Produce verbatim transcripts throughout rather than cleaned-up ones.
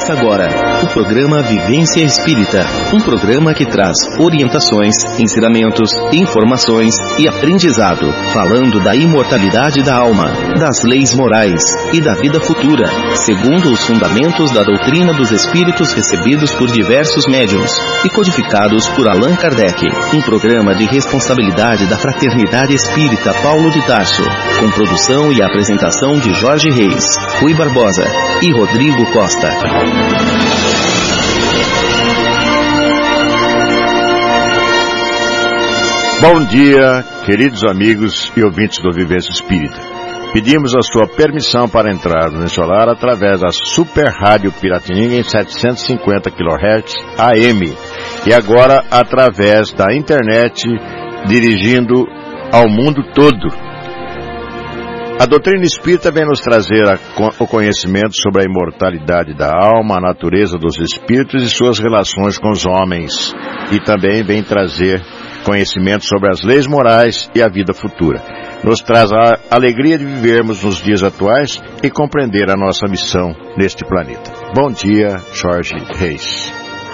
Começa agora o programa Vivência Espírita, um programa que traz orientações, ensinamentos, informações e aprendizado, falando da imortalidade da alma, das leis morais e da vida futura, segundo os fundamentos da doutrina dos espíritos recebidos por diversos médiuns e codificados por Allan Kardec. Um programa de responsabilidade da Fraternidade Espírita Paulo de Tarso, com produção e apresentação de Jorge Reis, Rui Barbosa e Rodrigo Costa. Bom dia, queridos amigos e ouvintes do Vivência Espírita. Pedimos a sua permissão para entrar no solar através da Super Rádio Piratininga em setecentos e cinquenta quilohertz A M e agora através da internet, dirigindo ao mundo todo. A doutrina espírita vem nos trazer a, o conhecimento sobre a imortalidade da alma, a natureza dos espíritos e suas relações com os homens. E também vem trazer conhecimento sobre as leis morais e a vida futura. Nos traz a alegria de vivermos nos dias atuais e compreender a nossa missão neste planeta. Bom dia, Jorge Reis.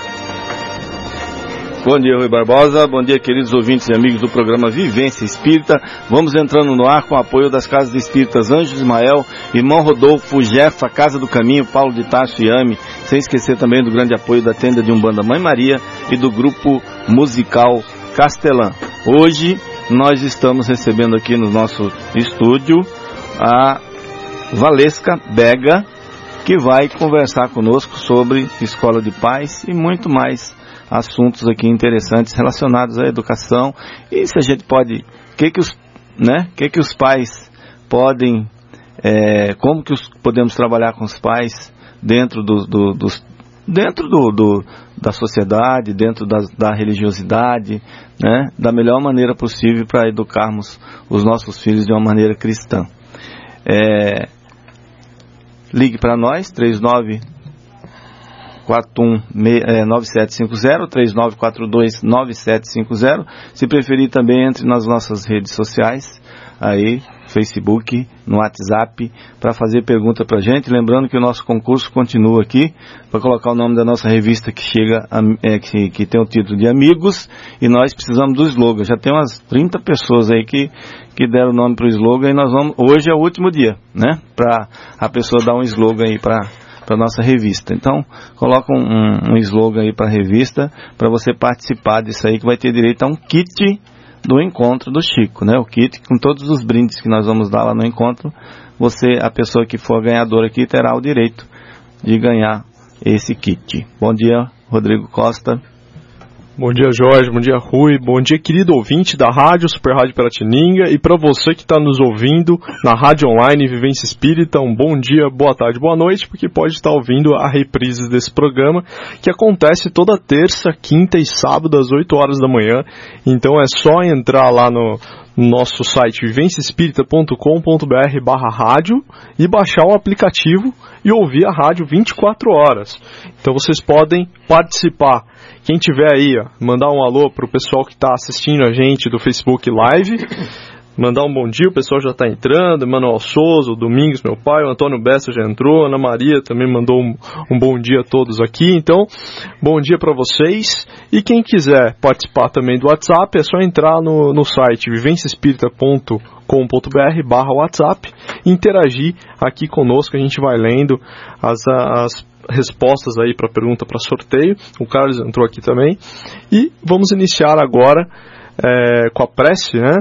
Bom dia, Rui Barbosa. Bom dia, queridos ouvintes e amigos do programa Vivência Espírita. Vamos entrando no ar com o apoio das Casas de Espíritas Anjo Ismael, Irmão Rodolfo, Jefa, Casa do Caminho, Paulo de Tarso e Ame, sem esquecer também do grande apoio da Tenda de Umbanda Mãe Maria e do Grupo Musical Castelã. Hoje nós estamos recebendo aqui no nosso estúdio a Valesca Bega, que vai conversar conosco sobre Escola de Paz e muito mais assuntos aqui interessantes relacionados à educação e se a gente pode, que que os, né, que que os pais podem, é, como que os, podemos trabalhar com os pais dentro do, do, dos, dentro do, do, da sociedade, dentro da, da religiosidade, né, da melhor maneira possível para educarmos os nossos filhos de uma maneira cristã. É, ligue para nós, três nove quatro um nove sete cinco zero, três nove quatro dois nove sete cinco zero. Se preferir, também entre nas nossas redes sociais, aí, Facebook, no WhatsApp, para fazer pergunta para a gente. Lembrando que o nosso concurso continua aqui, para colocar o nome da nossa revista que chega, a, é, que, que tem o título de Amigos, e nós precisamos do slogan. Já tem umas trinta pessoas aí que, que deram o nome para o slogan, e nós vamos, hoje é o último dia, né, para a pessoa dar um slogan aí para para nossa revista. Então, coloca um, um slogan aí para a revista, para você participar disso aí, que vai ter direito a um kit do encontro do Chico, né? O kit com todos os brindes que nós vamos dar lá no encontro. Você, a pessoa que for ganhadora aqui, terá o direito de ganhar esse kit. Bom dia, Rodrigo Costa. Bom dia, Jorge, bom dia, Rui, bom dia, querido ouvinte da Rádio Super Rádio Piratininga, e para você que está nos ouvindo na Rádio Online Vivência Espírita, um bom dia, boa tarde, boa noite, porque pode estar ouvindo a reprise desse programa, que acontece toda terça, quinta e sábado às oito horas da manhã. Então é só entrar lá no nosso site vivência espírita ponto com ponto b r barra rádio e baixar o aplicativo e ouvir a rádio vinte e quatro horas. Então vocês podem participar. Quem tiver aí, ó, mandar um alô pro pessoal que está assistindo a gente do Facebook Live, mandar um bom dia, o pessoal já está entrando, Emanuel Souza, o Domingos, meu pai, o Antônio Bessa já entrou, a Ana Maria também mandou um, um bom dia a todos aqui. Então, bom dia para vocês. E quem quiser participar também do WhatsApp, é só entrar no, no site vivência espírita ponto com ponto b r barra WhatsApp e interagir aqui conosco. A gente vai lendo as, as respostas aí para pergunta para sorteio. O Carlos entrou aqui também. E vamos iniciar agora É, com a prece, né?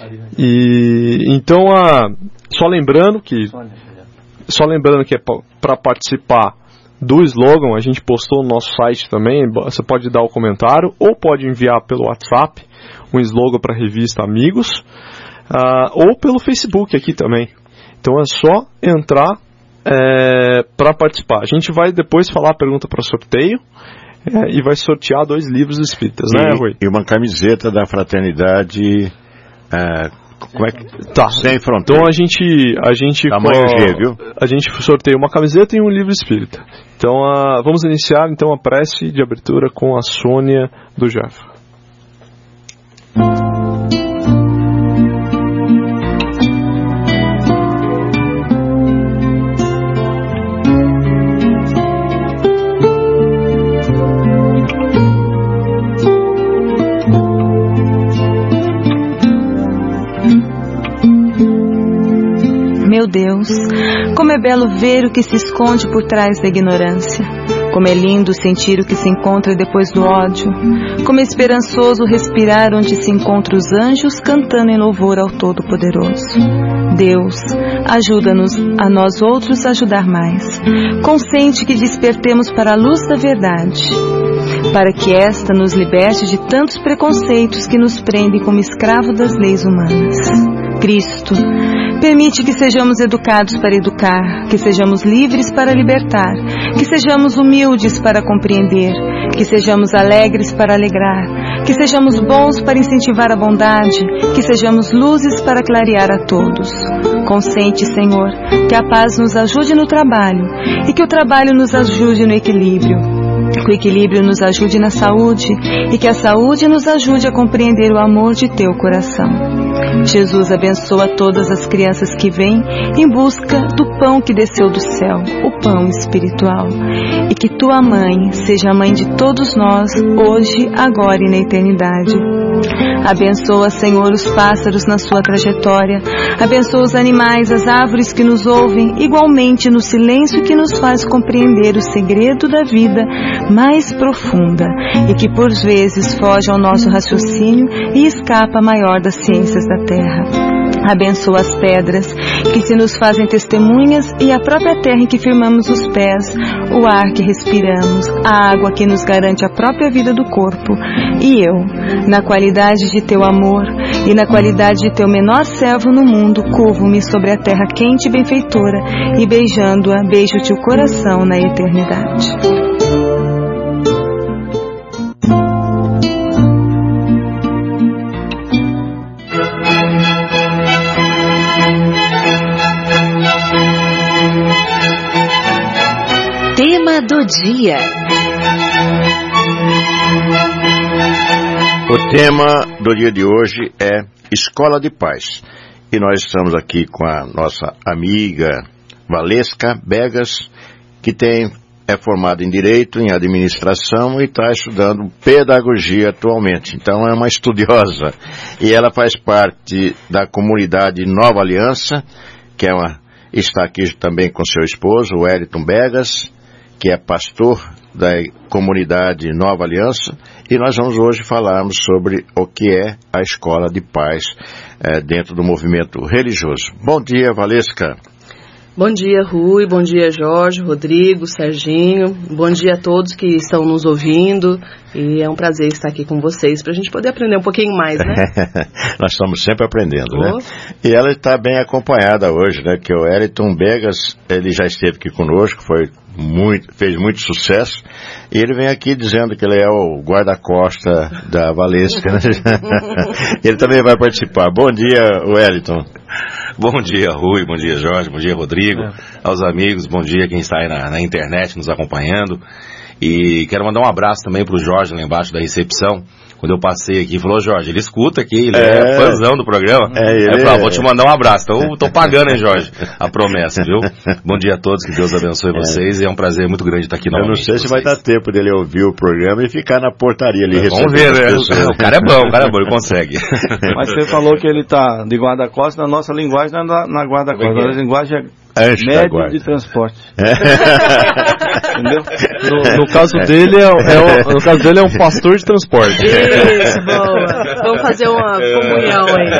E então, a, só lembrando que só lembrando que é para participar do slogan, a gente postou no nosso site também. Você pode dar o comentário ou pode enviar pelo WhatsApp um slogan para a revista Amigos, uh, ou pelo Facebook aqui também. Então é só entrar é, para participar. A gente vai depois falar a pergunta para sorteio. É, e vai sortear dois livros espíritas, e, né, Rui? E uma camiseta da Fraternidade é, como é que... tá. Sem Fronteira. Então a gente a gente tamanho co... G, viu? A gente sorteia uma camiseta e um livro espírita. Então a... vamos iniciar então a prece de abertura com a Sônia do Jeff. Meu Deus, como é belo ver o que se esconde por trás da ignorância. Como é lindo sentir o que se encontra depois do ódio. Como é esperançoso respirar onde se encontram os anjos cantando em louvor ao Todo-Poderoso. Deus, ajuda-nos a nós outros a ajudar mais. Consente que despertemos para a luz da verdade, para que esta nos liberte de tantos preconceitos que nos prendem como escravo das leis humanas. Cristo, permite que sejamos educados para educar, que sejamos livres para libertar, que sejamos humildes para compreender, que sejamos alegres para alegrar, que sejamos bons para incentivar a bondade, que sejamos luzes para clarear a todos. Consente, Senhor, que a paz nos ajude no trabalho e que o trabalho nos ajude no equilíbrio. Que o equilíbrio nos ajude na saúde e que a saúde nos ajude a compreender o amor de teu coração. Jesus abençoa todas as crianças que vêm em busca do pão que desceu do céu, o pão espiritual. E que tua mãe seja a mãe de todos nós, hoje, agora e na eternidade. Abençoa, Senhor, os pássaros na sua trajetória. Abençoa os animais, as árvores que nos ouvem, igualmente no silêncio que nos faz compreender o segredo da vida mais profunda e que por vezes foge ao nosso raciocínio e escapa à maior das ciências da terra. Abençoa as pedras que se nos fazem testemunhas e a própria terra em que firmamos os pés, o ar que respiramos, a água que nos garante a própria vida do corpo. E eu, na qualidade de teu amor e na qualidade de teu menor servo no mundo, curvo-me sobre a terra quente e benfeitora e beijando-a, beijo-te o coração na eternidade. Tema do dia. O tema do dia de hoje é Escola de Paz. E nós estamos aqui com a nossa amiga Valesca Begas, que tem, é formada em Direito, em Administração e está estudando Pedagogia atualmente. Então é uma estudiosa. E ela faz parte da comunidade Nova Aliança, que é uma, está aqui também com seu esposo, o Wellington Begas, que é pastor da comunidade Nova Aliança, e nós vamos hoje falarmos sobre o que é a Escola de Paz é, dentro do movimento religioso. Bom dia, Valesca. Bom dia, Rui, bom dia, Jorge, Rodrigo, Serginho, bom dia a todos que estão nos ouvindo, e é um prazer estar aqui com vocês, para a gente poder aprender um pouquinho mais, né? Nós estamos sempre aprendendo, oh. né? E ela está bem acompanhada hoje, né? Que o Wellington Begas, ele já esteve aqui conosco, foi muito, fez muito sucesso, e ele vem aqui dizendo que ele é o guarda-costa da Valesca, né? Ele também vai participar. Bom dia, Wellington. Bom dia, Rui, bom dia, Jorge, bom dia, Rodrigo, é. aos amigos, bom dia quem está aí na, na internet nos acompanhando. E quero mandar um abraço também para o Jorge lá embaixo da recepção. Quando eu passei aqui, falou, Jorge, ele escuta aqui, ele é, é fãzão do programa. É, ele Aí eu falei, vou te mandar um abraço. Então, tô pagando, hein, Jorge, a promessa, viu? Bom dia a todos, que Deus abençoe vocês. É. E é um prazer muito grande estar aqui novamente. Eu não sei se vai dar tempo dele ouvir o programa e ficar na portaria ali. Vamos ver, né? O cara é bom, o cara é bom, ele consegue. Mas você falou que ele tá de guarda-costas, na nossa linguagem não é na, na guarda-costas, a nossa linguagem é Antes médio de transporte. É. Entendeu? No, no caso dele é, é o, no caso dele é um pastor de transporte. Isso, boa. Vamos fazer uma comunhão aí.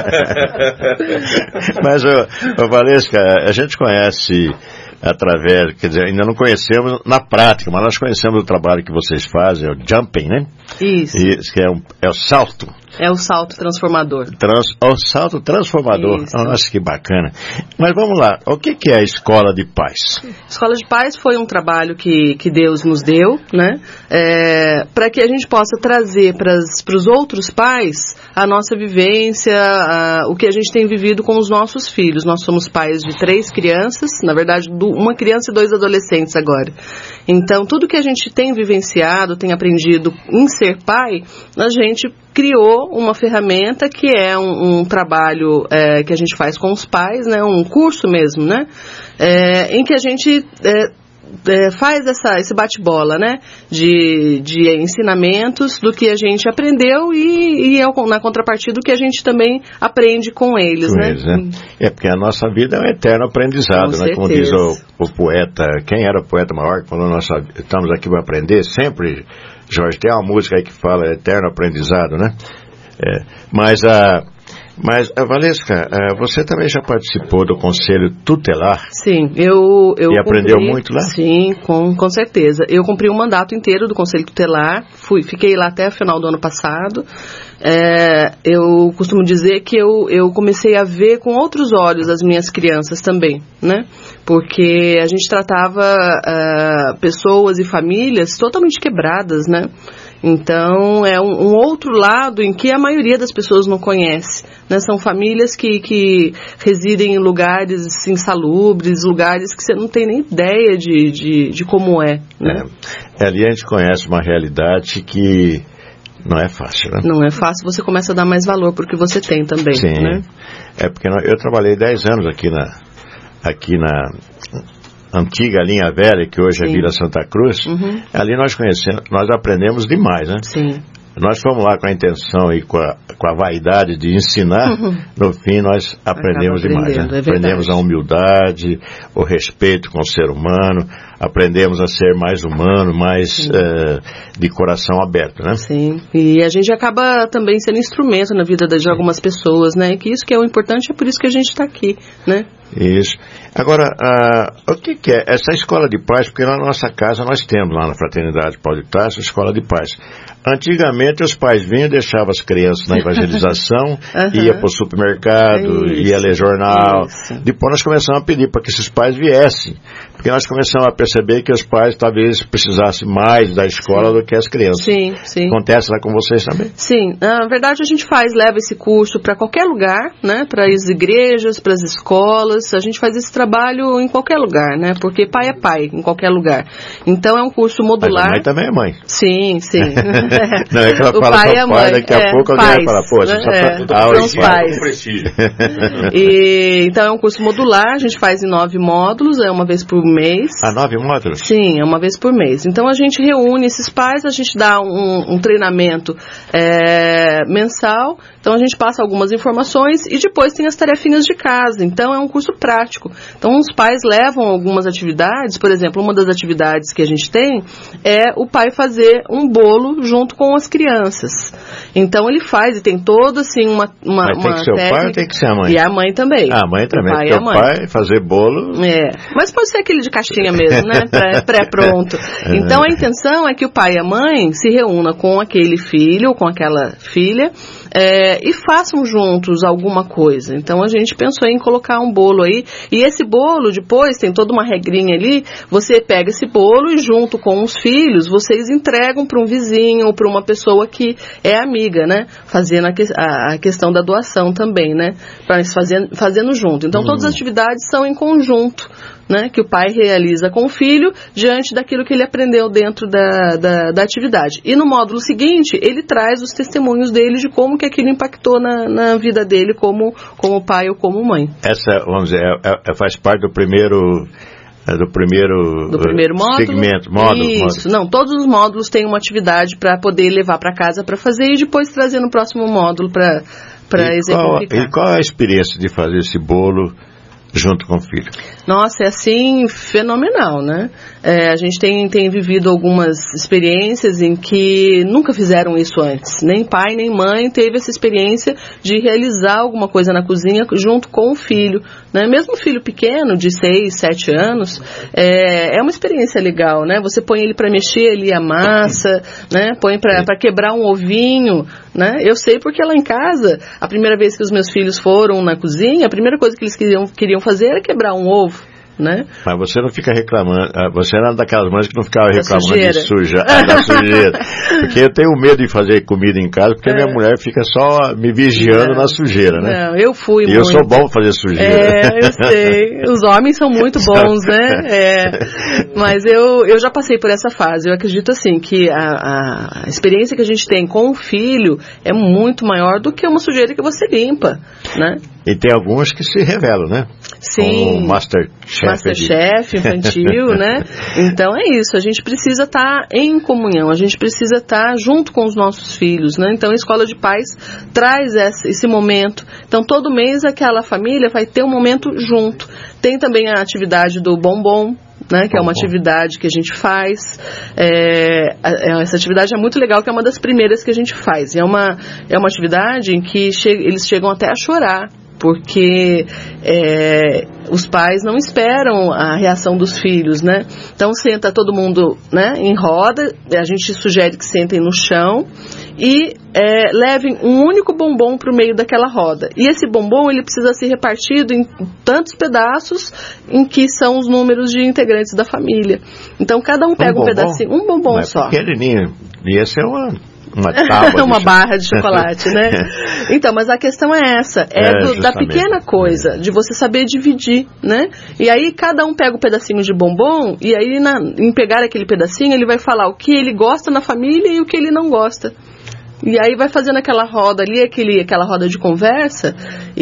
Mas, ô, ô, Valesca, a gente conhece através, quer dizer, ainda não conhecemos na prática, mas nós conhecemos o trabalho que vocês fazem, é o jumping, né? Isso. Isso que é, um, é o salto. É o salto transformador. Trans, o salto transformador. Oh, nossa, que bacana. Mas vamos lá, o que, que é a Escola de Paz? Escola de Paz foi um trabalho que, que Deus nos deu, né? É, para que a gente possa trazer para os outros pais a nossa vivência, a, o que a gente tem vivido com os nossos filhos. Nós somos pais de três crianças, na verdade, do, uma criança e dois adolescentes agora. Então, tudo que a gente tem vivenciado, tem aprendido em ser pai, a gente criou uma ferramenta que é um, um trabalho é, que a gente faz com os pais, né, um curso mesmo, né, é, em que a gente é, é, faz essa, esse bate-bola, né? De, de ensinamentos do que a gente aprendeu e, e na contrapartida do que a gente também aprende com eles, com né? Eles, né? É porque a nossa vida é um eterno aprendizado, com né? Como diz o, o poeta, quem era o poeta maior que falou, nossa, estamos aqui para aprender sempre, Jorge, tem uma música aí que fala eterno aprendizado, né? É, mas a... Mas, Valesca, você também já participou do Conselho Tutelar? Sim, eu... eu e aprendeu cumpri, muito lá? Sim, com, com certeza. Eu cumpri um mandato inteiro do Conselho Tutelar, fui, fiquei lá até o final do ano passado. É, eu costumo dizer que eu, eu comecei a ver com outros olhos as minhas crianças também, né? Porque a gente tratava uh, pessoas e famílias totalmente quebradas, né? Então, é um, um outro lado em que a maioria das pessoas não conhece, né? São famílias que, que residem em lugares insalubres, lugares que você não tem nem ideia de, de, de como é, né? É, ali a gente conhece uma realidade que não é fácil, né? Não é fácil, você começa a dar mais valor porque você tem também, Sim. né? É porque eu trabalhei dez anos aqui na, aqui na antiga linha velha, que hoje Sim. é Vila Santa Cruz. Uhum. Ali nós conhecemos, nós aprendemos demais, né? Sim. Nós fomos lá com a intenção e com a, com a vaidade de ensinar, uhum. no fim nós aprendemos demais, né? É aprendemos a humildade, o respeito com o ser humano, aprendemos a ser mais humano, mais uh, de coração aberto, né? Sim, e a gente acaba também sendo instrumento na vida de algumas pessoas, né? Que isso que é o importante, é por isso que a gente está aqui, né? Isso. Agora, uh, o que, que é essa escola de paz? Porque na nossa casa nós temos lá na Fraternidade Paulo de Tarso a escola de paz. Antigamente os pais vinham e deixavam as crianças na evangelização, uhum. ia para o supermercado, isso, ia ler jornal. Isso. Depois nós começamos a pedir para que esses pais viessem, porque nós começamos a perceber que os pais talvez precisassem mais da escola sim. do que as crianças. Sim, sim. Acontece lá com vocês também? Sim, na verdade a gente faz, leva esse curso para qualquer lugar, né? Para as igrejas, para as escolas, a gente faz esse trabalho em qualquer lugar, né? Porque pai é pai, em qualquer lugar. Então é um curso modular. Mas a mãe também é mãe. Sim, sim. Não, é que ela o fala pai só é pai, mãe, daqui a é, pouco alguém pais, vai falar, pô, né? só é, pra... são os pais. E, então é um curso modular, a gente faz em nove módulos, é uma vez por mês. Ah, nove módulos? Sim, é uma vez por mês. Então a gente reúne esses pais, a gente dá um, um treinamento é, mensal, então a gente passa algumas informações e depois tem as tarefinhas de casa, então é um curso prático. Então os pais levam algumas atividades, por exemplo, uma das atividades que a gente tem é o pai fazer um bolo junto com as crianças. Então ele faz e tem todo assim uma, uma, Mas tem uma que ser técnica. o pai ou tem que ser a mãe? E a mãe também. Ah, a mãe também, o pai porque e a mãe. o pai fazer bolo... É, mas pode ser aquele de caixinha mesmo, né? Pré, pré-pronto. Então a intenção é que o pai e a mãe se reúnam com aquele filho ou com aquela filha é, e façam juntos alguma coisa. Então a gente pensou em colocar um bolo aí, e esse bolo depois tem toda uma regrinha ali, você pega esse bolo e junto com os filhos vocês entregam para um vizinho ou para uma pessoa que é amiga, né? Fazendo a, que, a, a questão da doação também, né? Para fazendo, fazendo junto. Então todas as atividades são em conjunto, né, que o pai realiza com o filho diante daquilo que ele aprendeu dentro da, da, da atividade. E no módulo seguinte, ele traz os testemunhos dele de como que aquilo impactou na, na vida dele como, como pai ou como mãe. Essa, vamos dizer, é, é, faz parte do primeiro... do primeiro, do primeiro módulo, segmento, módulo. Isso, módulo. não, todos os módulos têm uma atividade para poder levar para casa para fazer e depois trazer no próximo módulo para para exemplificar. Qual, e qual é a experiência de fazer esse bolo junto com o filho? Nossa, é assim, fenomenal, né? É, a gente tem, tem vivido algumas experiências em que nunca fizeram isso antes. Nem pai, nem mãe teve essa experiência de realizar alguma coisa na cozinha junto com o filho, né? Mesmo o filho pequeno, de seis, sete anos, é, é uma experiência legal, né? Você põe ele para mexer ali a massa, né? Põe para quebrar um ovinho, né? Eu sei porque lá em casa, a primeira vez que os meus filhos foram na cozinha, a primeira coisa que eles queriam, queriam fazer era quebrar um ovo, né? Mas você não fica reclamando, você era daquelas mães que não ficava reclamando sujeira. de suja, ah, da sujeira. Porque eu tenho medo de fazer comida em casa, porque é. minha mulher fica só me vigiando não. na sujeira, né? Não, eu fui e muito. eu sou bom pra fazer sujeira. É, eu sei. Os homens são muito bons, né? É. Mas eu, eu já passei por essa fase. Eu acredito, assim, que a, a experiência que a gente tem com o filho é muito maior do que uma sujeira que você limpa, né? E tem alguns que se revelam, né? Sim, o Masterchef, Masterchef infantil, né? Então é isso, a gente precisa estar em comunhão, a gente precisa estar junto com os nossos filhos, né? Então a Escola de Pais traz esse, esse momento. Então todo mês aquela família vai ter um momento junto. Tem também a atividade do bombom, né, que é uma atividade que a gente faz. É, essa atividade é muito legal, que é uma das primeiras que a gente faz. É uma, é uma atividade em que che- eles chegam até a chorar, porque é, os pais não esperam a reação dos filhos, né? Então senta todo mundo, né, em roda, a gente sugere que sentem no chão e é, levem um único bombom para o meio daquela roda. E esse bombom ele precisa ser repartido em tantos pedaços em que são os números de integrantes da família. Então cada um pega um, um pedacinho, um bombom mas só. Pequenininho, e esse é uma... Uma, tábua uma de barra de chocolate, né? Então, mas a questão é essa, é, é do, da pequena coisa, de você saber dividir, né? E aí cada um pega um pedacinho de bombom, e aí na, em pegar aquele pedacinho, ele vai falar o que ele gosta na família e o que ele não gosta. E aí vai fazendo aquela roda ali, aquele, aquela roda de conversa,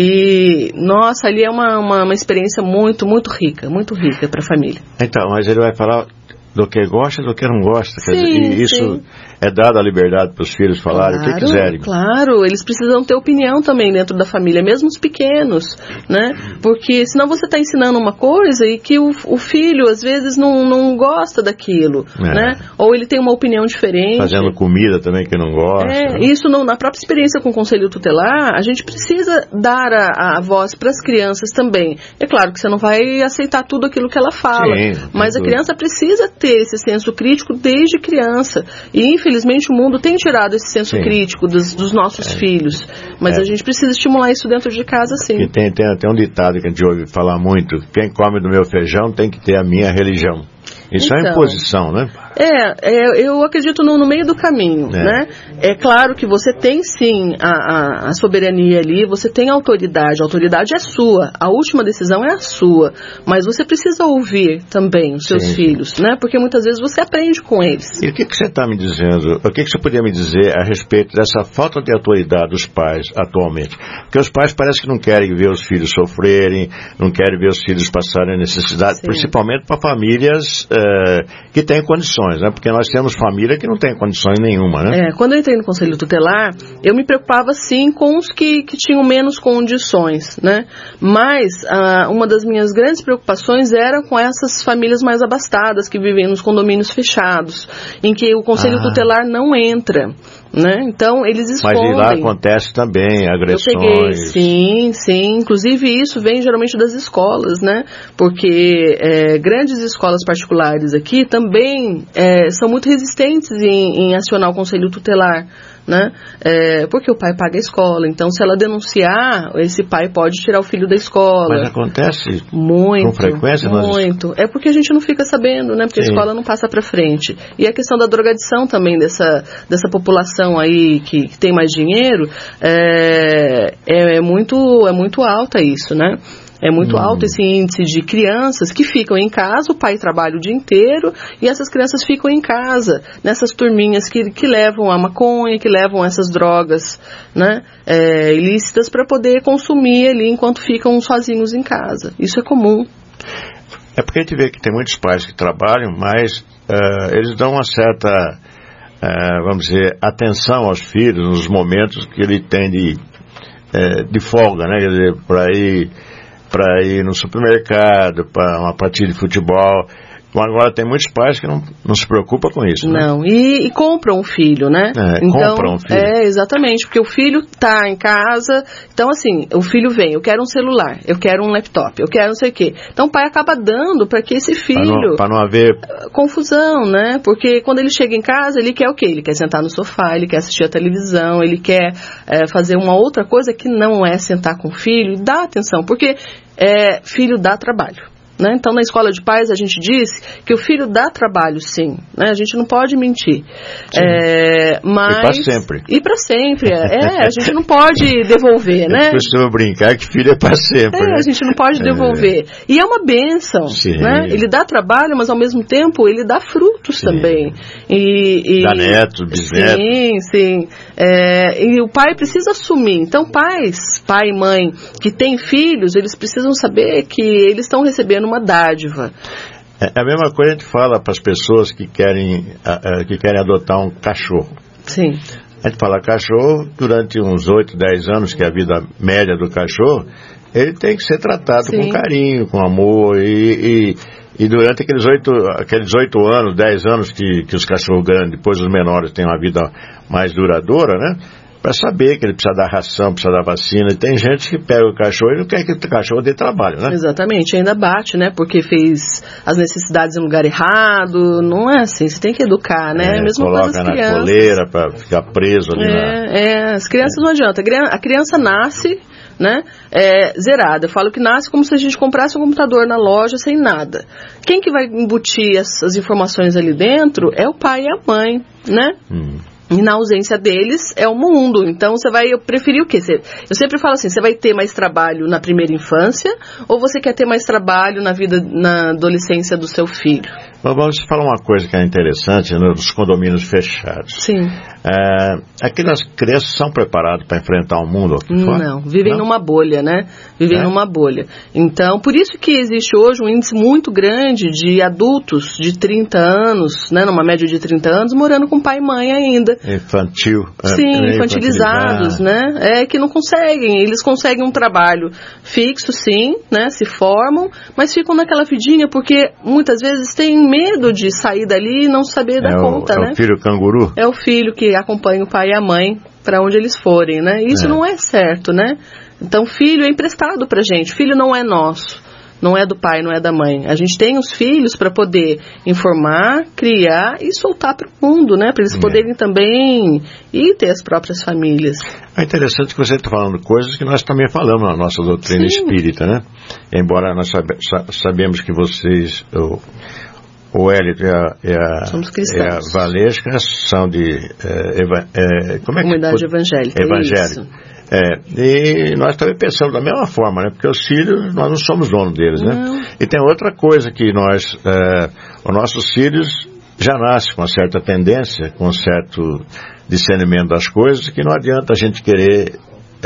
e nossa, ali é uma, uma, uma experiência muito, muito rica, muito rica para a família. Então, mas ele vai falar do que gosta e do que não gosta, quer sim, dizer, e isso sim. é dado a liberdade para os filhos falarem claro, o que quiserem. Claro, eles precisam ter opinião também dentro da família, mesmo os pequenos, né? Porque senão você está ensinando uma coisa e que o, o filho às vezes não, não gosta daquilo, é. né? Ou ele tem uma opinião diferente. Fazendo comida também que não gosta. É, isso não, na própria experiência com o Conselho Tutelar, a gente precisa dar a, a voz para as crianças também. É claro que você não vai aceitar tudo aquilo que ela fala, sim, mas a criança precisa ter esse senso crítico desde criança. E infelizmente o mundo tem tirado esse senso sim. crítico dos, dos nossos é. filhos. Mas é. a gente precisa estimular isso dentro de casa, sim. E tem, tem até um ditado que a gente ouve falar muito: quem come do meu feijão tem que ter a minha religião. Isso então, é imposição, né? É, é, eu acredito no, no meio do caminho, é. né? É claro que você tem sim a, a, a soberania ali, você tem a autoridade, a autoridade é sua, a última decisão é a sua, mas você precisa ouvir também os seus sim. filhos, né? Porque muitas vezes você aprende com eles. E o que, que você está me dizendo, o que, que você poderia me dizer a respeito dessa falta de autoridade dos pais atualmente? Porque os pais parece que não querem ver os filhos sofrerem, não querem ver os filhos passarem necessidade, sim. principalmente para famílias... É, que tem condições, né? Porque nós temos família que não tem condições nenhuma, né? É, quando eu entrei no Conselho Tutelar, eu me preocupava sim com os que, que tinham menos condições, né? Mas ah, uma das minhas grandes preocupações era com essas famílias mais abastadas que vivem nos condomínios fechados, em que o Conselho ah. Tutelar não entra, né? Então eles escondem. Mas lá acontece também agressões. Eu peguei, sim, sim. Inclusive isso vem geralmente das escolas, né? Porque é, grandes escolas particulares aqui também é, são muito resistentes em, em acionar o Conselho Tutelar, né? É, porque o pai paga a escola, então se ela denunciar, esse pai pode tirar o filho da escola. Mas acontece muito, com frequência? Muito. Nós... É porque a gente não fica sabendo, né? Porque sim. a escola não passa para frente. E a questão da drogadição também dessa, dessa população aí que, que tem mais dinheiro é, é, é, muito, é muito alta isso, né? É muito hum. alto esse índice de crianças que ficam em casa, o pai trabalha o dia inteiro e essas crianças ficam em casa, nessas turminhas que, que levam a maconha, que levam essas drogas, né, é, ilícitas para poder consumir ali enquanto ficam sozinhos em casa. Isso é comum. É porque a gente vê que tem muitos pais que trabalham, mas uh, eles dão uma certa, uh, vamos dizer, atenção aos filhos nos momentos que ele tem de, uh, de folga, né, quer dizer, para ir... para ir no supermercado, para uma partida de futebol. Agora tem muitos pais que não, não se preocupam com isso, né? Não, e, e compram um filho, né? É, então, compram um filho. É, exatamente, porque o filho está em casa, então assim, o filho vem, eu quero um celular, eu quero um laptop, eu quero não sei o quê. Então o pai acaba dando para que esse filho... Para não, não haver... confusão, né? Porque quando ele chega em casa, ele quer o quê? Ele quer sentar no sofá, ele quer assistir a televisão, ele quer é, fazer uma outra coisa que não é sentar com o filho e dar atenção, porque é, filho dá trabalho. Né? Então, na escola de pais, a gente diz que o filho dá trabalho, sim. Né? A gente não pode mentir. É, mas... E para sempre. E para sempre. É, a gente não pode devolver, Eu né? costumo brincar que filho é para sempre. É, né? a gente não pode devolver. É. E é uma bênção. Né? Ele dá trabalho, mas ao mesmo tempo ele dá frutos sim. também. E, e... Dá neto, bisneto. Sim, sim. É, e o pai precisa assumir. Então, pais, pai e mãe que têm filhos, eles precisam saber que eles estão recebendo uma dádiva. É a mesma coisa que a gente fala para as pessoas que querem, que querem adotar um cachorro. Sim. A gente fala cachorro, durante uns oito, dez anos, que é a vida média do cachorro, ele tem que ser tratado sim. com carinho, com amor, e, e, e durante aqueles oito aqueles oito anos, dez anos que, que os cachorros grandes, depois os menores, têm uma vida mais duradoura, né? Para saber que ele precisa dar ração, precisa dar vacina. E tem gente que pega o cachorro e não quer que o cachorro dê trabalho, né? Exatamente, ainda bate, né? Porque fez as necessidades em lugar errado. Não é assim, você tem que educar, né? É, mesma coloca coisa as na crianças. coleira para ficar preso ali é, na... É, as crianças é. não adianta. A criança nasce, né? É, zerada. Eu falo que nasce como se a gente comprasse um computador na loja sem nada. Quem que vai embutir as, as informações ali dentro é o pai e a mãe, né? Hum. E na ausência deles é o mundo. Então você vai preferir o quê? Eu sempre falo assim, você vai ter mais trabalho na primeira infância ou você quer ter mais trabalho na vida, na adolescência do seu filho? Mas vamos falar uma coisa que é interessante nos condomínios fechados. Sim. É, aquelas crianças são preparadas para enfrentar o mundo aqui fora? Não, vivem Não? numa bolha, né? Vivem é? numa bolha. Então, por isso que existe hoje um índice muito grande de adultos de trinta anos, né, numa média de trinta anos, morando com pai e mãe ainda. Infantil. Sim, é, infantilizados, né? É que não conseguem. Eles conseguem um trabalho fixo, sim, né? Se formam, mas ficam naquela vidinha porque muitas vezes têm medo de sair dali e não saber dar é conta, o, né? É o filho canguru? É o filho que acompanha o pai e a mãe para onde eles forem, né? Isso é. não é certo, né? Então, filho é emprestado pra gente. Filho não é nosso. Não é do pai, não é da mãe. A gente tem os filhos para poder informar, criar e soltar para o mundo, né? Para eles é. poderem também ir ter as próprias famílias. É interessante que você está falando coisas que nós também falamos na nossa doutrina Sim. espírita, né? Embora nós sabe, sabemos que vocês... O, O Hélio e a, e a, e a Valesca são de é, eva, é, como é que, comunidade evangélica. Evangélica. É, e nós também pensamos da mesma forma, né? Porque os filhos, nós não somos donos deles, né? Não. E tem outra coisa que nós, é, os nossos filhos já nascem com uma certa tendência, com um certo discernimento das coisas, que não adianta a gente querer...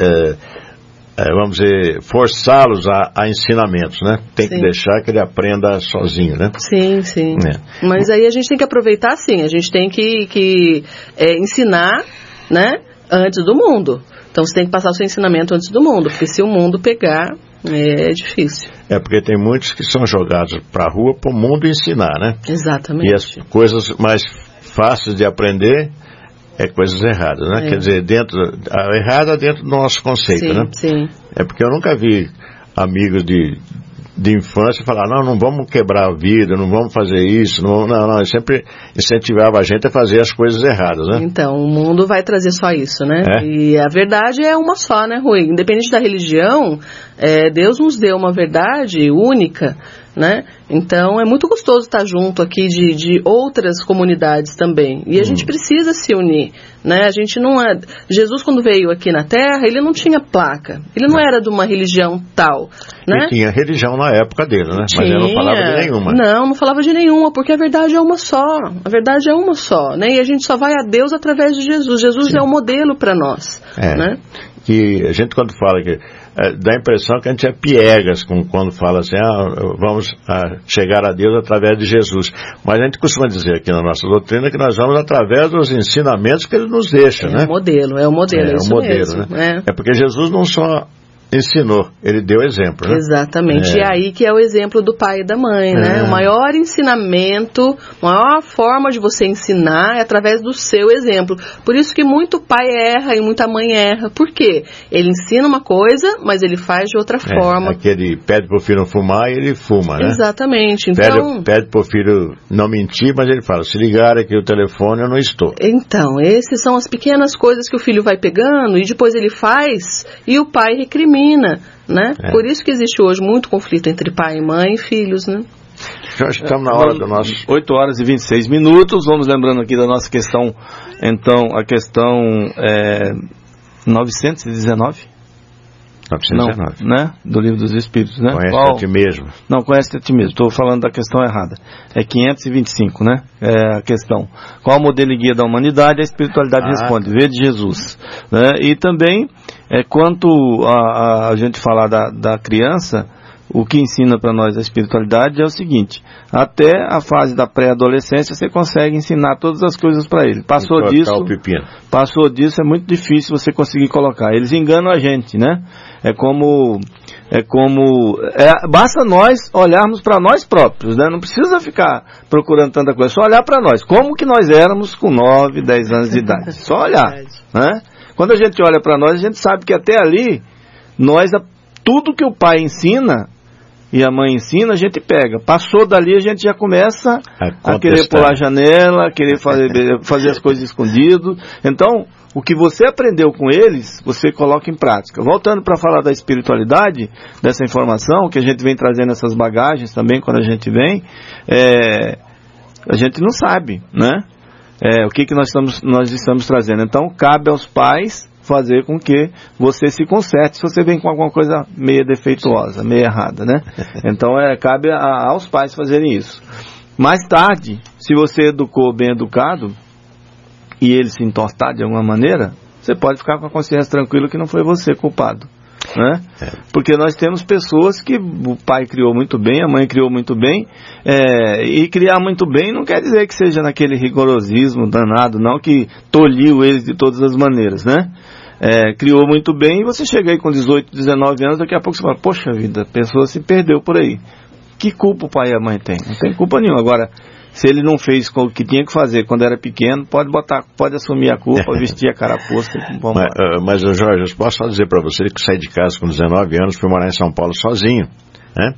É, É, vamos dizer, forçá-los a, a ensinamentos, né? Tem sim. que deixar que ele aprenda sozinho, né? Sim, sim. É. Mas aí a gente tem que aproveitar, sim. A gente tem que, que é, ensinar, né? Antes do mundo. Então você tem que passar o seu ensinamento antes do mundo, porque se o mundo pegar, é difícil. É porque tem muitos que são jogados para a rua para o mundo ensinar, né? Exatamente. E as coisas mais fáceis de aprender... É coisas erradas, né? É. Quer dizer, dentro, a errada dentro do nosso conceito, sim, né? Sim. É porque eu nunca vi amigos de, de infância falar, não, não vamos quebrar a vida, não vamos fazer isso, não, não, não. Eu sempre incentivava a gente a fazer as coisas erradas, né? Então, o mundo vai trazer só isso, né? É? E a verdade é uma só, né, Rui? Independente da religião, é, Deus nos deu uma verdade única, né? Então é muito gostoso estar junto aqui de, de outras comunidades também. E a hum. gente precisa se unir, né? A gente não é... Jesus, quando veio aqui na Terra, ele não tinha placa. Ele não, não. era de uma religião tal, né? Ele tinha religião na época dele, né? Tinha. Mas ele não falava de nenhuma. Não, não falava de nenhuma, porque a verdade é uma só. A verdade é uma só, né? E a gente só vai a Deus através de Jesus. Jesus Sim. é o modelo para nós, é. né? Que a gente, quando fala que é, dá a impressão que a gente é piegas com, quando fala assim, ah, vamos a chegar a Deus através de Jesus. Mas a gente costuma dizer aqui na nossa doutrina que nós vamos através dos ensinamentos que ele nos deixa, é né? É o modelo, é o modelo, é, é isso o modelo, mesmo. Né? É. é porque Jesus não só ensinou, ele deu exemplo, né? Exatamente, é. e aí que é o exemplo do pai e da mãe, é. né? O maior ensinamento, a maior forma de você ensinar é através do seu exemplo. Por isso que muito pai erra e muita mãe erra. Por quê? Ele ensina uma coisa, mas ele faz de outra é. forma. Aquele pede pro filho não fumar e ele fuma, né? Exatamente, então... Pede, pede pro filho não mentir, mas ele fala, se ligar aqui o telefone eu não estou. Então, essas são as pequenas coisas que o filho vai pegando e depois ele faz e o pai recrimina genuína, né? É. Por isso que existe hoje muito conflito entre pai, mãe e filhos, né? Já estamos na hora do nosso... oito horas e vinte e seis minutos, vamos lembrando aqui da nossa questão, então, a questão é, novecentos e dezenove? novecentos e dezenove. Não, né? Do Livro dos Espíritos, né? Conhece Qual? a ti mesmo. Não, conhece a ti mesmo, estou falando da questão errada. É quinhentos e vinte e cinco, né? É a questão. Qual o modelo e guia da humanidade? A espiritualidade Ah. responde, vê de Jesus. Né? E também, é, quanto a, a, a gente falar da, da criança, o que ensina para nós a espiritualidade é o seguinte: até a fase da pré-adolescência você consegue ensinar todas as coisas para ele. Passou Entortar disso, o pepino. passou disso é muito difícil você conseguir colocar. Eles enganam a gente, né? É como, é como, é, basta nós olharmos para nós próprios, né? Não precisa ficar procurando tanta coisa, só olhar para nós. Como que nós éramos com nove, dez anos de idade? Só olhar, né? Quando a gente olha para nós, a gente sabe que até ali, nós, tudo que o pai ensina e a mãe ensina, a gente pega. Passou dali, a gente já começa a, a querer pular a janela, a querer fazer, fazer as coisas escondido. Então, o que você aprendeu com eles, você coloca em prática. Voltando para falar da espiritualidade, dessa informação, que a gente vem trazendo essas bagagens também, quando a gente vem, é, a gente não sabe, né? É, o que, que nós, estamos, nós estamos trazendo. Então, cabe aos pais fazer com que você se conserte se você vem com alguma coisa meio defeituosa, meio errada, né? Então, é, cabe a, aos pais fazerem isso. Mais tarde, se você educou bem educado e ele se entortar de alguma maneira, você pode ficar com a consciência tranquila que não foi você culpado, né? É. Porque nós temos pessoas que o pai criou muito bem, a mãe criou muito bem, é, e criar muito bem não quer dizer que seja naquele rigorosismo danado, não, que tolhiu eles de todas as maneiras, né? É, criou muito bem e você chega aí com dezoito, dezenove anos, daqui a pouco você fala, poxa vida, a pessoa se perdeu por aí. Que culpa o pai e a mãe têm? Não tem culpa nenhuma. Agora, se ele não fez o que tinha que fazer quando era pequeno, pode botar, pode assumir a culpa, vestir a carapuça. Vamos mas, uh, mas, Jorge, eu posso só dizer para você que saí de casa com dezenove anos, fui morar em São Paulo sozinho, né?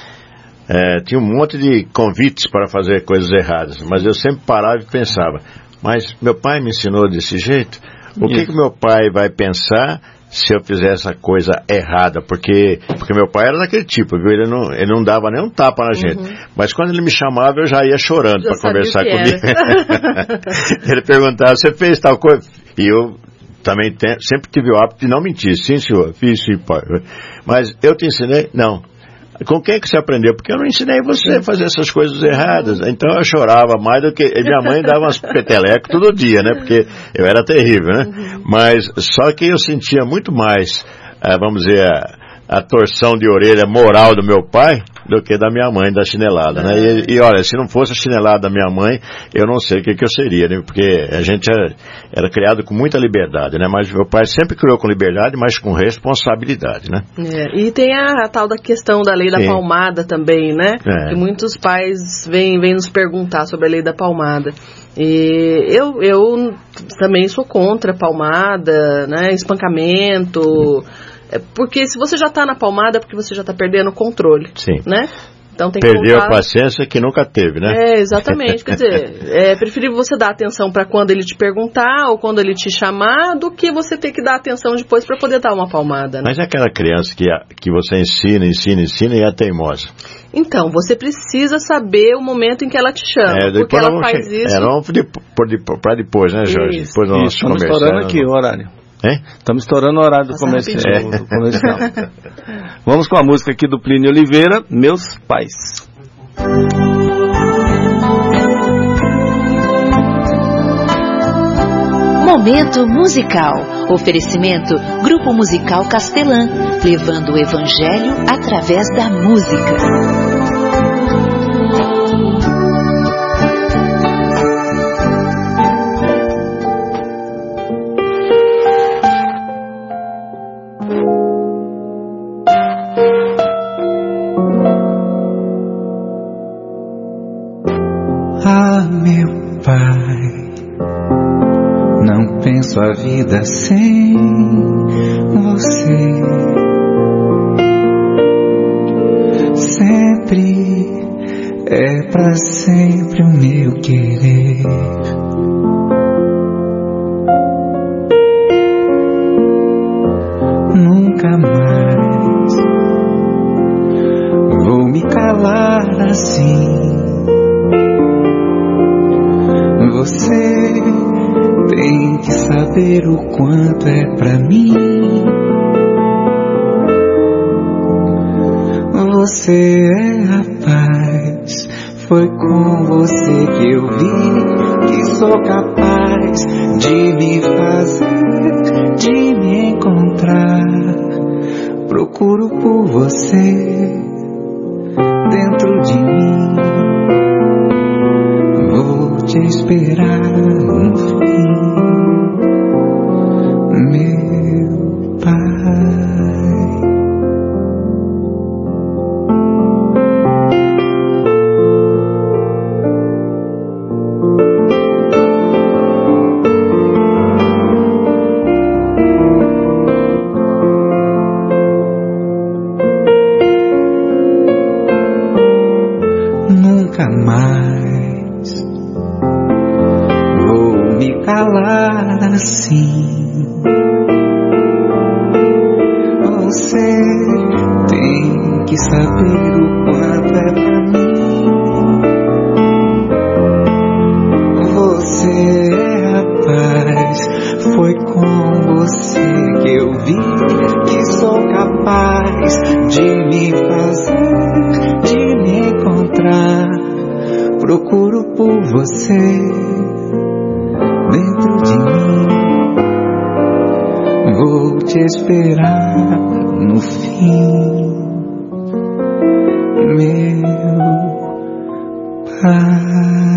É, tinha um monte de convites para fazer coisas erradas, mas eu sempre parava e pensava, mas meu pai me ensinou desse jeito, o que que meu pai vai pensar se eu fizer essa coisa errada? Porque, porque meu pai era daquele tipo, viu? Ele não, ele não dava nem um tapa na gente. Uhum. Mas quando ele me chamava, eu já ia chorando para conversar comigo. Ele perguntava, você fez tal coisa? E eu também te, sempre tive o hábito de não mentir. Sim, senhor, fiz, sim, pai. Mas eu te ensinei? Não. Com quem que você aprendeu? Porque eu não ensinei você a fazer essas coisas erradas. Então eu chorava mais do que... E minha mãe dava umas petelecos todo dia, né? Porque eu era terrível, né? Mas só que eu sentia muito mais, ah, vamos dizer, a, a torção de orelha moral do meu pai do que da minha mãe, da chinelada, né? E, e olha, se não fosse a chinelada da minha mãe, eu não sei o que, que eu seria, né? Porque a gente era, era criado com muita liberdade, né? Mas meu pai sempre criou com liberdade, mas com responsabilidade, né? É, e tem a, a tal da questão da lei da Sim. palmada também, né? É. Que muitos pais vêm, vêm nos perguntar sobre a lei da palmada. E eu, eu também sou contra palmada, né? Espancamento... Porque se você já está na palmada, é porque você já está perdendo o controle. Sim. Né? Então tem que Perdeu voltar... a paciência que nunca teve, né? É, exatamente. Quer dizer, é preferível você dar atenção para quando ele te perguntar ou quando ele te chamar do que você ter que dar atenção depois para poder dar uma palmada. Né? Mas é aquela criança que, que você ensina, ensina, ensina e é teimosa. Então, você precisa saber o momento em que ela te chama. É, porque ela faz che... isso... É, vamos para depois, né, Jorge? Isso. Depois do nosso Estamos comercial. estourando aqui o horário. Estamos estourando o horário do comercial. É. do comercial. Vamos com a música aqui do Plínio Oliveira, Meus Pais. Momento musical. Oferecimento Grupo Musical Castelã, levando o evangelho através da música. Sua vida sem você, sempre é pra sempre o meu querer. Nunca mais assim. Você tem que saber o quanto é pra mim. Você é a paz. Foi com você que eu vi que sou capaz de me fazer, de me encontrar. Procuro por você dentro de mim. Vou te esperar no fim, meu Pai. Nunca mais vou me calar assim. Você tem que saber o quanto é pra mim. Você é a paz. Foi com você que eu vi que sou capaz de me fazer, de me encontrar. Procuro por você dentro de mim. Vou te esperar no fim, meu Pai.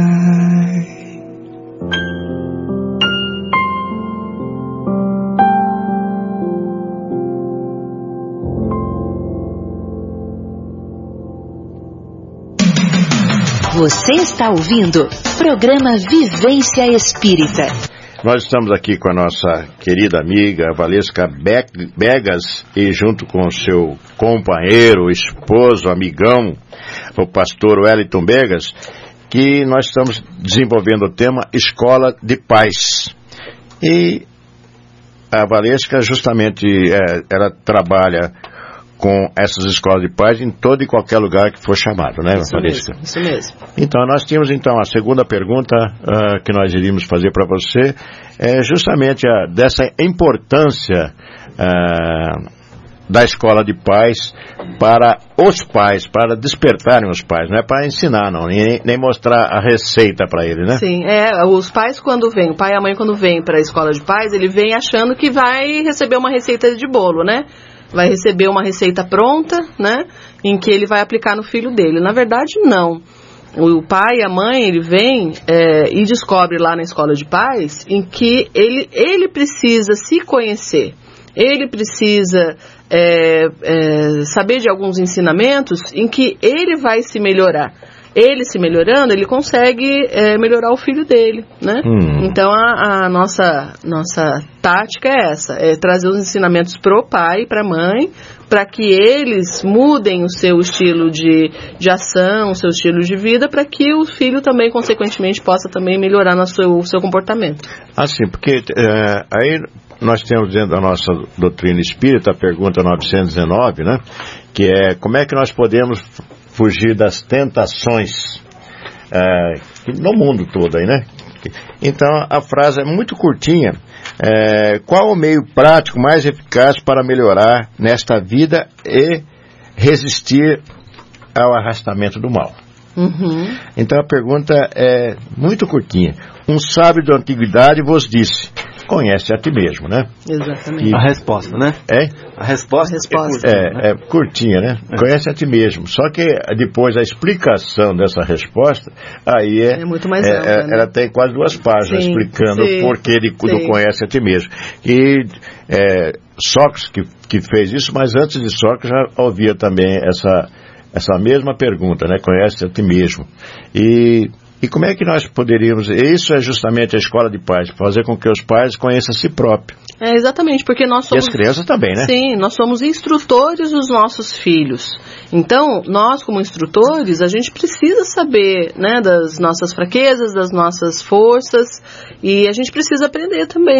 Você está ouvindo programa Vivência Espírita. Nós estamos aqui com a nossa querida amiga Valesca Begas e junto com o seu companheiro, esposo, amigão, o pastor Wellington Begas, que nós estamos desenvolvendo o tema Escola de Paz. E a Valesca justamente, é, ela trabalha com essas escolas de paz em todo e qualquer lugar que for chamado, né, Isso Valesca? mesmo, isso mesmo. Então, nós tínhamos então a segunda pergunta uh, que nós iríamos fazer para você, é justamente a, dessa importância uh, da escola de paz para os pais, para despertarem os pais, não é para ensinar não, nem, nem mostrar a receita para eles, né? Sim, é, os pais quando vêm, o pai e a mãe quando vêm para a escola de paz, ele vem achando que vai receber uma receita de bolo, né? Vai receber uma receita pronta, né, em que ele vai aplicar no filho dele. Na verdade, não. O pai e a mãe, ele vem é, e descobre lá na escola de paz em que ele, ele precisa se conhecer. Ele precisa é, é, saber de alguns ensinamentos em que ele vai se melhorar. Ele se melhorando, ele consegue é, melhorar o filho dele, né? Hum. Então a, a nossa, nossa tática é essa, é trazer os ensinamentos pro pai e pra mãe, para que eles mudem o seu estilo de, de ação, o seu estilo de vida, para que o filho também, consequentemente, possa também melhorar no seu, o seu comportamento. Assim, porque é, aí nós temos dentro da nossa doutrina espírita a pergunta novecentos e dezenove, né? Que é como é que nós podemos fugir das tentações é, no mundo todo aí, né? Então a frase é muito curtinha. É, qual o meio prático mais eficaz para melhorar nesta vida e resistir ao arrastamento do mal? Uhum. Então a pergunta é muito curtinha. Um sábio da antiguidade vos disse: conhece a ti mesmo, né? Exatamente. E a resposta, né? É? A resposta, a resposta é, curtinha, é, né? é curtinha, né? É. Conhece a ti mesmo. Só que depois a explicação dessa resposta, aí é... É muito mais é, ampla, é, né? Ela tem quase duas páginas, sim, explicando sim, o porquê de, do conhece a ti mesmo. E é, Sócrates que, que fez isso, mas antes de Sócrates já ouvia também essa, essa mesma pergunta, né? Conhece a ti mesmo. E... E como é que nós poderíamos... Isso é justamente a escola de paz, fazer com que os pais conheçam a si próprios. É, exatamente, porque nós somos... E as crianças também, né? Sim, nós somos instrutores dos nossos filhos. Então, nós como instrutores, a gente precisa saber, né, das nossas fraquezas, das nossas forças, e a gente precisa aprender também,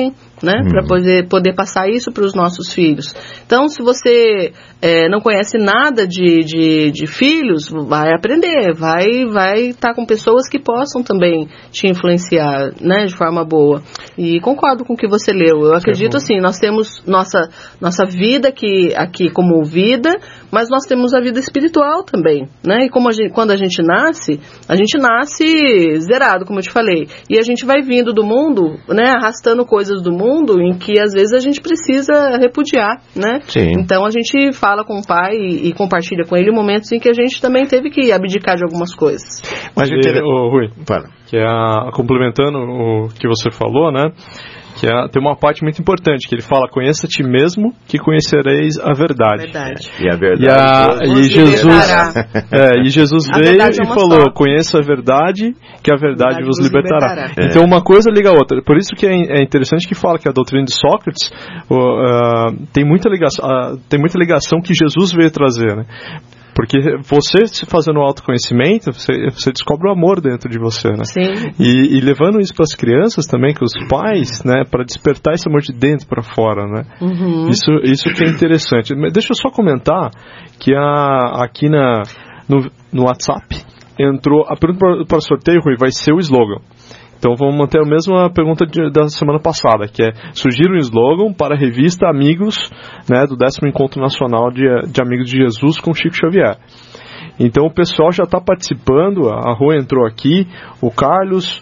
né? Uhum. Para poder, poder passar isso para os nossos filhos. Então, se você é, não conhece nada de, de, de filhos, vai aprender, vai vai estar com pessoas que possam também te influenciar, né? De forma boa. E concordo com o que você leu. Eu acredito assim, nós temos nossa, nossa vida aqui, aqui como vida, mas nós temos a vida espiritual também, né? E como a gente, quando a gente nasce, a gente nasce zerado, como eu te falei. E a gente vai vindo do mundo, né? Arrastando coisas do mundo em que às vezes a gente precisa repudiar, né? Sim. Então a gente fala com o pai e, e compartilha com ele momentos em que a gente também teve que abdicar de algumas coisas. Mas a gente... e, ô, Rui, Fala. que é a, complementando o que você falou, né? Que é, tem uma parte muito importante, que ele fala, conheça a ti mesmo, que conhecereis a verdade. Verdade. E a verdade. E, a, e Jesus, é, e Jesus A veio verdade é e uma falou, só. conheça a verdade, que a verdade, Verdade vos vos libertará. libertará. É. Então uma coisa liga a outra. Por isso que é, é interessante que fala que a doutrina de Sócrates uh, uh, tem, muita ligação, uh, tem muita ligação que Jesus veio trazer, né? Porque você se fazendo autoconhecimento, você, você descobre o amor dentro de você, né? Sim. E, e levando isso para as crianças também, com os pais, né? Para despertar esse amor de dentro para fora, né? Uhum. Isso, isso que é interessante. Mas deixa eu só comentar que a, aqui na, no, no WhatsApp entrou, a pergunta para o sorteio, Rui, vai ser o slogan. Então vamos manter a mesma pergunta de, da semana passada, que é surgir um slogan para a revista Amigos, né, do décimo Encontro Nacional de, de Amigos de Jesus com Chico Xavier. Então o pessoal já está participando, a Rui entrou aqui, o Carlos,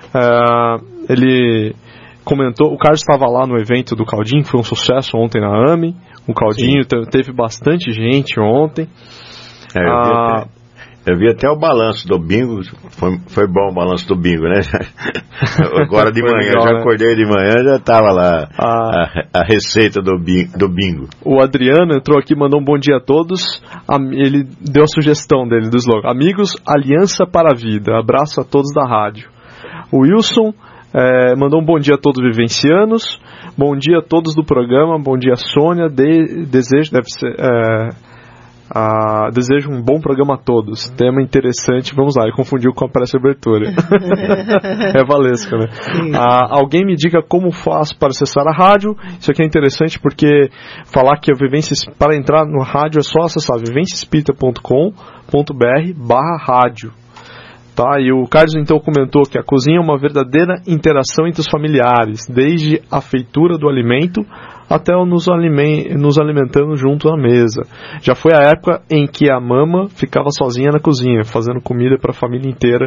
uh, ele comentou, o Carlos estava lá no evento do Caldinho, foi um sucesso ontem na A M E, o Caldinho te, teve bastante gente ontem. É, eu vi Ah, até- Eu vi até o balanço do bingo, foi, foi bom o balanço do bingo, né? Agora de Foi manhã, legal, já né? acordei de manhã, já estava lá Ah. a, a receita do bingo, do bingo. O Adriano entrou aqui, mandou um bom dia a todos. Am- Ele deu a sugestão dele do slogan: Amigos, aliança para a vida. Abraço a todos da rádio. O Wilson eh, mandou um bom dia a todos vivencianos. Bom dia a todos do programa. Bom dia, Sônia. De- desejo, deve ser. eh, ah, desejo um bom programa a todos. Tema interessante. Vamos lá, ele confundiu com a prece abertura. É Valesca, né? Ah, alguém me diga como faço para acessar a rádio. Isso aqui é interessante porque falar que a vivência, para entrar no rádio é só acessar vivência espírita ponto com ponto br barra rádio. Tá? E o Carlos então comentou que a cozinha é uma verdadeira interação entre os familiares, desde a feitura do alimento até o nos, alimen- nos alimentando junto à mesa. Já foi a época em que a mama ficava sozinha na cozinha, fazendo comida para a família inteira,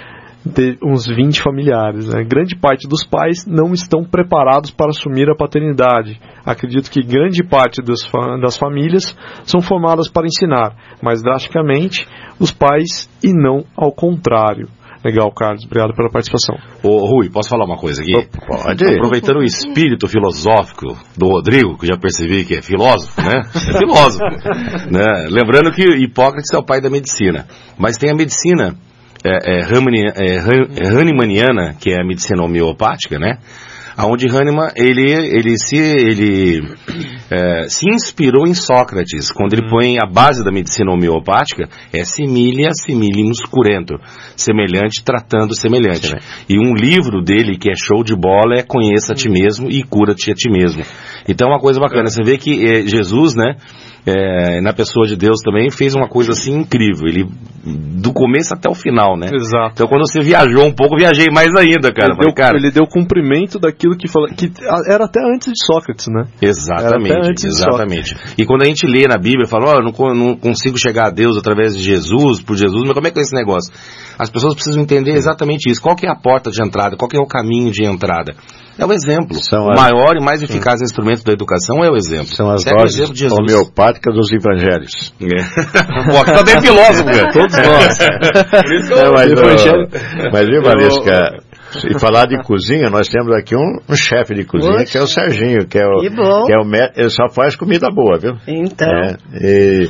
de uns vinte familiares. Né? Grande parte dos pais não estão preparados para assumir a paternidade. Acredito que grande parte das, fa- das famílias são formadas para ensinar, mas drasticamente os pais e não ao contrário. Legal, Carlos. Obrigado pela participação. Ô, Rui, posso falar uma coisa aqui? Pode. Aproveitando o espírito filosófico do Rodrigo, que já percebi que é filósofo, né? É filósofo. Né? Lembrando que Hipócrates é o pai da medicina. Mas tem a medicina é, é, Hahnemann- é, Han- Hahnemanniana, que é a medicina homeopática, né? Onde Hahnemann, ele, ele, se, ele é, se inspirou em Sócrates, quando ele põe a base da medicina homeopática, é similia similimus curento, semelhante tratando semelhante. E um livro dele que é show de bola é Conheça a ti mesmo e cura-te a ti mesmo. Então é uma coisa bacana, você vê que é, Jesus, né, é, na pessoa de Deus também, fez uma coisa assim incrível, ele, do começo até o final, né? Exato. Então quando você viajou um pouco, eu viajei mais ainda, cara. Ele, Falei, deu, cara, ele deu cumprimento daquilo que, fala, que era até antes de Sócrates, né? Exatamente, Era até antes de exatamente. E quando a gente lê na Bíblia, fala, ó, oh, eu não, co- não consigo chegar a Deus através de Jesus, por Jesus, mas como é que é esse negócio? As pessoas precisam entender exatamente isso. Qual que é a porta de entrada? Qual que é o caminho de entrada? É o exemplo. São o as- maior e mais eficaz instrumento da educação é o exemplo. São as Segue o doses exemplo de Jesus. homeopáticas dos evangelhos. É. Pô, você tá bem filósofo, cara. Todos nós. Por isso que eu- Não, mas, Evangelho. ô, mas viu, Valesca, e falar de cozinha, nós temos aqui um, um chefe de cozinha, Oxe. que é o Serginho, que é o, Que bom. que é o mé- ele só faz comida boa, viu? Então. É, e...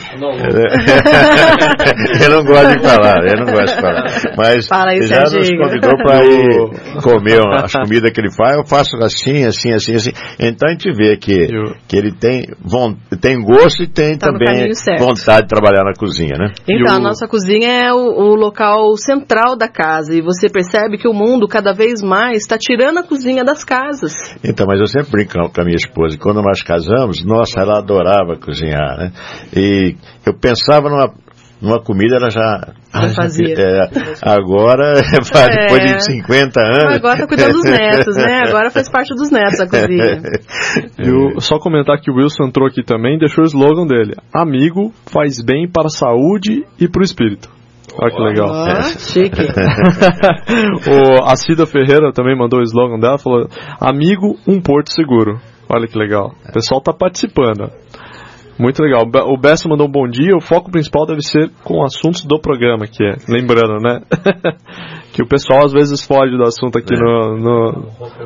ele não gosta de falar, ele não gosta de falar. Mas Fala aí, ele já nos Serginho. convidou para ir comer as comidas que ele faz, eu faço assim, assim, assim, assim. Então a gente vê que, Eu- que ele tem, von- tem gosto e tem Tá no também caminho certo. vontade de trabalhar na cozinha, né? Então, E o- a nossa cozinha é o, o local central da casa e você percebe que o mundo cada cada vez mais está tirando a cozinha das casas. Então, mas eu sempre brinco com a minha esposa, quando nós casamos, nossa, ela adorava cozinhar, né? E eu pensava numa, numa comida, ela já... Já ah, fazia. É, agora, é. depois de cinquenta anos... Agora está cuidando dos netos, né? Agora faz parte dos netos a cozinha. Eu, só comentar que o Wilson entrou aqui também, deixou o slogan dele: amigo faz bem para a saúde e para o espírito. Olha que legal. Ah, chique. O, a Cida Ferreira também mandou o slogan dela, falou: amigo, um porto seguro. Olha que legal. O pessoal está participando. Muito legal. O Bessa mandou um bom dia. O foco principal deve ser com assuntos do programa, que é, lembrando, né? Que o pessoal às vezes foge do assunto aqui é. no, no,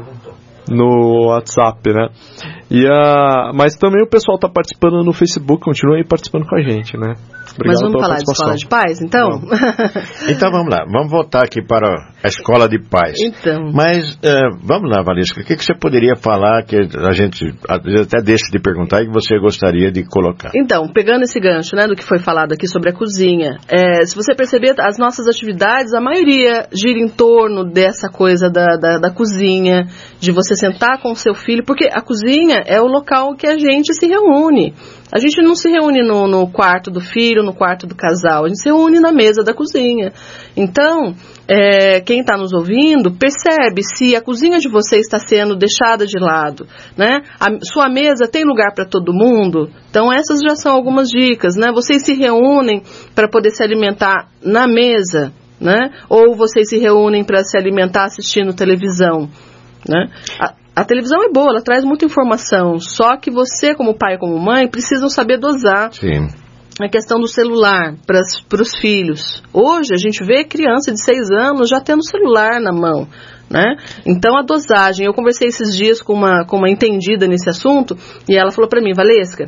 no WhatsApp, né? E a, mas também o pessoal está participando no Facebook, continua aí participando com a gente, né? Obrigado. Mas vamos falar de Escola de Paz, então? Vamos. Então vamos lá, vamos voltar aqui para a Escola de Paz. Então. Mas uh, vamos lá, Valesca, o que, que você poderia falar que a gente até deixa de perguntar e que você gostaria de colocar? Então, pegando esse gancho, né, do que foi falado aqui sobre a cozinha, é, se você perceber, as nossas atividades, a maioria gira em torno dessa coisa da, da, da cozinha, de você sentar com o seu filho, porque a cozinha é o local que a gente se reúne. A gente não se reúne no, no quarto do filho, no quarto do casal, a gente se reúne na mesa da cozinha. Então, é, quem está nos ouvindo, percebe se a cozinha de vocês está sendo deixada de lado, né? A sua mesa tem lugar para todo mundo? Então, essas já são algumas dicas, né? Vocês se reúnem para poder se alimentar na mesa, né? Ou vocês se reúnem para se alimentar assistindo televisão, né? A, A televisão é boa, ela traz muita informação, só que você, como pai e como mãe, precisam saber dosar. Sim. A questão do celular para os filhos. Hoje a gente vê criança de seis anos já tendo celular na mão, né? Então a dosagem, eu conversei esses dias com uma, com uma entendida nesse assunto, e ela falou para mim: Valesca,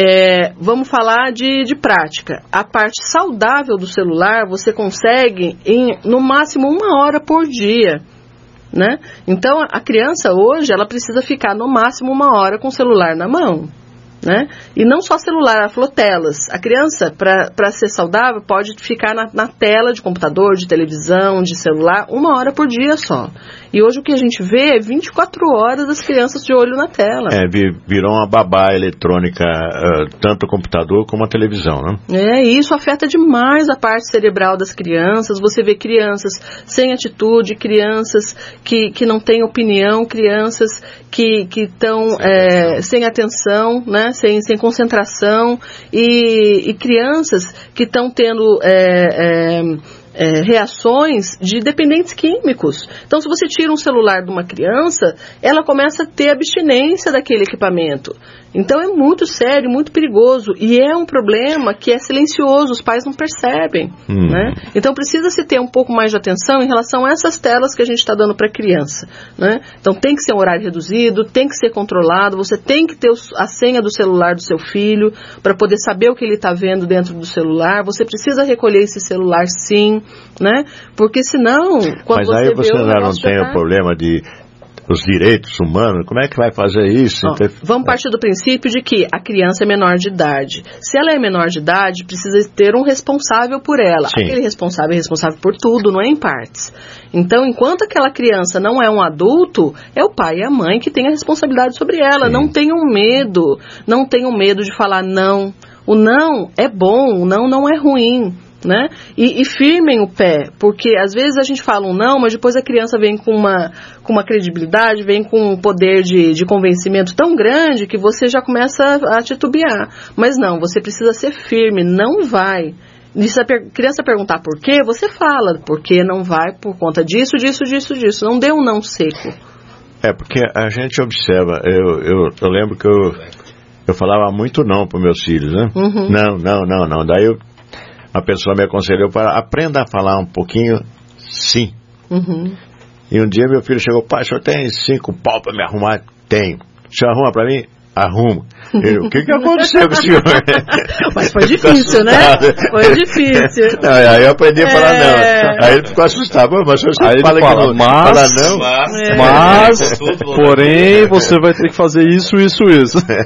é, vamos falar de, de prática. A parte saudável do celular você consegue em no máximo uma hora por dia. Né? Então a criança hoje ela precisa ficar no máximo uma hora com o celular na mão, né? E não só celular, ela falou telas. A criança, para ser saudável, pode ficar na, na tela de computador, de televisão, de celular, uma hora por dia só. E hoje o que a gente vê é vinte e quatro horas das crianças de olho na tela. É, virou uma babá eletrônica, uh, tanto o computador como a televisão, né? É, e isso afeta demais a parte cerebral das crianças. Você vê crianças sem atitude, crianças que, que não têm opinião, crianças que estão é, sem atenção, né? sem, sem concentração, e, e crianças que estão tendo... É, é, É, reações de dependentes químicos. Então, se você tira um celular de uma criança, ela começa a ter abstinência daquele equipamento. Então, é muito sério, muito perigoso. E é um problema que é silencioso, os pais não percebem. Hum. Né? Então, precisa-se ter um pouco mais de atenção em relação a essas telas que a gente está dando para a criança. Né? Então, tem que ser um horário reduzido, tem que ser controlado, você tem que ter a senha do celular do seu filho para poder saber o que ele está vendo dentro do celular. Você precisa recolher esse celular, sim. Né? Porque senão, quando Mas você aí você vê o já não tem tá... o problema de os direitos humanos, como é que vai fazer isso? Ó, vamos partir do princípio de que a criança é menor de idade. Se ela é menor de idade, precisa ter um responsável por ela. Sim. Aquele responsável é responsável por tudo, não é em partes. Então, enquanto aquela criança não é um adulto, é o pai e a mãe que têm a responsabilidade sobre ela. Sim. Não tenham medo, não tenham medo de falar não. O não é bom, o não não é ruim. Né? E, e firmem o pé, porque às vezes a gente fala um não, mas depois a criança vem com uma, com uma credibilidade, vem com um poder de, de convencimento tão grande que você já começa a titubear. Mas não, você precisa ser firme, não vai. E se a per- criança perguntar por quê, você fala, porque não vai por conta disso, disso, disso, disso. Não dê um não seco. É, porque a gente observa, eu, eu, eu lembro que eu, eu falava muito não para meus filhos, né? Uhum. Não, não, não, não. Daí eu a pessoa me aconselhou para aprenda a falar um pouquinho sim. Uhum. E um dia meu filho chegou: pai, o senhor tem cinco pau para me arrumar? Tenho. O senhor arruma para mim? arrumo. Ele, o que que aconteceu com o senhor? Mas foi difícil, né? Foi difícil. Não, aí eu aprendi a falar é... não. Aí ele ficou assustado. Mas você aí fala, ele fala, que não, mas, fala não. Mas, mas porém, você vai ter que fazer isso, isso, isso. É.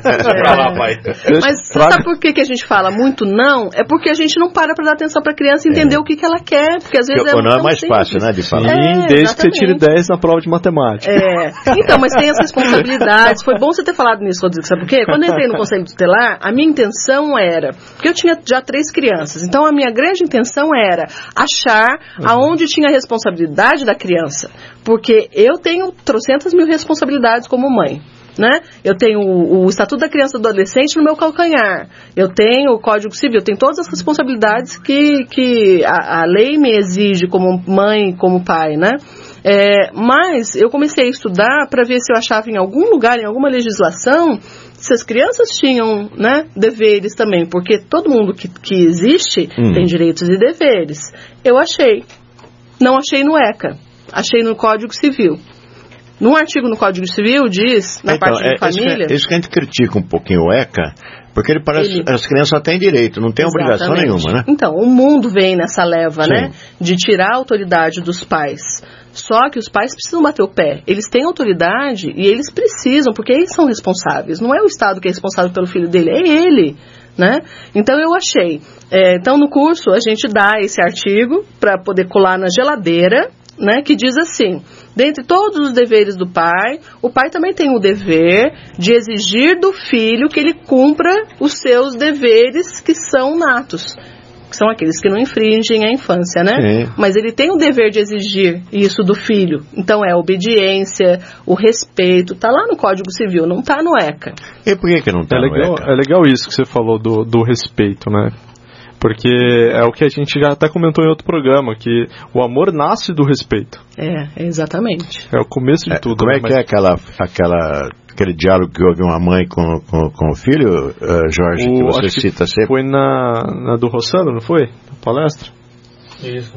Mas sabe por que, que a gente fala muito não? É porque a gente não para para dar atenção para a criança e entender é. o que, que ela quer. Porque às vezes porque é, não é mais simples. Fácil, né, de falar. Sim, é, desde que você tire dez na prova de matemática. É. Então, mas tem as responsabilidades. Foi bom você ter falado nisso, Rodrigo. Sabe por quê? Quando eu entrei no Conselho Tutelar, a minha intenção era... Porque eu tinha já três crianças. Então, a minha grande intenção era achar uhum. aonde tinha a responsabilidade da criança. Porque eu tenho trocentas mil responsabilidades como mãe. Né? Eu tenho o, o Estatuto da Criança e do Adolescente no meu calcanhar. Eu tenho o Código Civil. Eu tenho todas as responsabilidades que, que a, a lei me exige como mãe, como pai, né? É, mas eu comecei a estudar para ver se eu achava em algum lugar, em alguma legislação, se as crianças tinham, né, deveres também, porque todo mundo que, que existe hum. tem direitos e deveres. Eu achei. Não achei no ECA, achei no Código Civil. Num artigo no Código Civil diz, na então, parte de é, família... Isso que a gente critica um pouquinho o ECA, porque ele parece que ele... as crianças só têm direito, não tem Exatamente. Obrigação nenhuma, né? Então, o mundo vem nessa leva, Sim. né, de tirar a autoridade dos pais. Só que os pais precisam bater o pé. Eles têm autoridade e eles precisam, porque eles são responsáveis. Não é o Estado que é responsável pelo filho dele, é ele. Né? Então eu achei. É, então no curso a gente dá esse artigo para poder colar na geladeira, né, que diz assim: dentre todos os deveres do pai, o pai também tem o dever de exigir do filho que ele cumpra os seus deveres que são natos. São aqueles que não infringem a infância, né? Sim. Mas ele tem o dever de exigir isso do filho. Então é a obediência, o respeito. Está lá no Código Civil, não está no ECA. E por que, que não está é no legal, ECA? É legal isso que você falou do, do respeito, né? Porque é o que a gente já até comentou em outro programa, que o amor nasce do respeito. É, exatamente. É o começo de é, tudo. Como né? é que Mas... é aquela... aquela... aquele diálogo que houve uma mãe com, com, com o filho, uh, Jorge, o, que você acho cita que sempre? Foi na, na do Rossano, não foi? Na palestra? Isso.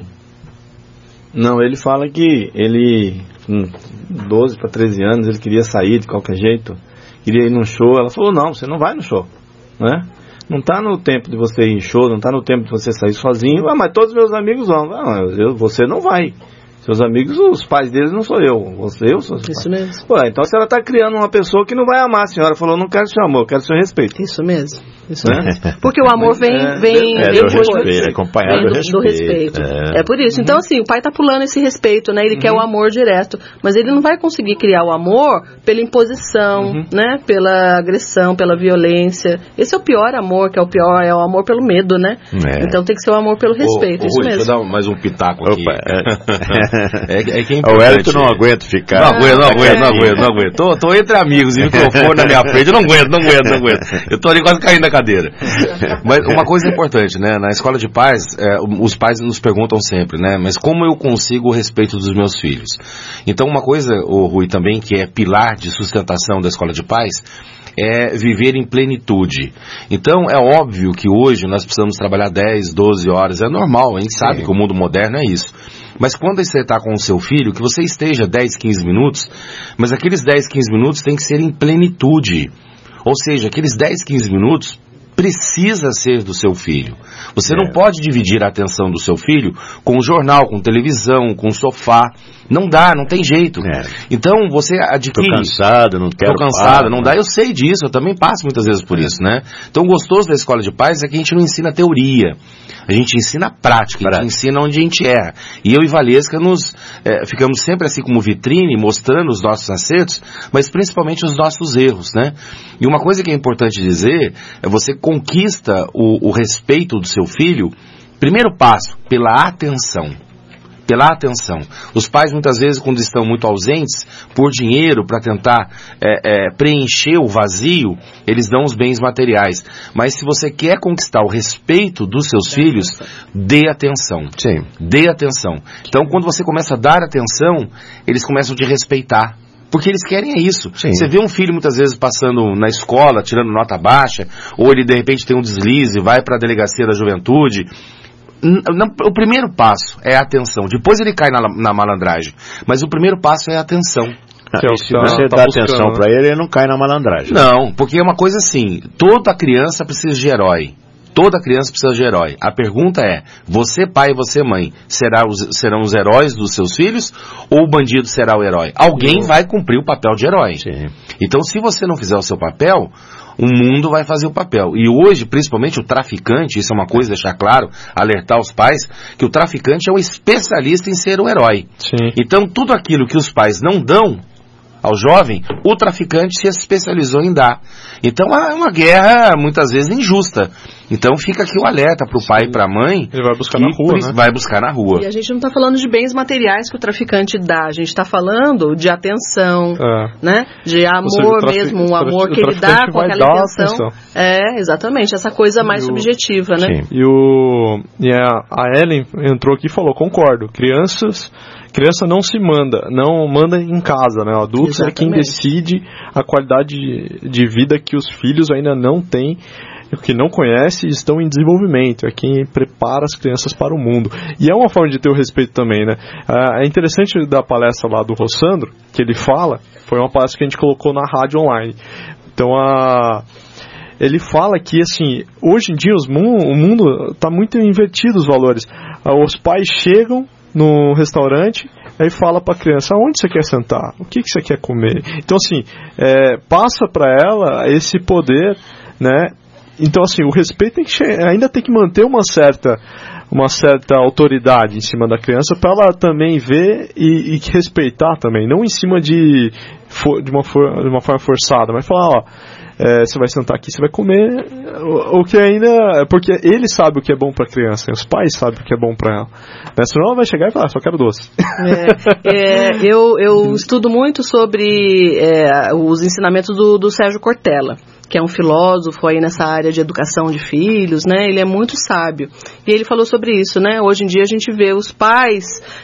Não, ele fala que ele, com doze para treze anos, ele queria sair de qualquer jeito, queria ir num show. Ela falou, não, você não vai no show, né? Não está no tempo de você ir em show, não está no tempo de você sair sozinho. Ah, mas todos os meus amigos vão. Ah, eu, você não vai. Seus amigos, os pais deles não sou eu. Você, eu sou seu Isso pai. mesmo. Pô, então a senhora está criando uma pessoa que não vai amar. A senhora falou, não quero seu amor, quero seu respeito. Isso mesmo. Isso né? mesmo. Porque o amor vem, é, vem, é, vem do respeito, acompanhado vem do, do respeito. Do respeito. É. é por isso. Uhum. Então, assim, o pai está pulando esse respeito, né? Ele uhum. quer o amor direto. Mas ele não vai conseguir criar o amor pela imposição, uhum. né? Pela agressão, pela violência. Esse é o pior amor, que é o pior, é o amor pelo medo, né? É. Então tem que ser o amor pelo respeito. Ô, isso Rui, mesmo. Deixa eu dar mais um pitaco aqui. Opa, é. é, é que é o Hélio não aguenta ficar. Não aguento, não aguento, não aguento, não aguento. Tô, tô entre amigos e microfone na minha frente, eu não aguento, não aguento, não aguento. Eu tô ali quase caindo da cadeira. Mas uma coisa importante, né? Na escola de pais, é, os pais nos perguntam sempre, né? Mas como eu consigo o respeito dos meus filhos? Então uma coisa, ô Rui, também, que é pilar de sustentação da escola de pais, é viver em plenitude. Então, é óbvio que hoje nós precisamos trabalhar dez, doze horas, é normal, a gente sabe Sim. que o mundo moderno é isso. Mas quando você está com o seu filho, que você esteja dez, quinze minutos, mas aqueles dez, quinze minutos tem que ser em plenitude. Ou seja, aqueles dez, quinze minutos precisa ser do seu filho. Você é. não pode dividir a atenção do seu filho com o jornal, com televisão, com o sofá. Não dá, não tem jeito. É. Então, você adquire... Tô cansado, não quero... Tô cansado, par, não dá. Eu sei disso, eu também passo muitas vezes por é. isso, né? Então, o gostoso da escola de pais é que a gente não ensina teoria. A gente ensina prática, prática. A gente ensina onde a gente erra. E eu e Valesca nos, é, ficamos sempre assim como vitrine, mostrando os nossos acertos, mas principalmente os nossos erros, né? E uma coisa que é importante dizer, é você conquista o, o respeito do seu filho, primeiro passo, pela atenção. Pela atenção. Os pais muitas vezes, quando estão muito ausentes, por dinheiro, para tentar é, é, preencher o vazio, eles dão os bens materiais. Mas se você quer conquistar o respeito dos seus filhos, dê atenção. Sim. Dê atenção. Então, quando você começa a dar atenção, eles começam a te respeitar. Porque eles querem é isso. Sim. Você vê um filho muitas vezes passando na escola, tirando nota baixa, ou ele de repente tem um deslize, vai para a delegacia da juventude. O primeiro passo é a atenção. Depois ele cai na, na malandragem. Mas o primeiro passo é a atenção. Que é o se tá, você tá dá buscando, atenção, né, para ele, ele não cai na malandragem. Não, porque é uma coisa assim, toda criança precisa de herói. Toda criança precisa de herói. A pergunta é, você pai e você mãe, será os, serão os heróis dos seus filhos ou o bandido será o herói? Alguém vai cumprir o papel de herói. Sim. Então, se você não fizer o seu papel, o mundo vai fazer o papel. E hoje, principalmente o traficante, isso é uma coisa, deixar claro, alertar os pais, que o traficante é um especialista em ser o herói. Sim. Então, tudo aquilo que os pais não dão ao jovem, o traficante se especializou em dar. Então é uma guerra muitas vezes injusta. Então fica aqui o alerta para o pai e para a mãe. Ele vai buscar na rua, né? Vai buscar na rua. E a gente não está falando de bens materiais que o traficante dá. A gente está falando de atenção, é, né? De amor seja, mesmo, um amor que ele dá com aquela intenção. É, exatamente. Essa coisa mais o, subjetiva, né? Sim. E, o, e a, a Ellen entrou aqui e falou, concordo, crianças... Criança não se manda, não manda em casa, né? O adulto Exatamente. É quem decide a qualidade de, de vida que os filhos ainda não têm, que não conhecem e estão em desenvolvimento. É quem prepara as crianças para o mundo. E é uma forma de ter o respeito também, né? É interessante da palestra lá do Rossandro, que ele fala, foi uma palestra que a gente colocou na rádio online. Então, a... ele fala que, assim, hoje em dia os mu- o mundo está muito invertido os valores. Os pais chegam no restaurante, aí fala para a criança, aonde você quer sentar? O que, que você quer comer? Então, assim, é, passa para ela esse poder, né? Então, assim, o respeito tem que che- ainda tem que manter uma certa, uma certa autoridade em cima da criança para ela também ver e, e respeitar também, não em cima de, for, de, uma, for, de uma forma forçada, mas falar, ó, É, você vai sentar aqui, você vai comer o, o que ainda... Porque ele sabe o que é bom para a criança, os pais sabem o que é bom para ela, né? Senão ela vai chegar e falar, só quero doce. É, é, eu, eu estudo muito sobre é, os ensinamentos do, do Sérgio Cortella, que é um filósofo aí nessa área de educação de filhos, né? Ele é muito sábio. E ele falou sobre isso, né? Hoje em dia a gente vê os pais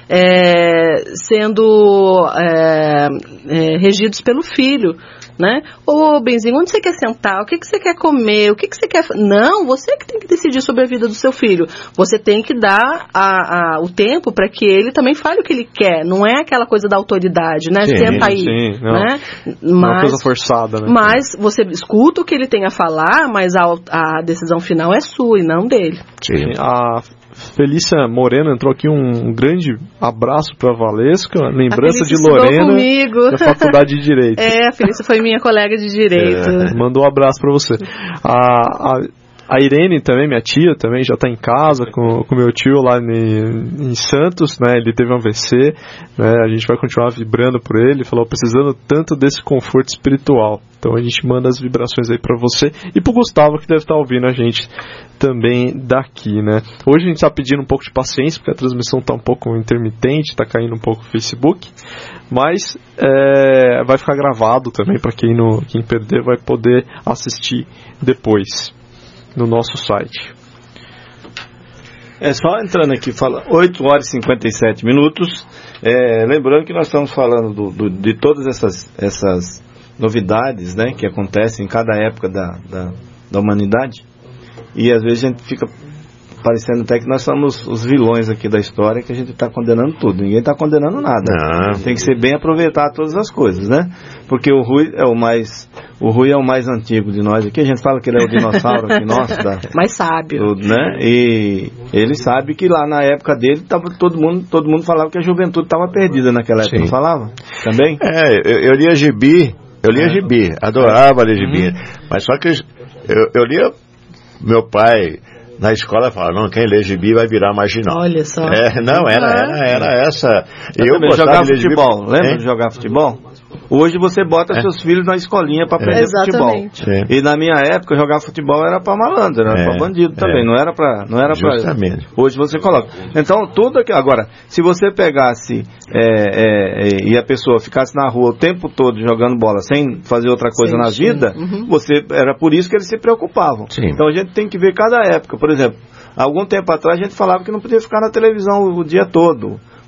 é, sendo é, é, regidos pelo filho, né? Ô, Benzinho, onde você quer sentar? O que, que você quer comer? O que, que você quer... Não, você que tem que decidir sobre a vida do seu filho. Você tem que dar a, a, o tempo para que ele também fale o que ele quer. Não é aquela coisa da autoridade, né? Sim, Senta aí. Sim, não. Né? Mas, não é uma coisa forçada, né? Mas você escuta o que ele tem a falar, mas a, a decisão final é sua e não dele. Sim. A Felícia Moreno entrou aqui, um grande abraço para a Valesca, lembrança de Lorena da Faculdade de Direito. É, a Felícia foi minha colega de Direito. É, mandou um abraço para você. A, a, a Irene também, minha tia, também já está em casa com o meu tio lá em, em Santos, né? Ele teve um A V C, né? A gente vai continuar vibrando por ele, falou, precisando tanto desse conforto espiritual. Então a gente manda as vibrações aí para você e pro Gustavo, que deve estar ouvindo a gente também daqui, né? Hoje a gente está pedindo um pouco de paciência, porque a transmissão está um pouco intermitente, está caindo um pouco o Facebook, mas é, vai ficar gravado também para quem, não, quem perder vai poder assistir depois no nosso site. É só entrando aqui, fala oito horas e cinquenta e sete minutos, é, lembrando que nós estamos falando do, do, de todas essas, essas novidades, né, que acontecem em cada época da, da, da humanidade, e às vezes a gente fica parecendo até que nós somos os vilões aqui da história, que a gente está condenando tudo. Ninguém está condenando nada. Não. Tem que ser bem aproveitar todas as coisas, né? Porque o Rui é o mais o Rui é o mais antigo de nós aqui. A gente fala que ele é o dinossauro aqui, nosso, da, mais sábio, tudo, né? E ele sabe que lá na época dele tava todo mundo todo mundo falava que a juventude estava perdida naquela época. Sim. Não falava? Também? É, eu, eu lia gibi, eu lia é. gibi, adorava ler gibi, uhum. Mas só que eu, eu lia meu pai na escola falava, não, quem lê gibi vai virar marginal. Olha só. É, não, era, era, era essa. Eu, eu gostava de jogar futebol. Gibi. Lembra hein? De jogar futebol? Hoje você bota é. seus filhos na escolinha para aprender é. futebol. É. E na minha época jogar futebol era para malandro, era é. para bandido também, é. não era para, não era para. Hoje você coloca. Então tudo aqui agora, se você pegasse é, é, e a pessoa ficasse na rua o tempo todo jogando bola sem fazer outra coisa sim, na sim. vida, uhum. você era por isso que eles se preocupavam. Sim. Então a gente tem que ver cada época. Por exemplo, algum tempo atrás a gente falava que não podia ficar na televisão o dia todo.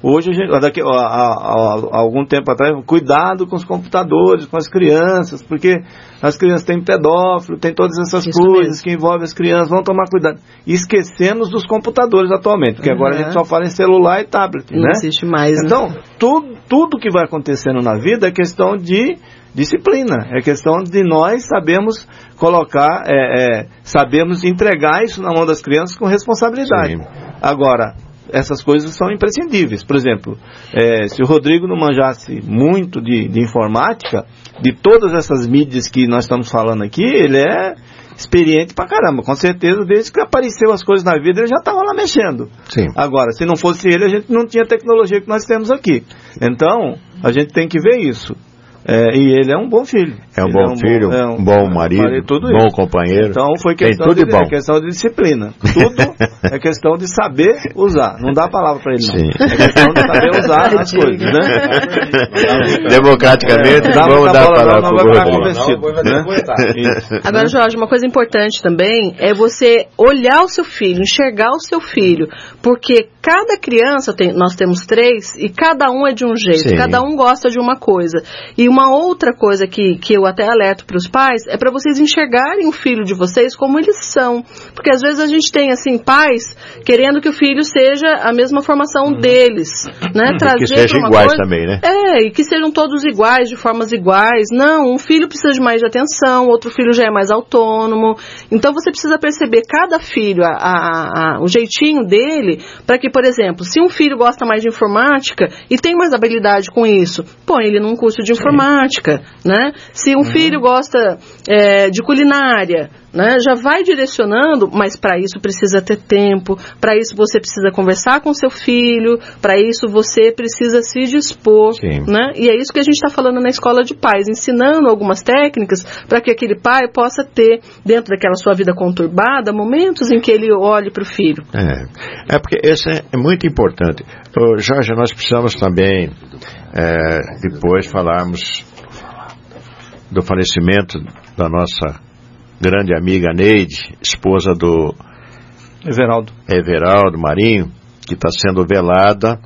Hoje, a gente, daqui, há, há, há algum tempo atrás, cuidado com os computadores, com as crianças, porque as crianças têm pedófilo, tem todas essas Isso coisas mesmo. que envolvem as crianças, vão tomar cuidado. E esquecemos dos computadores atualmente, porque uhum. agora a gente só fala em celular e tablet, Não né? existe mais, Então, né? tudo, tudo que vai acontecendo na vida é questão de disciplina, é questão de nós sabermos colocar, é, é, sabemos entregar isso na mão das crianças com responsabilidade. Sim. Agora, essas coisas são imprescindíveis. Por exemplo, é, se o Rodrigo não manjasse muito de, de informática, de todas essas mídias que nós estamos falando aqui, ele é experiente pra caramba. Com certeza, desde que apareceu as coisas na vida, ele já estava lá mexendo. Sim. Agora, se não fosse ele, a gente não tinha a tecnologia que nós temos aqui. Então, a gente tem que ver isso. É, e ele é um bom filho. É um ele bom é um filho, bom, é um, um bom marido, marido tudo bom isso. companheiro. Então foi questão, tudo de, bom. é questão de disciplina. Tudo é questão de saber usar. Não dá a palavra para ele, não. Sim. É questão de saber usar as coisas, né? Democraticamente, é, vamos dar a palavra para o Rodrigo. Né? Agora, Jorge, uma coisa importante também é você olhar o seu filho, enxergar o seu filho, porque cada criança, tem, nós temos três, e cada um é de um jeito, Sim. cada um gosta de uma coisa. E uma outra coisa que, que eu até alerto para os pais é para vocês enxergarem o filho de vocês como eles são. Porque às vezes a gente tem, assim, pais querendo que o filho seja a mesma formação hum. deles, né? Hum, Trazer que sejam iguais coisa, também, né? É, e que sejam todos iguais, de formas iguais. Não, um filho precisa de mais atenção, outro filho já é mais autônomo. Então você precisa perceber cada filho, a, a, a, o jeitinho dele, para que, por exemplo, se um filho gosta mais de informática e tem mais habilidade com isso, põe ele num curso de informática, né? Se um uhum. filho gosta é, de culinária, né? Já vai direcionando, mas para isso precisa ter tempo, para isso você precisa conversar com seu filho, para isso você precisa se dispor, né? E é isso que a gente está falando na escola de pais, ensinando algumas técnicas para que aquele pai possa ter, dentro daquela sua vida conturbada, momentos em que ele olhe para o filho. É, é porque isso é, é muito importante. Ô, Jorge, nós precisamos também é, depois falarmos do falecimento da nossa grande amiga Neide, esposa do Everaldo, Everaldo Marinho, que está sendo velada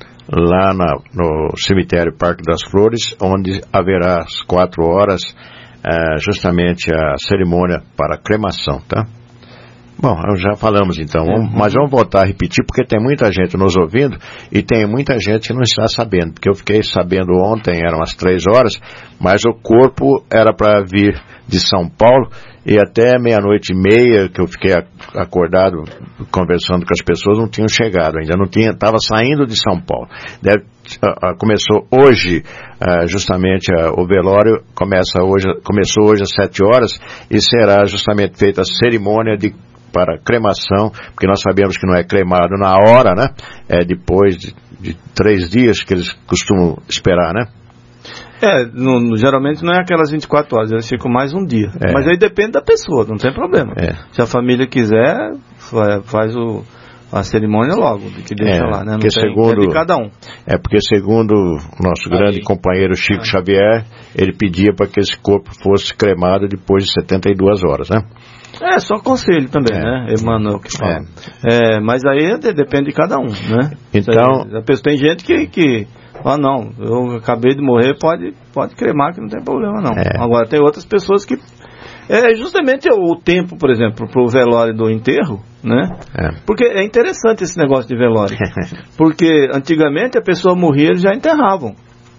lá na, no cemitério Parque das Flores, onde haverá às quatro horas é, justamente a cerimônia para a cremação, tá? Bom, já falamos então, vamos, mas vamos voltar a repetir, porque tem muita gente nos ouvindo e tem muita gente que não está sabendo, porque eu fiquei sabendo ontem, eram as três horas, mas o corpo era para vir de São Paulo e até meia-noite e meia que eu fiquei acordado conversando com as pessoas, não tinham chegado ainda, não tinha, estava saindo de São Paulo. Deve, uh, uh, começou hoje, uh, justamente uh, o velório começa hoje, começou hoje às sete horas e será justamente feita a cerimônia de para cremação, porque nós sabemos que não é cremado na hora, né? É depois de, de três dias que eles costumam esperar, né? É, no, no, geralmente não é aquelas vinte e quatro horas, eles ficam mais um dia. É. Mas aí depende da pessoa, não tem problema. É. Se a família quiser, faz o, a cerimônia logo, que deixa é, lá, né? Não tem, segundo, é de cada um. É porque segundo o nosso aí. grande companheiro Chico aí. Xavier, ele pedia para que esse corpo fosse cremado depois de setenta e duas horas, né? É, só conselho também, é. né? Emmanuel que fala. É. É, mas aí depende de cada um, né? Então, aí, a pessoa, tem gente que, que ah, não, eu acabei de morrer, pode, pode cremar que não tem problema não. É. Agora tem outras pessoas que é justamente o tempo, por exemplo, para o velório do enterro, né? É. Porque é interessante esse negócio de velório. Porque antigamente a pessoa morria, eles já enterravam.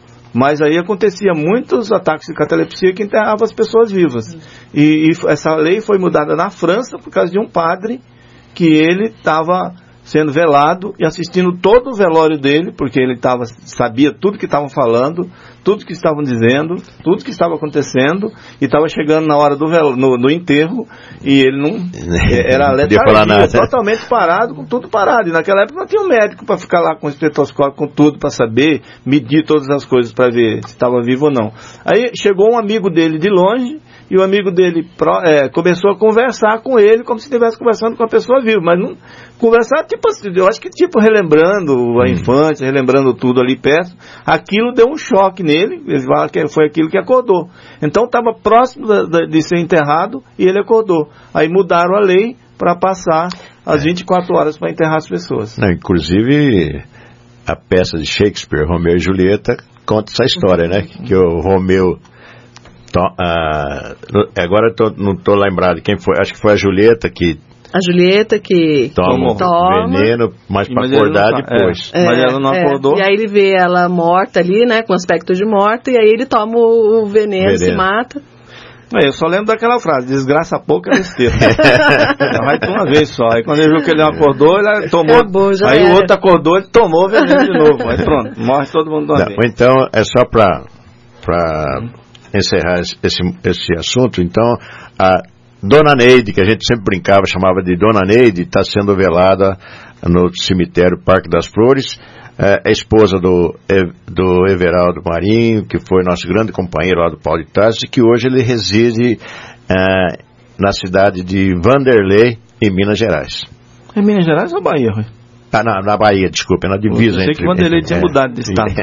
Mas aí acontecia muitos ataques de catalepsia que enterravam as pessoas vivas. E, e essa lei foi mudada na França por causa de um padre que ele estava sendo velado e assistindo todo o velório dele, porque ele tava, sabia tudo que estavam falando, tudo que estavam dizendo, tudo que estava acontecendo, e estava chegando na hora do velo, no, no enterro, e ele não... Era letargia, totalmente parado, com tudo parado. E naquela época não tinha um médico para ficar lá com o estetoscópio, com tudo, para saber, medir todas as coisas para ver se estava vivo ou não. Aí chegou um amigo dele de longe, e o amigo dele é, começou a conversar com ele como se estivesse conversando com a pessoa viva, mas não conversar, tipo assim, eu acho que tipo relembrando a hum. infância, relembrando tudo ali perto, aquilo deu um choque nele, ele fala que foi aquilo que acordou. Então estava próximo da, da, de ser enterrado e ele acordou. Aí mudaram a lei para passar as vinte e quatro horas para enterrar as pessoas. Não, inclusive, a peça de Shakespeare, Romeu e Julieta, conta essa história, né? Que o Romeu... To, uh, agora eu tô, não estou lembrado quem foi, acho que foi a Julieta que... A Julieta que toma, toma veneno, mas para acordar não, depois. É, mas ela não é, acordou. E aí ele vê ela morta ali, né? Com aspecto de morta, e aí ele toma o veneno, veneno. se mata. Eu só lembro daquela frase, desgraça pouco é besteira. Vai de uma vez só. Aí quando ele viu que ele não acordou, ele tomou. Acabou, aí era. o outro acordou, ele tomou o veneno de novo. Aí pronto, morre todo mundo de uma vez. Então, é só para para encerrar esse, esse assunto, então, a Dona Neide, que a gente sempre brincava, chamava de Dona Neide, está sendo velada no cemitério Parque das Flores. É, é esposa do, do Everaldo Marinho, que foi nosso grande companheiro lá do Paulo de Tarso, e que hoje ele reside é, na cidade de Vanderlei, em Minas Gerais. É Minas Gerais ou Bahia, Rui? Ah, na, na Bahia, desculpa, na divisa. Eu sei entre, que Vanderlei entre, tinha é, mudado de estado.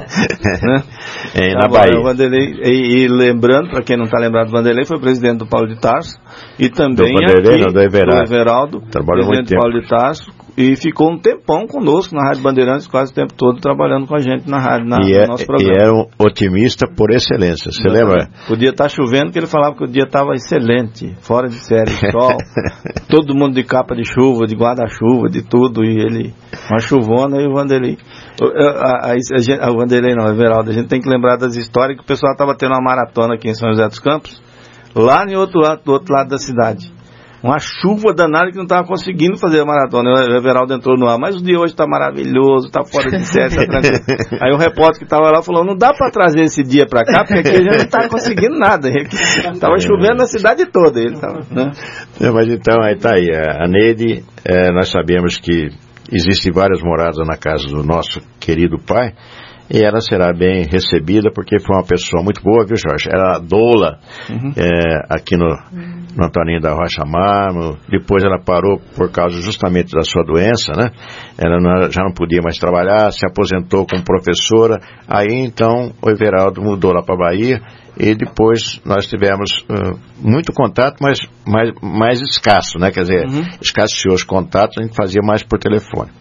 né? é, tá na bom, Bahia. Vanderlei, e, e lembrando, para quem não está lembrado, Vanderlei foi presidente do Paulo de Tarso e também do Vanderlei, aqui, não, do Everaldo, do Everaldo trabalhou muito presidente do Paulo de Tarso, e ficou um tempão conosco na Rádio Bandeirantes, quase o tempo todo trabalhando com a gente na rádio, na, e no é, nosso programa. E era um otimista por excelência, você lembra? Podia estar chovendo, que ele falava que o dia estava excelente, fora de série, sol, todo mundo de capa de chuva, de guarda-chuva, de tudo, e ele, uma chuvona, e o Vanderlei. A, a, a, a, o Vanderlei não, Everaldo, a gente tem que lembrar das histórias que o pessoal estava tendo uma maratona aqui em São José dos Campos, lá no outro lado, do outro lado da cidade. Uma chuva danada que não estava conseguindo fazer a maratona. O Everaldo entrou no ar, mas o dia hoje está maravilhoso, está fora de série, está tranquilo. Aí o repórter que estava lá falou, não dá para trazer esse dia para cá, porque aqui a gente não está conseguindo nada. Estava chovendo na cidade toda. Ele tava, né? Não, mas então, aí está aí. A Neide, é, nós sabemos que existem várias moradas na casa do nosso querido pai, e ela será bem recebida, porque foi uma pessoa muito boa, viu, Jorge? Era a doula, uhum. é, aqui no, no Antoninho da Rocha Marmo. Depois ela parou por causa justamente da sua doença, né? Ela não, já não podia mais trabalhar, se aposentou como professora. Aí, então, o Everaldo mudou lá para a Bahia, e depois nós tivemos uh, muito contato, mas mais, mais escasso, né? Quer dizer, uhum. escasseou os contatos, a gente fazia mais por telefone.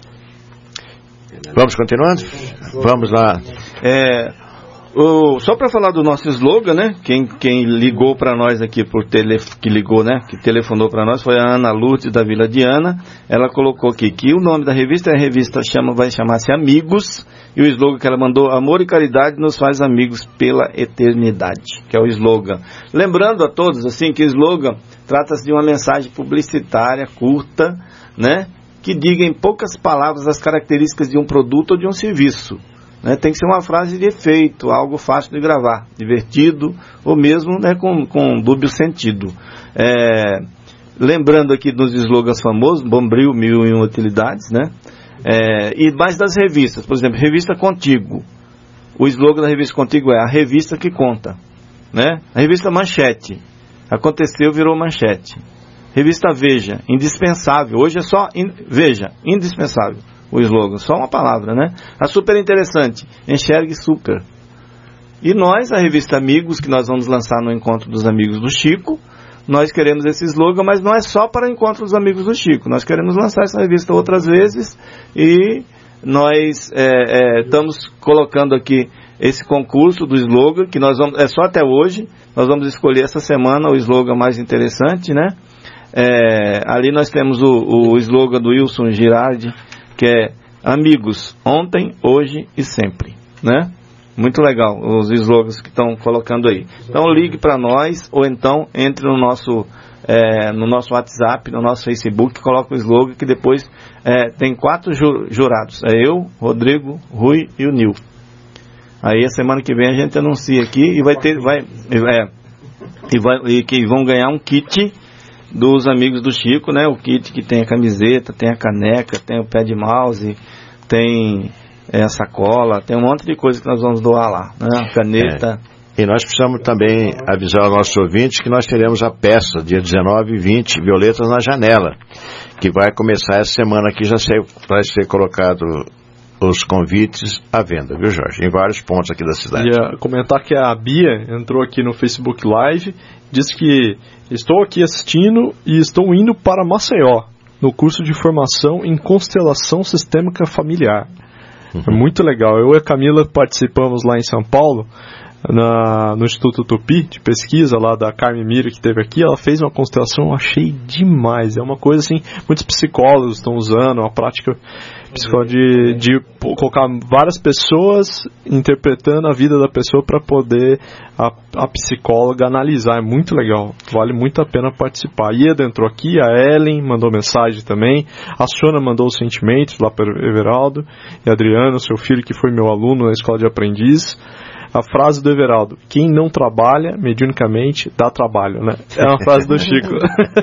Vamos continuando? Vamos lá. É, o, só para falar do nosso slogan, né? Quem, quem ligou para nós aqui por telefone, que ligou, né? Que telefonou para nós foi a Ana Lourdes da Vila Diana. Ela colocou aqui que o nome da revista é a revista chama, vai chamar-se Amigos, e o slogan que ela mandou: Amor e caridade nos faz amigos pela eternidade, que é o slogan. Lembrando a todos assim que o slogan trata-se de uma mensagem publicitária curta, né? Que diga em poucas palavras as características de um produto ou de um serviço. Né? Tem que ser uma frase de efeito, algo fácil de gravar, divertido, ou mesmo, né, com, com dúbio sentido. É, lembrando aqui dos slogans famosos, Bombril, Mil e Uma Utilidades, né? É, e mais das revistas, por exemplo, Revista Contigo. O slogan da Revista Contigo é a revista que conta. Né? A revista Manchete. Aconteceu, virou manchete. Revista Veja, indispensável. Hoje é só in, Veja, indispensável. O slogan, só uma palavra, né? A Super Interessante, enxergue super. E nós, a revista Amigos, que nós vamos lançar no Encontro dos Amigos do Chico, nós queremos esse slogan, mas não é só para o Encontro dos Amigos do Chico. Nós queremos lançar essa revista outras vezes e nós é, é, estamos colocando aqui esse concurso do slogan, que nós vamos, é só até hoje, nós vamos escolher essa semana o slogan mais interessante, né? É, ali nós temos o, o slogan do Wilson Girardi, que é Amigos, ontem, hoje e sempre, né? Muito legal os slogans que estão colocando aí. Então ligue para nós, ou então entre no nosso, é, no nosso WhatsApp, no nosso Facebook, coloca o slogan, que depois é, tem quatro ju- jurados, é eu, Rodrigo, Rui e o Nil. Aí a semana que vem a gente anuncia aqui e vai ter, vai, é, e, vai, e que vão ganhar um kit dos Amigos do Chico, né? O kit que tem a camiseta, tem a caneca, tem o pé de mouse, tem é, a sacola, tem um monte de coisa que nós vamos doar lá, né? A caneta. É. E nós precisamos também avisar aos nossos ouvintes que nós teremos a peça, dia dezenove e vinte, Violetas na Janela, que vai começar essa semana aqui, já sei, vai ser colocado os convites à venda, viu, Jorge? Em vários pontos aqui da cidade. Ia comentar que a Bia entrou aqui no Facebook Live, disse que estou aqui assistindo e estou indo para Maceió, no curso de formação em constelação sistêmica familiar. Uhum. É muito legal. Eu e a Camila participamos lá em São Paulo, na, no Instituto Tupi, de pesquisa lá da Carmen Mira, que teve aqui. Ela fez uma constelação, eu achei demais. É uma coisa assim, muitos psicólogos estão usando, uma prática psicóloga de, de colocar várias pessoas interpretando a vida da pessoa para poder a, a psicóloga analisar. É muito legal, vale muito a pena participar. A Ieda entrou aqui, a Ellen mandou mensagem também, a Sônia mandou os sentimentos lá para o Everaldo, e a Adriana, seu filho, que foi meu aluno na escola de aprendiz. A frase do Everaldo: quem não trabalha mediunicamente dá trabalho, né? É uma frase do Chico.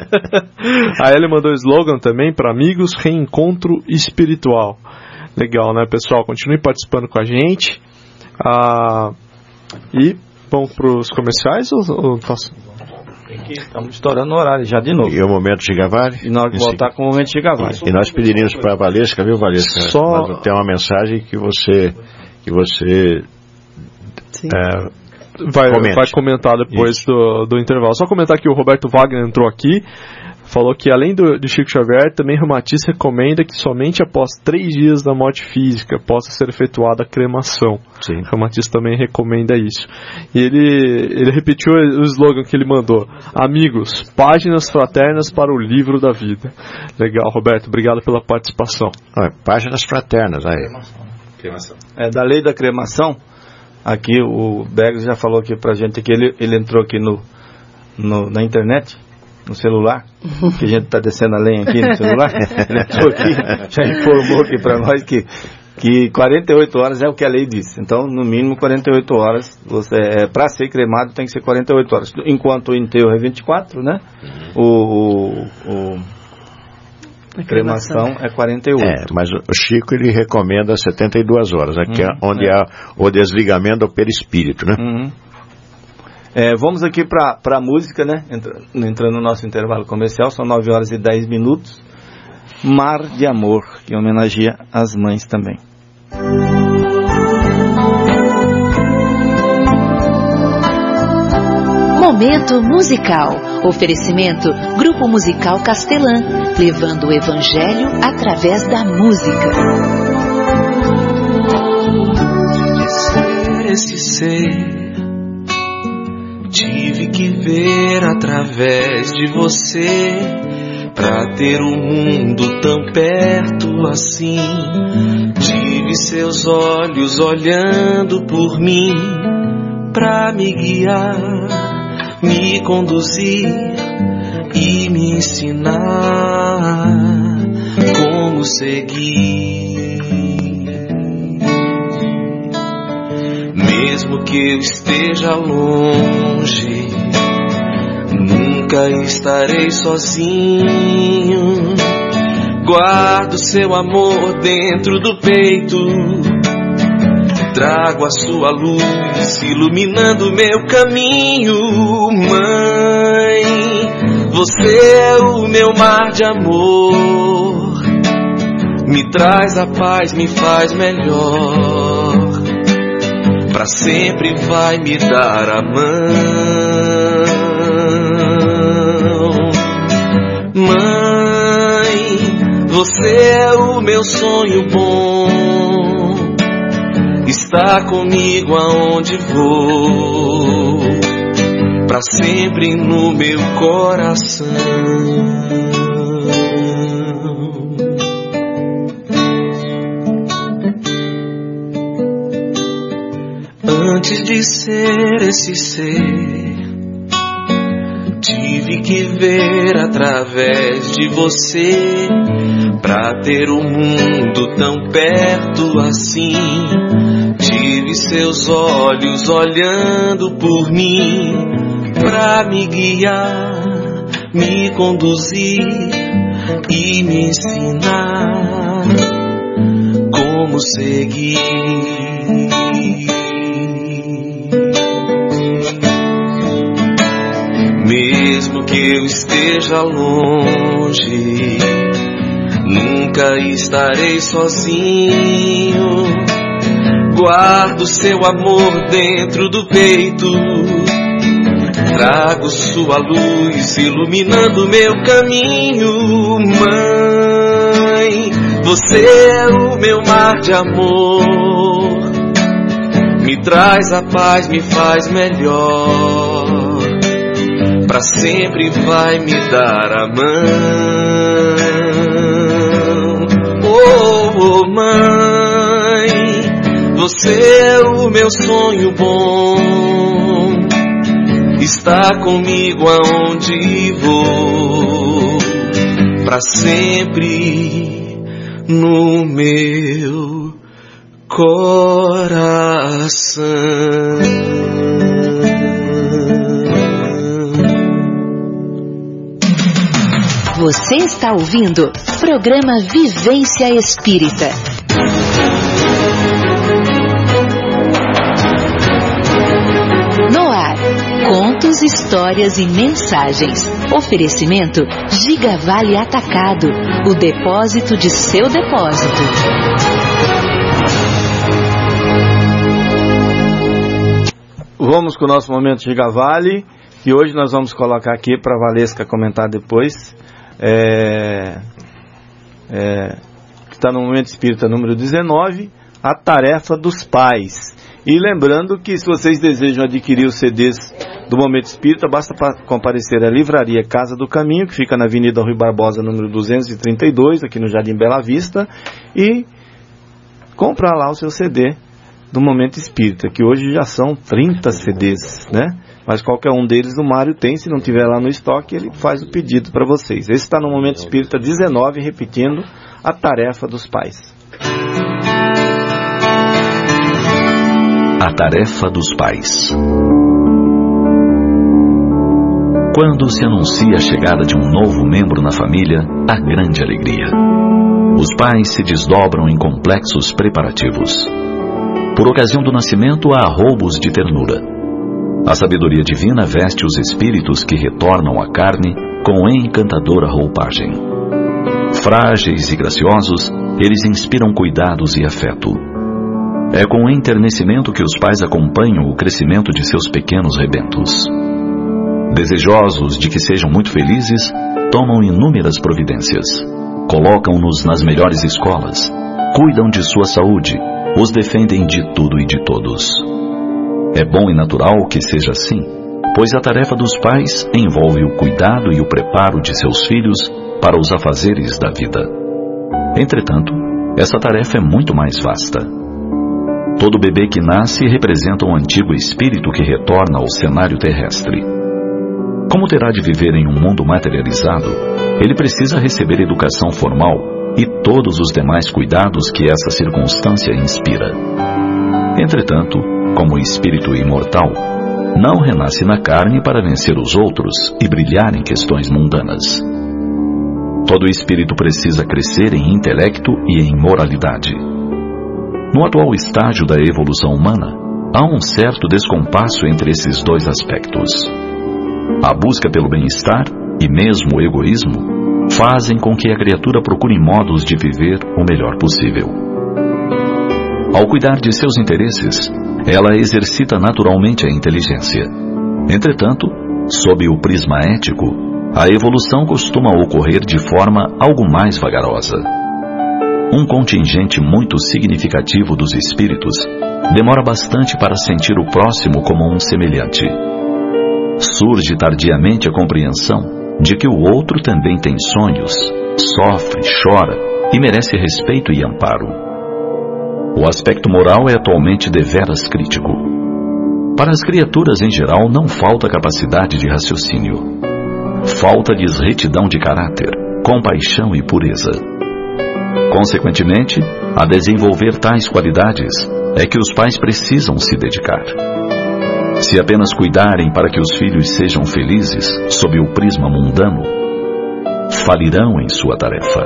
A Ellen mandou slogan também para amigos: reencontro espiritual. Legal, né, pessoal? Continue participando com a gente. Ah, e vamos para os comerciais ou, ou posso? Estamos estourando o horário já de novo. E o momento de Gavari? E nós vamos voltar com o momento de Gavari. E nós pediríamos para a Valesca, viu, Valesca? Só... Mas tem uma mensagem que você... Que você É, vai, vai comentar depois do, do intervalo. Só comentar que o Roberto Wagner entrou aqui, falou que além do, de Chico Xavier, também Ramatiz recomenda que somente após três dias da morte física possa ser efetuada a cremação. Sim. Ramatiz também recomenda isso. E ele, ele repetiu o slogan que ele mandou: amigos, páginas fraternas para o livro da vida. Legal, Roberto, obrigado pela participação. Ah, páginas fraternas, aí. Cremação. É, da lei da cremação. Aqui o Begas já falou aqui pra gente que ele, ele entrou aqui no, no, na internet, no celular, que a gente tá descendo a lenha aqui no celular. Ele entrou aqui, já informou aqui pra nós que, que quarenta e oito horas é o que a lei diz. Então, no mínimo quarenta e oito horas, você, é, pra ser cremado tem que ser quarenta e oito horas. Enquanto o enterro é vinte e quatro, né? O... o, o A cremação é quarenta e oito. É, mas o Chico ele recomenda setenta e duas horas, né, que uhum, é onde é. há o desligamento do perispírito, né? Uhum. É, vamos aqui para a música, né? Entra, entrando no nosso intervalo comercial, são nove horas e dez minutos. Mar de Amor, que homenageia as mães também. Momento musical. Oferecimento Grupo Musical Castelã, levando o Evangelho através da música. Ser esse ser, tive que ver através de você, pra ter um mundo tão perto assim. Tive seus olhos olhando por mim, pra me guiar, me conduzir e me ensinar como seguir. Mesmo que eu esteja longe, nunca estarei sozinho. Guardo seu amor dentro do peito, trago a sua luz iluminando meu caminho. Mãe, você é o meu mar de amor, me traz a paz, me faz melhor, pra sempre vai me dar a mão. Mãe, você é o meu sonho bom, está comigo aonde vou, pra sempre no meu coração. Antes de ser esse ser, tive que ver através de você, pra ter um mundo tão perto assim. Tive seus olhos olhando por mim, pra me guiar, me conduzir e me ensinar como seguir. Mesmo que eu esteja longe, nunca estarei sozinho. Guardo seu amor dentro do peito, trago sua luz iluminando meu caminho. Mãe, Você é o meu mar de amor, me traz a paz, me faz melhor, pra sempre vai me dar a mão. Oh, oh, mãe, você é o meu sonho bom, está comigo aonde vou, pra sempre no meu coração. Você está ouvindo programa Vivência Espírita. No ar, contos, histórias e mensagens. Oferecimento Gigavale Atacado, o depósito de seu depósito. Vamos com o nosso momento Gigavale, e hoje nós vamos colocar aqui para a Valesca comentar depois, é, é, que está no Momento Espírita número dezenove, a tarefa dos pais. E lembrando que se vocês desejam adquirir os C Ds do Momento Espírita, basta comparecer à livraria Casa do Caminho, que fica na Avenida Rui Barbosa, número duzentos e trinta e dois, aqui no Jardim Bela Vista, e comprar lá o seu C D do Momento Espírita, que hoje já são trinta C Ds, né? Mas qualquer um deles o Mário tem, se não tiver lá no estoque, ele faz o pedido para vocês. Esse está no Momento Espírita dezenove, repetindo, a tarefa dos pais. A tarefa dos pais. Quando se anuncia a chegada de um novo membro na família, há grande alegria. Os pais se desdobram em complexos preparativos. Por ocasião do nascimento, há arroubos de ternura. A sabedoria divina veste os espíritos que retornam à carne com encantadora roupagem. Frágeis e graciosos, eles inspiram cuidados e afeto. É com enternecimento que os pais acompanham o crescimento de seus pequenos rebentos. Desejosos de que sejam muito felizes, tomam inúmeras providências. Colocam-nos nas melhores escolas, cuidam de sua saúde, os defendem de tudo e de todos. É bom e natural que seja assim, pois a tarefa dos pais envolve o cuidado e o preparo de seus filhos para os afazeres da vida. Entretanto, essa tarefa é muito mais vasta. Todo bebê que nasce representa um antigo espírito que retorna ao cenário terrestre. Como terá de viver em um mundo materializado, ele precisa receber educação formal e todos os demais cuidados que essa circunstância inspira. Entretanto, como espírito imortal, não renasce na carne para vencer os outros e brilhar em questões mundanas. Todo espírito precisa crescer em intelecto e em moralidade. No atual estágio da evolução humana, há um certo descompasso entre esses dois aspectos. A busca pelo bem-estar e mesmo o egoísmo fazem com que a criatura procure modos de viver o melhor possível. Ao cuidar de seus interesses, ela exercita naturalmente a inteligência. Entretanto, sob o prisma ético, a evolução costuma ocorrer de forma algo mais vagarosa. Um contingente muito significativo dos espíritos demora bastante para sentir o próximo como um semelhante. Surge tardiamente a compreensão de que o outro também tem sonhos, sofre, chora e merece respeito e amparo. O aspecto moral é atualmente deveras crítico. Para as criaturas em geral não falta capacidade de raciocínio. Falta-lhes retidão de caráter, compaixão e pureza. Consequentemente, a desenvolver tais qualidades é que os pais precisam se dedicar. Se apenas cuidarem para que os filhos sejam felizes sob o prisma mundano, falirão em sua tarefa.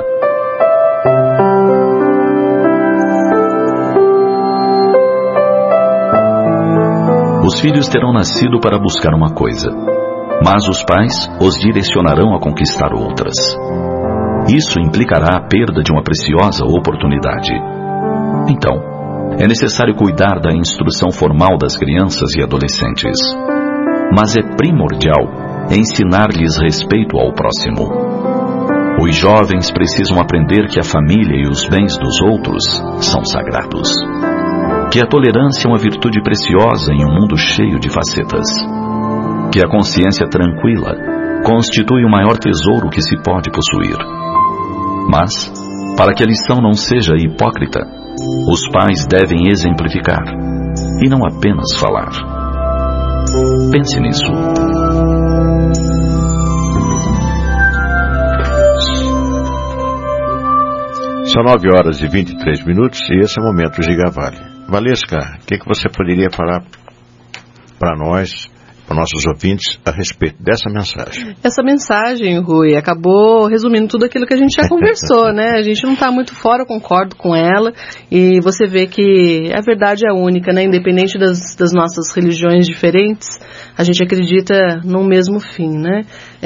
Os filhos terão nascido para buscar uma coisa, mas os pais os direcionarão a conquistar outras. Isso implicará a perda de uma preciosa oportunidade. Então, é necessário cuidar da instrução formal das crianças e adolescentes. Mas é primordial ensinar-lhes respeito ao próximo. Os jovens precisam aprender que a família e os bens dos outros são sagrados. Que a tolerância é uma virtude preciosa em um mundo cheio de facetas. Que a consciência tranquila constitui o maior tesouro que se pode possuir. Mas, para que a lição não seja hipócrita, os pais devem exemplificar, e não apenas falar. Pense nisso. São nove horas e vinte e três minutos e esse é o momento Giga Vale. Valesca, o que, que você poderia falar para nós, para nossos ouvintes, a respeito dessa mensagem? Essa mensagem, Rui, acabou resumindo tudo aquilo que a gente já conversou, né? A gente não está muito fora, eu concordo com ela, e você vê que a verdade é única, né? Independente das, das nossas religiões diferentes, a gente acredita no mesmo fim, né?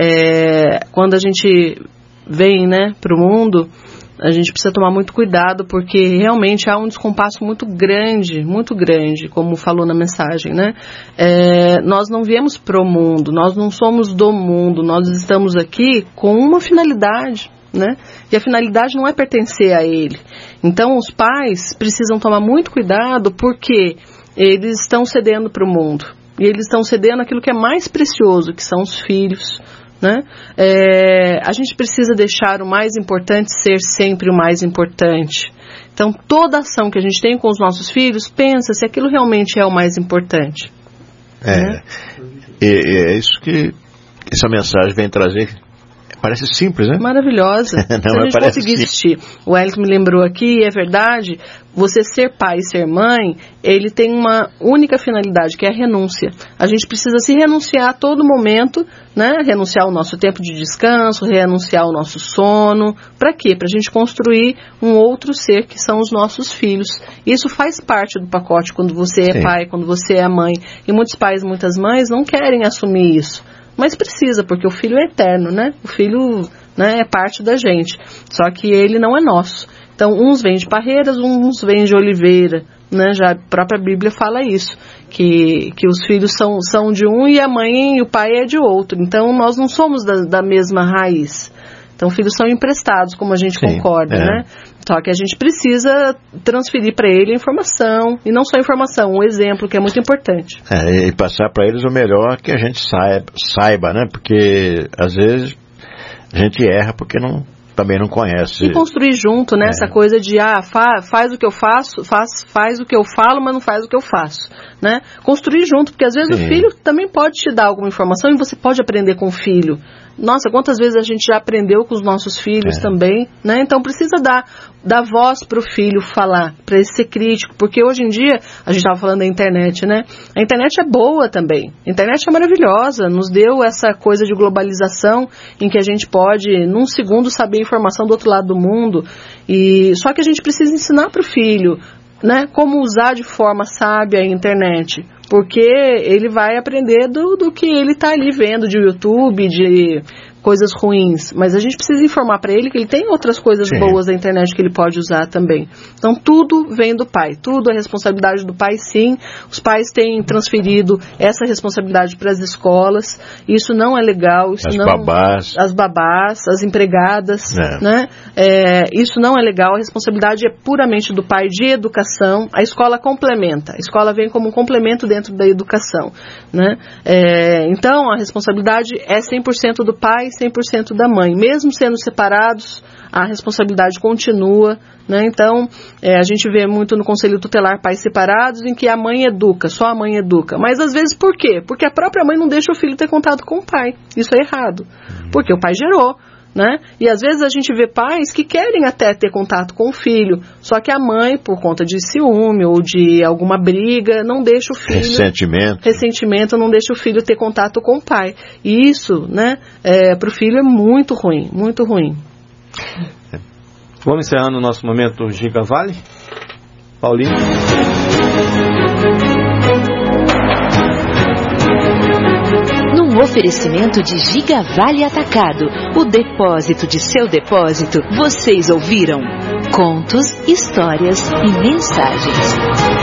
É, quando a gente vem, né, para o mundo, a gente precisa tomar muito cuidado, porque realmente há um descompasso muito grande, muito grande, como falou na mensagem, né? É, nós não viemos pro mundo, nós não somos do mundo, nós estamos aqui com uma finalidade, né? E a finalidade não é pertencer a ele. Então, os pais precisam tomar muito cuidado, porque eles estão cedendo para o mundo. E eles estão cedendo aquilo que é mais precioso, que são os filhos, né? É, a gente precisa deixar o mais importante ser sempre o mais importante. Então, toda ação que a gente tem com os nossos filhos, pensa se aquilo realmente é o mais importante. É, né? e, e é isso que essa mensagem vem trazer. Parece simples, né? Maravilhosa. Não, se a gente conseguir assistir. O Hélio me lembrou aqui, é verdade, você ser pai e ser mãe, ele tem uma única finalidade, que é a renúncia. A gente precisa se renunciar a todo momento, né? Renunciar ao nosso tempo de descanso, renunciar ao nosso sono. Para quê? Para a gente construir um outro ser, que são os nossos filhos. Isso faz parte do pacote quando você é Sim. pai, quando você é mãe. E muitos pais, muitas mães não querem assumir isso. Mas precisa, porque o filho é eterno, né? O filho, né, é parte da gente. Só que ele não é nosso. Então, uns vêm de parreiras, uns vêm de oliveira, né? Já a própria Bíblia fala isso, que, que os filhos são, são de um e a mãe e o pai é de outro. Então, nós não somos da, da mesma raiz. Então, filhos são emprestados, como a gente Sim, concorda, é. né? Só que a gente precisa transferir para ele a informação, e não só a informação, um exemplo que é muito importante. É, e passar para eles o melhor que a gente saiba, saiba, né? Porque, às vezes, a gente erra porque não, também não conhece. E construir junto, né? É. Essa coisa de, ah, fa, faz o que eu faço, faz, faz o que eu falo, mas não faz o que eu faço, né? Construir junto, porque às vezes Sim. o filho também pode te dar alguma informação e você pode aprender com o filho. Nossa, quantas vezes a gente já aprendeu com os nossos filhos é. também, né? Então precisa dar, dar voz para o filho falar, para ele ser crítico, porque hoje em dia, a gente estava falando da internet, né? A internet é boa também, a internet é maravilhosa, nos deu essa coisa de globalização em que a gente pode, num segundo, saber a informação do outro lado do mundo, e só que a gente precisa ensinar para o filho, né, como usar de forma sábia a internet, porque ele vai aprender do, do que ele está ali vendo de YouTube, de coisas ruins, mas a gente precisa informar para ele que ele tem outras coisas Sim. boas da internet que ele pode usar também. Então tudo vem do pai, tudo é responsabilidade do pai, sim. Os pais têm transferido essa responsabilidade para as escolas, isso não é legal. Isso as não, babás. As babás, as empregadas, é. né? É, isso não é legal, a responsabilidade é puramente do pai de educação, a escola complementa, a escola vem como um complemento dentro da educação, né? É, então a responsabilidade é cem por cento do pai, cem por cento da mãe. Mesmo sendo separados, a responsabilidade continua, né? Então, é, a gente vê muito no Conselho Tutelar pais separados em que a mãe educa, só a mãe educa. Mas às vezes por quê? Porque a própria mãe não deixa o filho ter contato com o pai. Isso é errado. Porque o pai gerou, né? E às vezes a gente vê pais que querem até ter contato com o filho, só que a mãe, por conta de ciúme ou de alguma briga, não deixa o filho... Ressentimento. Ressentimento, não deixa o filho ter contato com o pai. E isso, né, é, para o filho é muito ruim, muito ruim. Vamos encerrando o nosso momento Giga Vale. Paulinho. Num oferecimento de Giga Vale Atacado, o depósito de seu depósito, vocês ouviram contos, histórias e mensagens.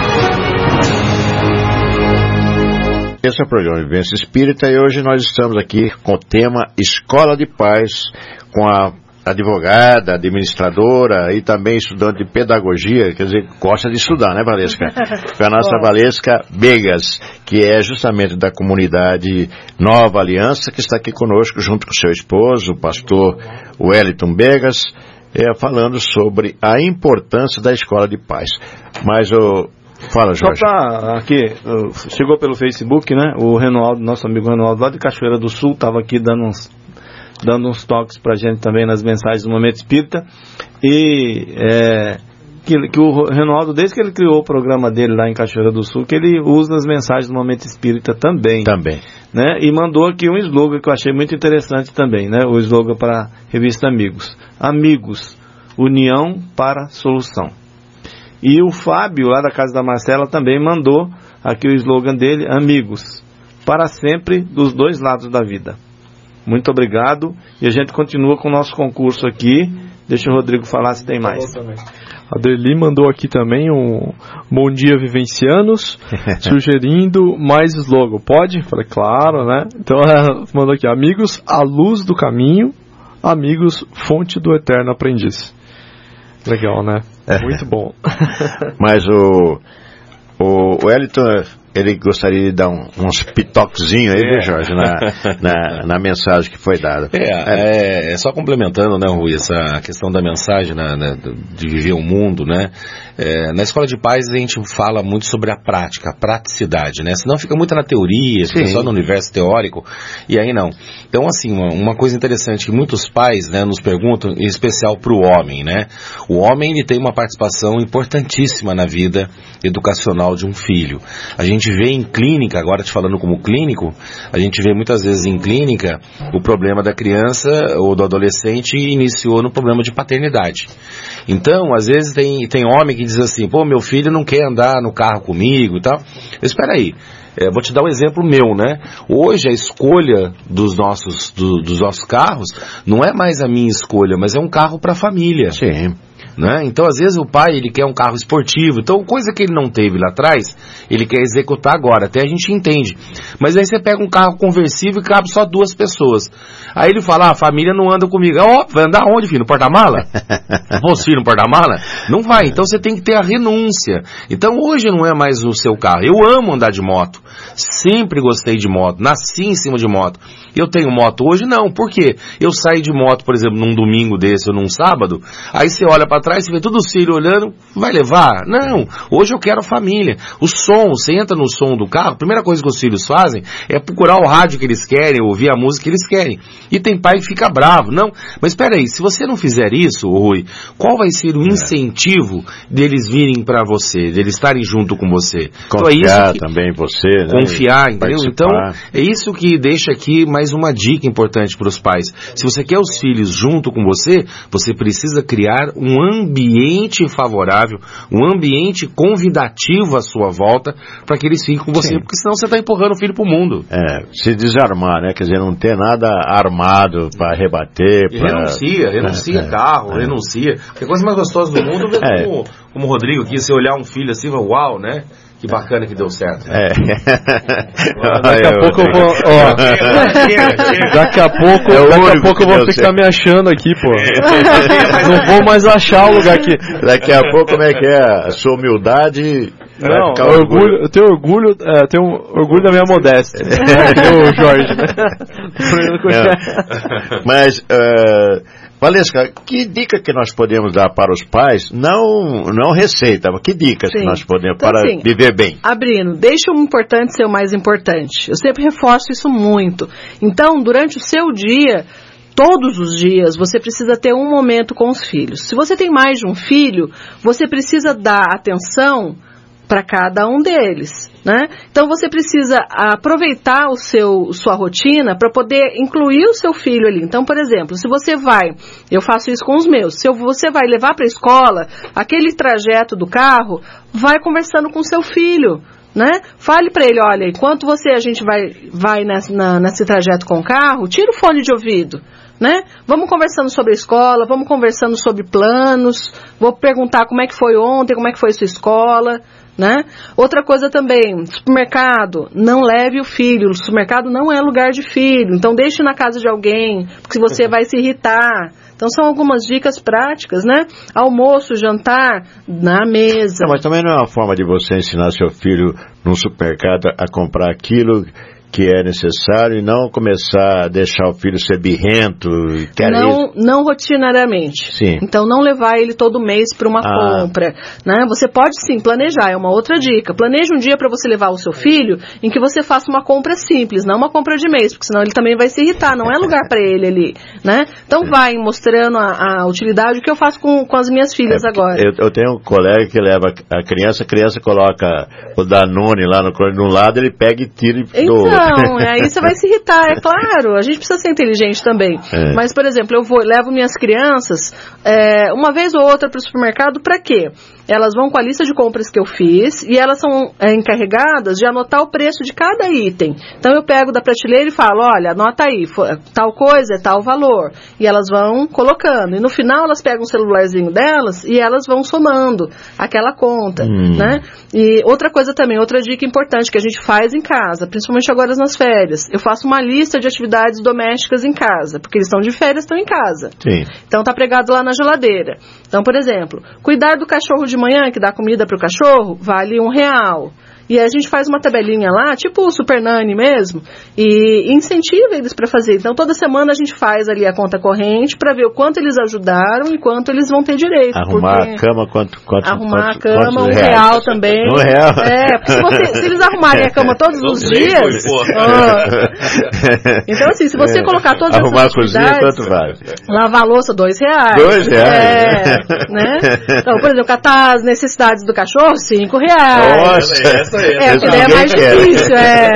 Esse é o programa Vivência Espírita e hoje nós estamos aqui com o tema Escola de Paz, com a advogada, administradora e também estudante de pedagogia, quer dizer, gosta de estudar, né, Valesca? Com a nossa Valesca Begas, que é justamente da comunidade Nova Aliança, que está aqui conosco junto com seu esposo, o pastor Wellington Begas, é, falando sobre a importância da escola de paz. Mas o Fala, Jorge. Só pra, aqui, chegou pelo Facebook, né? O Renoaldo, nosso amigo Renoaldo, lá de Cachoeira do Sul, estava aqui dando uns, dando uns toques pra gente também nas mensagens do Momento Espírita. E é, que, que o Renoaldo, desde que ele criou o programa dele lá em Cachoeira do Sul, que ele usa as mensagens do Momento Espírita também. Também. Né? E mandou aqui um slogan que eu achei muito interessante também, né? O slogan para a revista Amigos. Amigos, união para solução. E o Fábio, lá da casa da Marcela, também mandou aqui o slogan dele, amigos, para sempre dos dois lados da vida. Muito obrigado. E a gente continua com o nosso concurso aqui. Deixa o Rodrigo falar se tem mais. A Deli mandou aqui também um bom dia vivencianos, sugerindo mais slogan. Pode? Falei, claro, né? Então ela mandou aqui, amigos, a luz do caminho, amigos, fonte do eterno aprendiz. Legal, né? Muito bom. Mas o, o Wellington, ele gostaria de dar um, uns pitoquezinhos aí, viu, Jorge, na, na, na mensagem que foi dada. É, é, é só complementando, né, Rui, essa questão da mensagem, né, de viver o mundo, né? É, na Escola de Paz a gente fala muito sobre a prática, a praticidade, né? Senão fica muito na teoria, fica só no universo teórico, e aí não. Então, assim, uma, uma coisa interessante que muitos pais, né, nos perguntam, em especial para o homem, né? O homem, ele tem uma participação importantíssima na vida educacional de um filho. A gente vê em clínica, agora te falando como clínico, a gente vê muitas vezes em clínica o problema da criança ou do adolescente iniciou no problema de paternidade. Então, às vezes tem, tem homem que diz assim, pô, meu filho não quer andar no carro comigo e tal. Espera aí. É, vou te dar um exemplo meu, né? Hoje a escolha dos nossos, do, dos nossos carros não é mais a minha escolha, mas é um carro para a família. Sim. Né? Então, às vezes, o pai ele quer um carro esportivo. Então, coisa que ele não teve lá atrás, ele quer executar agora. Até a gente entende. Mas aí você pega um carro conversível e cabe só duas pessoas. Aí ele fala, ah, a família não anda comigo. Ó, oh, vai andar onde, filho? No porta-mala? Os filhos no porta-mala? Não vai. Então, você tem que ter a renúncia. Então, hoje não é mais o seu carro. Eu amo andar de moto. Sempre gostei de moto. Nasci em cima de moto. Eu tenho moto hoje? Não. Por quê? Eu saio de moto, por exemplo, num domingo desse ou num sábado, aí você olha pra trás, você vê todos os filhos olhando, vai levar? Não. Hoje eu quero família. O som, você entra no som do carro, a primeira coisa que os filhos fazem é procurar o rádio que eles querem, ouvir a música que eles querem. E tem pai que fica bravo. Não. Mas espera aí, se você não fizer isso, Rui, qual vai ser o incentivo deles virem pra você, deles estarem junto com você? Confiar então é isso que, também em você, né? Confiar, entendeu? Então, é isso que deixa aqui mais uma dica importante para os pais. Se você quer os filhos junto com você, você precisa criar um ambiente favorável, um ambiente convidativo à sua volta, para que eles fiquem com você, Sim. porque senão você está empurrando o filho para o mundo. É, se desarmar, né? Quer dizer, não ter nada armado para rebater. Pra... Renuncia, renuncia é, carro, é. renuncia. Porque a coisa mais gostosa do mundo é como, como o Rodrigo aqui, você olhar um filho assim, uau, né? Que bacana que deu certo. É. Daqui a pouco eu vou. Ó, daqui a pouco, é daqui a pouco eu vou ficar certo. me achando aqui, pô. Não vou mais achar o lugar aqui. Daqui a pouco, como é que é? A sua humildade. Não, orgulho, orgulho. Eu tenho orgulho, é, tenho orgulho da minha modéstia. É, o Jorge, né? Mas. Uh... Valesca, que dica que nós podemos dar para os pais, não, não receita, mas que dicas Sim. que nós podemos então, para assim, viver bem? Abrindo, deixa o importante ser o mais importante. Eu sempre reforço isso muito. Então, durante o seu dia, todos os dias, você precisa ter um momento com os filhos. Se você tem mais de um filho, você precisa dar atenção para cada um deles, né? Então você precisa aproveitar o seu, sua rotina para poder incluir o seu filho ali. Então, por exemplo, se você vai, eu faço isso com os meus, se você vai levar para a escola, aquele trajeto do carro, vai conversando com o seu filho, né? Fale para ele, olha, enquanto você, a gente vai, vai nesse, na, nesse trajeto com o carro, tira o fone de ouvido. Né? Vamos conversando sobre a escola, vamos conversando sobre planos, vou perguntar como é que foi ontem, como é que foi a sua escola, né? Outra coisa também, supermercado, não leve o filho, o supermercado não é lugar de filho, então deixe na casa de alguém, porque você vai se irritar, Então são algumas dicas práticas, né? Almoço, jantar, na mesa. Não, mas também não é uma forma de você ensinar seu filho no supermercado a comprar aquilo que é necessário e não começar a deixar o filho ser birrento. Quer não, isso. não rotinariamente. Sim. Então não levar ele todo mês para uma ah. compra, né? Você pode sim planejar, é uma outra dica. Planeje um dia para você levar o seu filho em que você faça uma compra simples, não uma compra de mês, porque senão ele também vai se irritar, não é lugar para ele ali, né? Então vai mostrando a, a utilidade, o que eu faço com, com as minhas filhas é agora. Eu, eu tenho um colega que leva a criança, a criança coloca o Danone lá no, no lado, ele pega e tira e então, Não, aí você vai se irritar, é claro. A gente precisa ser inteligente também. É. Mas, por exemplo, eu vou, levo minhas crianças é, uma vez ou outra para o supermercado, para quê? Elas vão com a lista de compras que eu fiz e elas são é, encarregadas de anotar o preço de cada item. Então eu pego da prateleira e falo, olha, anota aí, tal coisa é tal valor. E elas vão colocando. E no final elas pegam o celularzinho delas e elas vão somando aquela conta, hum. né? E outra coisa também, outra dica importante que a gente faz em casa, principalmente agora nas férias. Eu faço uma lista de atividades domésticas em casa, porque eles estão de férias, estão em casa. Sim. Então tá pregado lá na geladeira. Então, por exemplo, cuidar do cachorro de manhã, que dá comida para o cachorro, vale um real. E a gente faz uma tabelinha lá, tipo o Super Nani mesmo, e incentiva eles para fazer. Então, toda semana a gente faz ali a conta corrente para ver o quanto eles ajudaram e quanto eles vão ter direito. Arrumar a cama, quanto, quanto Arrumar quanto, a cama, um reais? real também. Um real? É, porque se, você, se eles arrumarem a cama todos os dias... Oh, então, assim, se você é, colocar todas arrumar essas atividades... Arrumar a cozinha, quanto vale? Lavar a louça, dois reais. Dois reais? É, né? Então, por exemplo, catar as necessidades do cachorro, cinco reais. Nossa, essa aí. É, essa é mais difícil,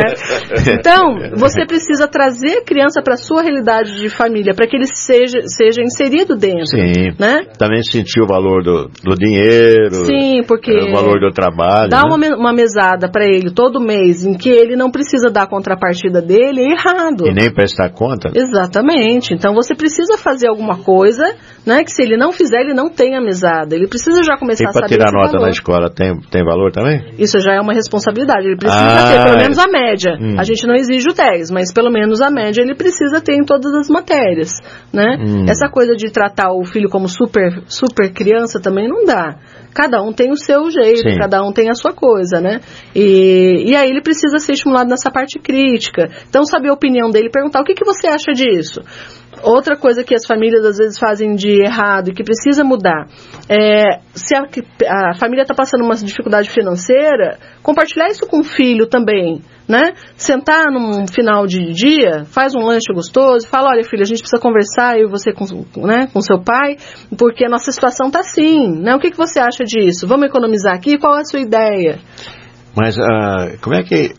é. Então, você precisa trazer a criança para a sua realidade de família, para que ele seja, seja inserido dentro. Sim, né? Também sentir o valor do, do dinheiro. Sim, porque... O valor do trabalho. Dá né? uma, uma mesada para ele todo mês, em que ele não precisa dar a contrapartida dele, é errado. E nem prestar conta. Exatamente. Então, você precisa fazer alguma coisa, né, que se ele não fizer, ele não tem a mesada. Ele precisa já começar a saber esse valor. E para tirar nota na escola, tem, tem valor também? Isso já é uma responsabilidade. Ele precisa ah, ter pelo menos a média. Hum. A gente não exige o dez, mas pelo menos a média ele precisa ter em todas as matérias, né? Hum. Essa coisa de tratar o filho como super, super criança também não dá. Cada um tem o seu jeito, Sim. cada um tem a sua coisa, né? E, e aí ele precisa ser estimulado nessa parte crítica. Então, saber a opinião dele, perguntar o que, que você acha disso? Outra coisa que as famílias às vezes fazem de errado e que precisa mudar é, se a, a família está passando uma dificuldade financeira, compartilhar isso com o filho também, né? Sentar num final de dia, faz um lanche gostoso, fala, olha filho, a gente precisa conversar, eu e você com, né, com seu pai, porque a nossa situação está assim, né? O que, que você acha disso? Vamos economizar aqui? Qual é a sua ideia? Mas uh, como é que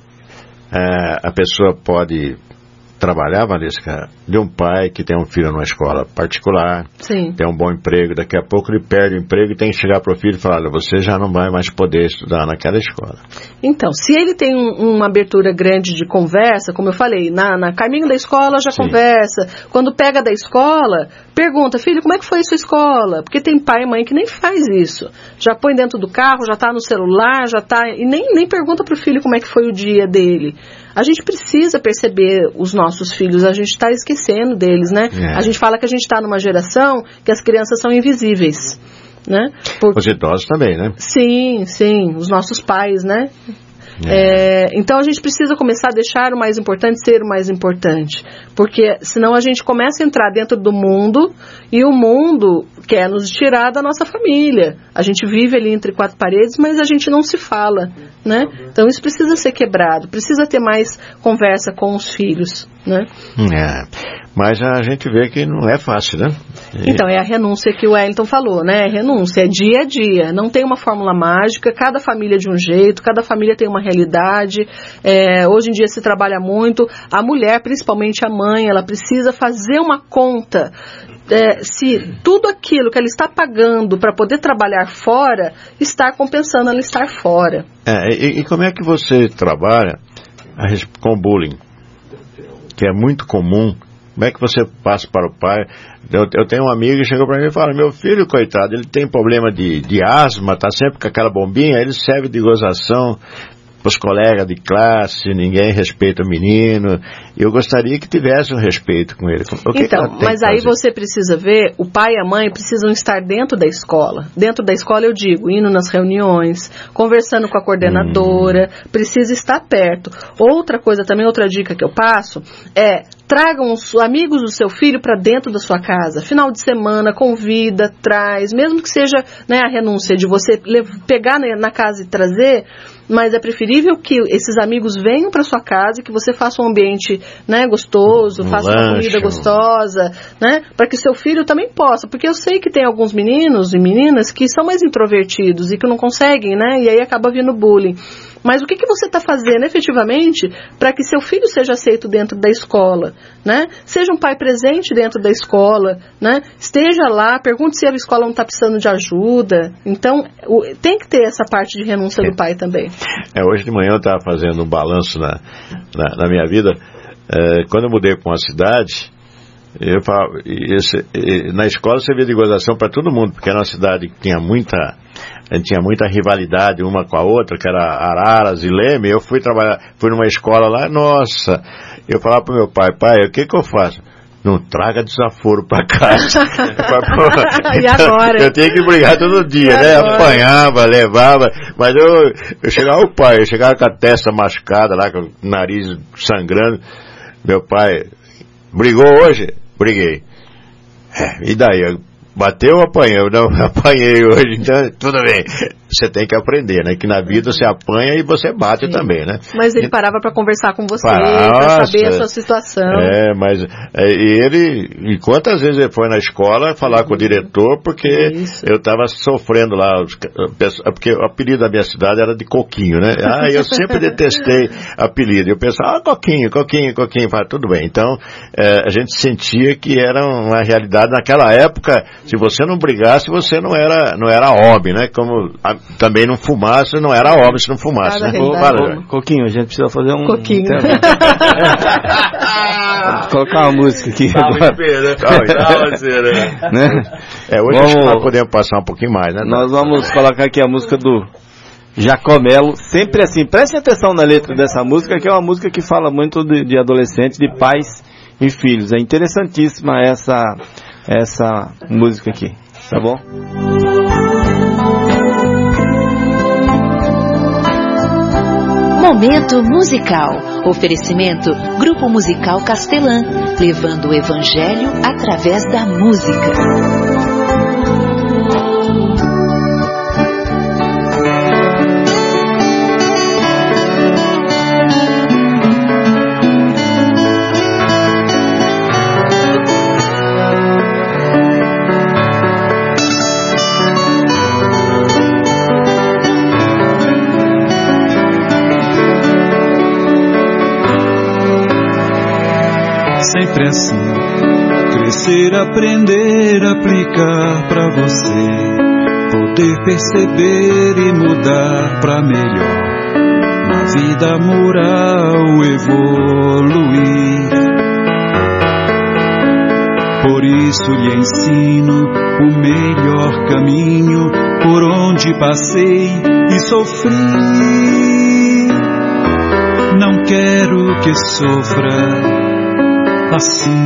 uh, a pessoa pode trabalhar, Valesca, de um pai que tem um filho numa escola particular, Sim. tem um bom emprego, daqui a pouco ele perde o emprego e tem que chegar para o filho e falar, olha, você já não vai mais poder estudar naquela escola. Então, se ele tem um, uma abertura grande de conversa, como eu falei, na, na caminho da escola já Sim. conversa, quando pega da escola, pergunta, filho, como é que foi a sua escola? Porque tem pai e mãe que nem faz isso, já põe dentro do carro, já está no celular, já está, e nem, nem pergunta para o filho como é que foi o dia dele. A gente precisa perceber os nossos filhos, a gente está esquecendo deles, né? É. A gente fala que a gente está numa geração que as crianças são invisíveis, né? Por... Os idosos também, né? Sim, sim, os nossos pais, né? É. É, então a gente precisa começar a deixar o mais importante ser o mais importante, porque senão a gente começa a entrar dentro do mundo e o mundo quer nos tirar da nossa família. A gente vive ali entre quatro paredes, mas a gente não se fala, né? Então isso precisa ser quebrado, precisa ter mais conversa com os filhos, né? É. Mas a gente vê que não é fácil, né? E... Então, é a renúncia que o Wellington falou, né? É renúncia, é dia a dia. Não tem uma fórmula mágica, cada família é de um jeito, cada família tem uma realidade. É, hoje em dia se trabalha muito. A mulher, principalmente a mãe, ela precisa fazer uma conta. É, se tudo aquilo que ela está pagando para poder trabalhar fora, está compensando ela estar fora. É, e, e como é que você trabalha com bullying? Que é muito comum. Como é que você passa para o pai? Eu, eu tenho um amigo que chegou para mim e fala, meu filho, coitado, ele tem problema de, de asma, está sempre com aquela bombinha, ele serve de gozação. os colegas de classe, ninguém respeita o menino. Eu gostaria que tivesse um respeito com ele. O que então, que mas aí você precisa ver, o pai e a mãe precisam estar dentro da escola. Dentro da escola, eu digo, indo nas reuniões, conversando com a coordenadora, hum. precisa estar perto. Outra coisa também, outra dica que eu passo, é tragam os amigos do seu filho para dentro da sua casa. Final de semana, convida, traz, mesmo que seja, né, a renúncia de você pegar na casa e trazer, mas é preferível que esses amigos venham para sua casa e que você faça um ambiente, né, gostoso, um faça lanche, uma comida gostosa, né, para que seu filho também possa, porque eu sei que tem alguns meninos e meninas que são mais introvertidos e que não conseguem, né, e aí acaba vindo bullying. Mas o que, que você está fazendo efetivamente para que seu filho seja aceito dentro da escola, né? Seja um pai presente dentro da escola, né? Esteja lá, pergunte se a escola não está precisando de ajuda. Então, o, tem que ter essa parte de renúncia do pai também. É, hoje de manhã eu estava fazendo um balanço na, na, na minha vida. É, quando eu mudei para uma cidade, eu falava, esse, na escola servia de gozação para todo mundo, porque era uma cidade que tinha muita... A gente tinha muita rivalidade uma com a outra, que era Araras e Leme. Eu fui trabalhar, fui numa escola lá, nossa, eu falava pro meu pai, pai, o que que eu faço? Não traga desaforo pra casa. E agora? Eu tinha que brigar todo dia, né? Apanhava, levava, mas eu, eu chegava o pai, eu chegava com a testa machucada lá, com o nariz sangrando. Meu pai, brigou hoje? Briguei. É, e daí? Bateu ou apanhou? Não, apanhei hoje, então tudo bem. Você tem que aprender, né? Que na vida você apanha e você bate. Sim. Também, né? Mas ele parava para conversar com você, para saber a sua situação. É, mas é, ele, e quantas vezes ele foi na escola falar uhum. com o diretor, porque Isso. eu estava sofrendo lá, porque o apelido da minha cidade era de Coquinho, né? Ah, eu sempre detestei apelido. Eu pensava, ah, Coquinho, Coquinho, Coquinho, fala, tudo bem. Então, é, a gente sentia que era uma realidade naquela época. Se você não brigasse, você não era, não era homem, né? Como a, também não fumasse, não era homem se não fumasse, né? Ô, Coquinho, a gente precisa fazer um... Coquinho. Um Vou colocar uma música aqui Calma, agora. Pedro, calma, você, né? né? É, hoje vamos, acho que nós podemos passar um pouquinho mais, né? Nós vamos colocar aqui a música do Jacomelo. Sempre assim, prestem atenção na letra dessa música, que é uma música que fala muito de, de adolescentes, de pais e filhos. É interessantíssima essa... essa música aqui, tá bom? Momento musical. Oferecimento Grupo Musical Castelã, levando o evangelho através da música. Sempre assim, crescer, aprender, aplicar pra você, poder perceber e mudar pra melhor, na vida moral evoluir. Por isso lhe ensino o melhor caminho, por onde passei e sofri. Não quero que sofra assim.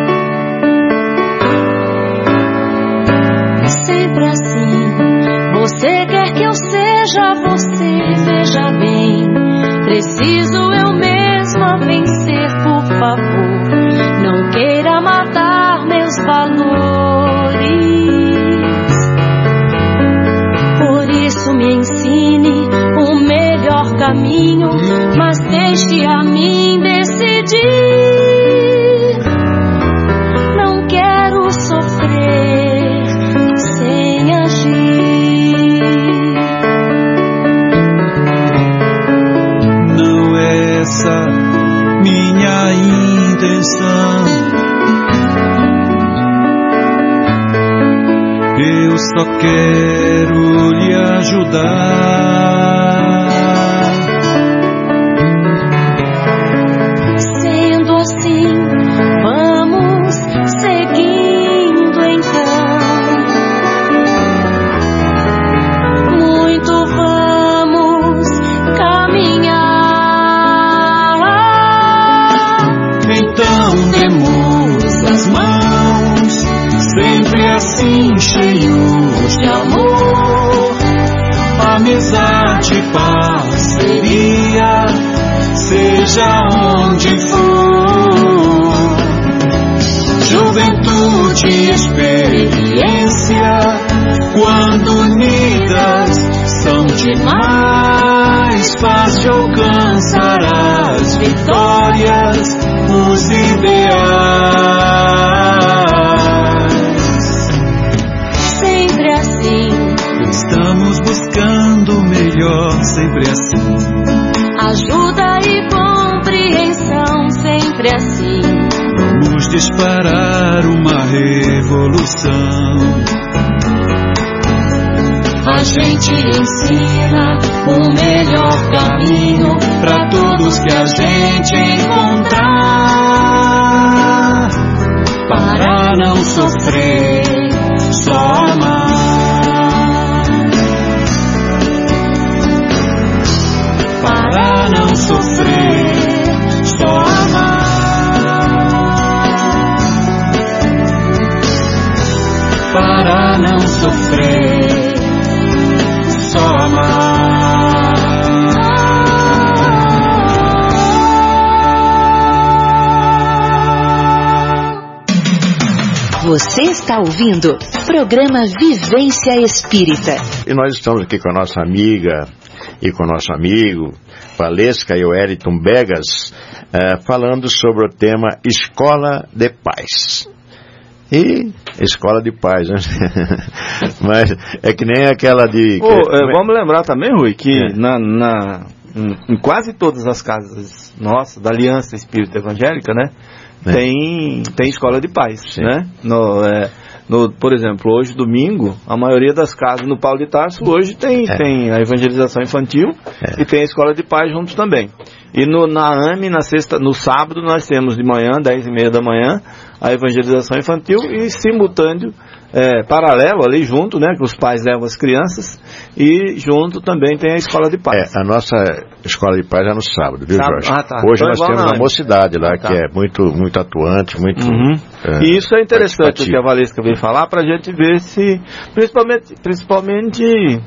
Sempre assim, você quer que eu seja você, veja bem, preciso eu mesma vencer, por favor, não queira matar meus valores. Por isso me ensine o melhor caminho, mas deixe a mim decidir. Minha intenção, eu só quero lhe ajudar. Sendo assim, vamos seguindo então. Muito vamos caminhar. Deus de amor, amizade, parceria, seja onde for. Juventude, experiência, quando unidas são demais, fácil alcançar as vitórias, os ideais. Sempre assim, estamos buscando o melhor, sempre assim. Ajuda e compreensão, sempre assim. Vamos disparar uma revolução. A gente ensina o melhor caminho para todos que a gente encontrar, para não sofrer, só amar. Para não sofrer, só amar. Para não sofrer, só amar. Você está ouvindo programa Vivência Espírita. E nós estamos aqui com a nossa amiga e com o nosso amigo Valesca e o Wellington Begas, eh, falando sobre o tema Escola de Paz. E escola de paz, né? Mas é que nem aquela de... Oh, é, vamos lembrar também, Rui, que é. na, na, em, em quase todas as casas nossas, da Aliança Espírita Evangélica, né? É. Tem, tem escola de paz, sim, né? No, é, no, por exemplo, hoje, domingo, a maioria das casas no Paulo de Tarso, hoje tem, é. tem a evangelização infantil é. e tem a escola de paz juntos também. E no, na A M E, na sexta, no sábado, nós temos de manhã, dez e meia da manhã, a evangelização infantil e simultâneo, é, paralelo ali junto, né, que os pais levam as crianças, e junto também tem a escola de paz. É, a nossa escola de paz é no sábado, viu, sábado? Jorge? Ah, tá. Hoje então, nós temos não, a mocidade lá, ah, tá. que é muito, muito atuante, muito... Uhum. É, e isso é interessante o que a Valesca veio falar, pra gente ver se, principalmente, principalmente,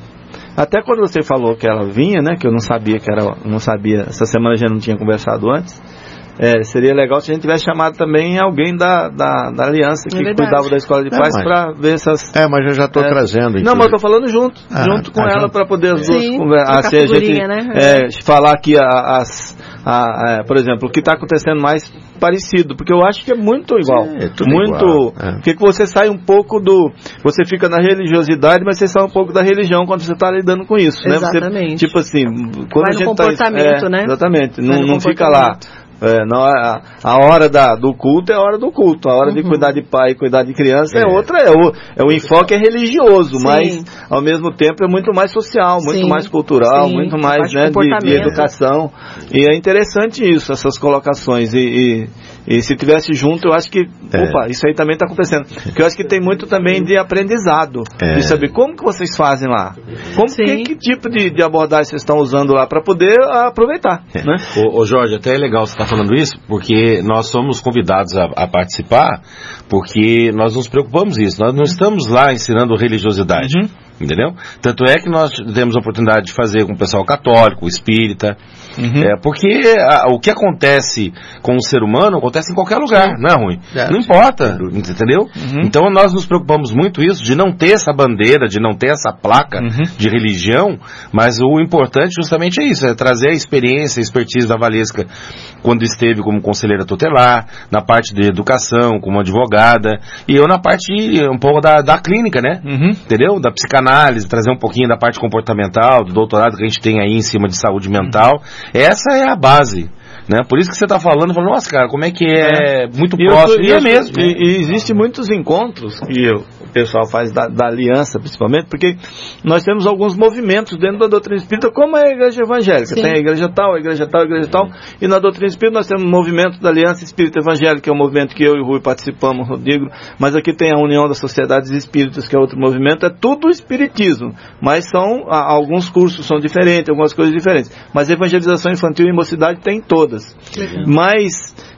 até quando você falou que ela vinha, né, que eu não sabia que era, não sabia, essa semana a gente não tinha conversado antes. É, seria legal se a gente tivesse chamado também alguém da, da, da aliança que é cuidava da escola de paz é, para ver essas... É, mas eu já estou é, trazendo. Não, mas eu estou falando junto, ah, junto com ah, ela para poder as duas conversar. Assim, a gente né? é, falar aqui, a, as, a, a, por exemplo, o que está acontecendo mais parecido, porque eu acho que é muito igual. É, tudo muito. Igual. É. Porque você sai um pouco do... Você fica na religiosidade, mas você sai um pouco da religião quando você está lidando com isso. Exatamente. Né? Você, tipo assim... Quando Vai a gente no comportamento, tá, é, né? Exatamente. Vai Não, não fica lá... É, não, a, a hora da, do culto é a hora do culto, a hora uhum. de cuidar de pai e cuidar de criança é, é outra, é o, é o enfoque é religioso, sim, mas ao mesmo tempo é muito mais social, muito sim, mais cultural, sim, muito mais, né, de, de educação, e é interessante isso, essas colocações, e, e, e se tivesse junto eu acho que, é. opa, isso aí também está acontecendo, porque eu acho que tem muito também de aprendizado, é. de saber como que vocês fazem lá, como, que, que tipo de, de abordagem vocês estão usando lá para poder aproveitar, é. né? Ô, ô Jorge, até é legal você estar falando isso, porque nós somos convidados a, a participar, porque nós nos preocupamos isso, nós não estamos lá ensinando religiosidade, uhum. entendeu? Tanto é que nós temos a oportunidade de fazer com o pessoal católico, espírita, uhum. é, porque a, o que acontece com o ser humano acontece em qualquer lugar, sim, não é ruim? É, não importa, entendeu? Uhum. Então nós nos preocupamos muito isso, de não ter essa bandeira, de não ter essa placa uhum. de religião, mas o importante justamente é isso, é trazer a experiência, a expertise da Valesca quando esteve como conselheira tutelar, na parte de educação, como advogada, e eu na parte um pouco da, da clínica, né? Uhum. Entendeu? Da psicanálise, trazer um pouquinho da parte comportamental, do doutorado que a gente tem aí em cima de saúde mental. Uhum. Essa é a base. Né? Por isso que você está falando, falando, nossa, cara, como é que é, é. muito e próximo. Eu, e é mesmo. E, e existem muitos encontros que eu, o pessoal faz da, da aliança, principalmente, porque nós temos alguns movimentos dentro da doutrina espírita, como a igreja evangélica. Sim. Tem a igreja tal, a igreja tal, a igreja tal. E na doutrina espírita nós temos o movimento da Aliança Espírita Evangélica, que é um movimento que eu e o Rui participamos, Rodrigo. Mas aqui tem a União das Sociedades Espíritas, que é outro movimento. É tudo espiritismo. Mas são, a, alguns cursos são diferentes, algumas coisas diferentes. Mas a evangelização infantil e mocidade tem todas. Legal. Mas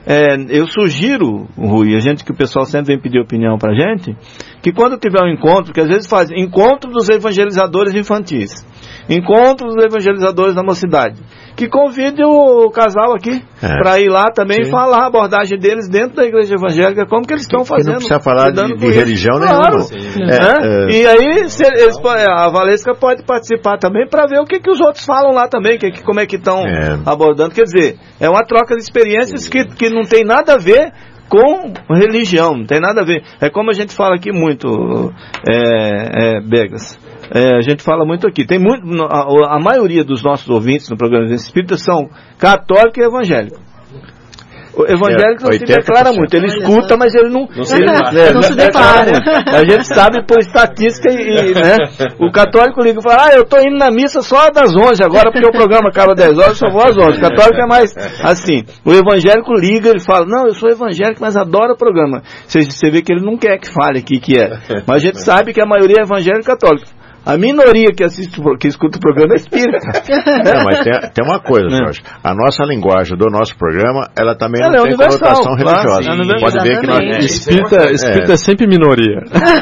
é, eu sugiro, Rui, a gente que o pessoal sempre vem pedir opinião pra gente, que quando tiver um encontro, que às vezes faz encontro dos evangelizadores infantis, encontro dos evangelizadores da mocidade, que convide o casal aqui é. para ir lá também e falar a abordagem deles dentro da igreja evangélica, como que eles estão fazendo. Não precisa falar de, de religião claro. nenhuma. É, é. E aí se eles, a Valesca pode participar também para ver o que, que os outros falam lá também, que, como é que estão é. abordando. Quer dizer, é uma troca de experiências que, que não tem nada a ver com religião, não tem nada a ver. É como a gente fala aqui muito, é, é, Begas. É, a gente fala muito aqui, tem muito, a, a maioria dos nossos ouvintes no programa Vivência Espírita são católicos e evangélicos. O evangélico não se declara muito, ele escuta, mas ele não, não, ele, é, não, não se declara. A gente sabe por estatística e, né, o católico liga e fala, ah, eu estou indo na missa só das onze agora, porque o programa acaba às dez horas, eu só vou às onze. O católico é mais assim. O evangélico liga e fala, não, eu sou evangélico, mas adoro o programa. Você, você vê que ele não quer que fale aqui que é. Mas a gente sabe que a maioria é evangélico e católico. A minoria que assiste, que escuta o programa é espírita. Não, mas tem, tem uma coisa, Jorge. A nossa linguagem do nosso programa, ela também ela não é tem conotação religiosa. Sim, pode ver que nós... Espírita, é, espírita é sempre minoria.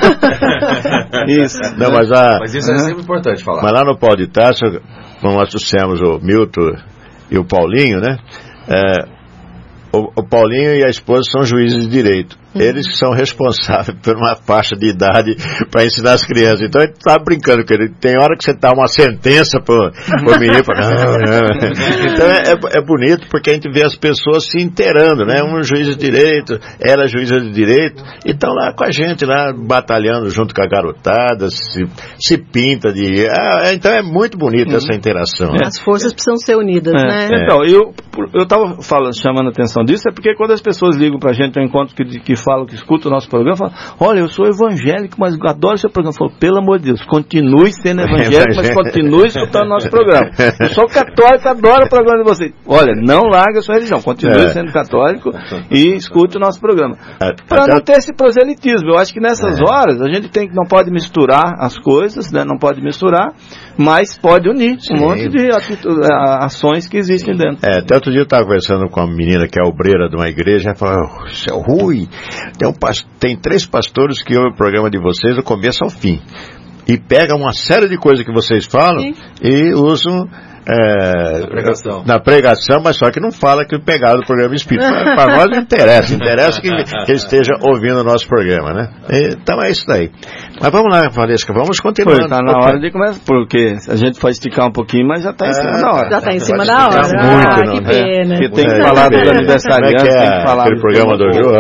Isso. Não, mas, a, mas isso é sempre importante falar. Mas lá no Pau de Taça, quando nós trouxemos o Milton e o Paulinho, né? É, o, o Paulinho e a esposa são juízes de direito. Eles que são responsáveis por uma faixa de idade para ensinar as crianças. Então a gente está brincando com ele. Tem hora que você dá uma sentença para o menino. Pra... Não, não. Então é, é bonito porque a gente vê as pessoas se inteirando, né? Um juiz de direito, ela juíza de direito, e estão lá com a gente, lá batalhando junto com a garotada, se, se pinta de. Ah, então é muito bonito uhum. essa interação. É. Né? As forças precisam ser unidas, é. né? É. Então, eu eu estava falando, chamando a atenção disso, é porque quando as pessoas ligam para a gente, eu encontro que, que falam, que escutam o nosso programa, falam, olha, eu sou evangélico, mas eu adoro o seu programa. Eu falo, pelo amor de Deus, continue sendo evangélico, mas continue escutando o nosso programa. Eu sou católico, adoro o programa de vocês. Olha, não larga a sua religião, continue é. sendo católico e escute o nosso programa. Para não ter esse proselitismo. Eu acho que nessas é. horas a gente tem, não pode misturar as coisas, né? Não pode misturar, mas pode unir Sim. um monte de atitu- ações que existem dentro. É, até outro dia eu estava conversando com uma menina que é obreira de uma igreja, ela falou, oh, seu Rui, tem, um, tem três pastores que ouvem o programa de vocês do começo ao fim. E pegam uma série de coisas que vocês falam Sim. e usam é, na, pregação. na pregação, mas só que não fala que pegaram do programa espírita. Para nós não interessa, interessa que ele, que ele esteja ouvindo o nosso programa, né? Então é isso daí. Mas vamos lá, Valesca, vamos continuar. Está na hora de começar, porque a gente pode esticar um pouquinho, mas já está em cima é, da hora. Já está em cima da hora. Muito, ah, não, que pena. Porque tem que é, falar é, dos aniversariantes, é, é, tem que falar aquele programa do João.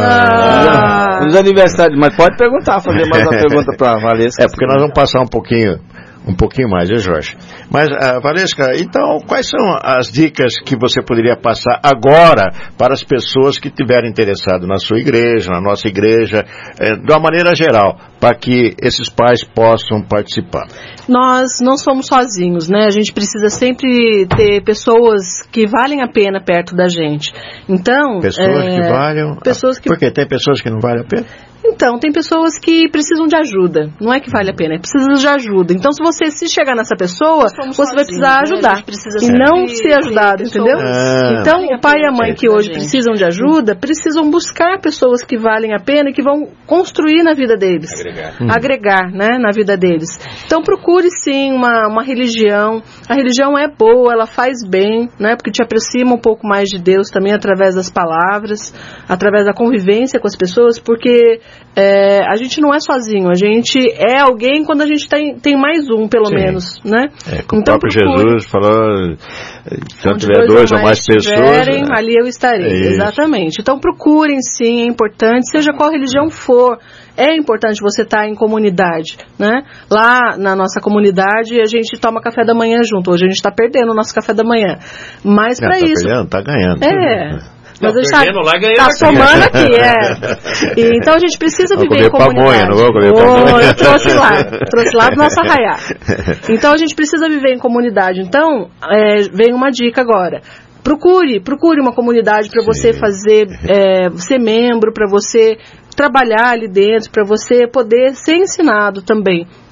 Ah, ah. Dos aniversários, mas pode perguntar, fazer mais uma pergunta para a Valesca. É, porque nós vamos passar um pouquinho um pouquinho mais, né, Jorge? Mas, uh, Valesca, então, quais são as dicas que você poderia passar agora para as pessoas que estiverem interessadas na sua igreja, na nossa igreja, eh, de uma maneira geral, para que esses pais possam participar? Nós não somos sozinhos, né? A gente precisa sempre ter pessoas que valem a pena perto da gente. Então... Pessoas é, que valham... Pessoas que... Por quê? Tem pessoas que não valem a pena? Então, tem pessoas que precisam de ajuda. Não é que vale a pena, é precisa de ajuda. Então, se você se chegar nessa pessoa, você vai precisar ajudar. E não ser ajudado, entendeu? Ah. Então, o pai e a mãe que hoje precisam de ajuda, precisam buscar pessoas que valem a pena e que vão construir na vida deles. Agregar. Hum. Agregar, né, na vida deles. Então, procure sim uma, uma religião. A religião é boa, ela faz bem, né, porque te aproxima um pouco mais de Deus também através das palavras, através da convivência com as pessoas, porque... É, a gente não é sozinho, a gente é alguém quando a gente tem, tem mais um, pelo Sim. menos, né? É, como então, o próprio procure. Jesus falou, se não tiver dois ou mais pessoas... Tiverem, né? Ali eu estarei, é exatamente. Então procurem sim, é importante, seja qual religião for, é importante você estar em comunidade, né? Lá na nossa comunidade a gente toma café da manhã junto, hoje a gente está perdendo o nosso café da manhã, mas para tá isso... Perdendo, tá ganhando. É... Mas não, a gente perdendo, tá, lá, tá somando aqui, é. E, então a gente precisa vou viver em comunidade. Pamonha, não vou comer oh, eu trouxe lá, trouxe lá do nosso arraiá. Então a gente precisa viver em comunidade. Então, é, vem uma dica agora. Procure, procure uma comunidade para você fazer, é, ser membro, para você trabalhar ali dentro, para você poder ser ensinado também,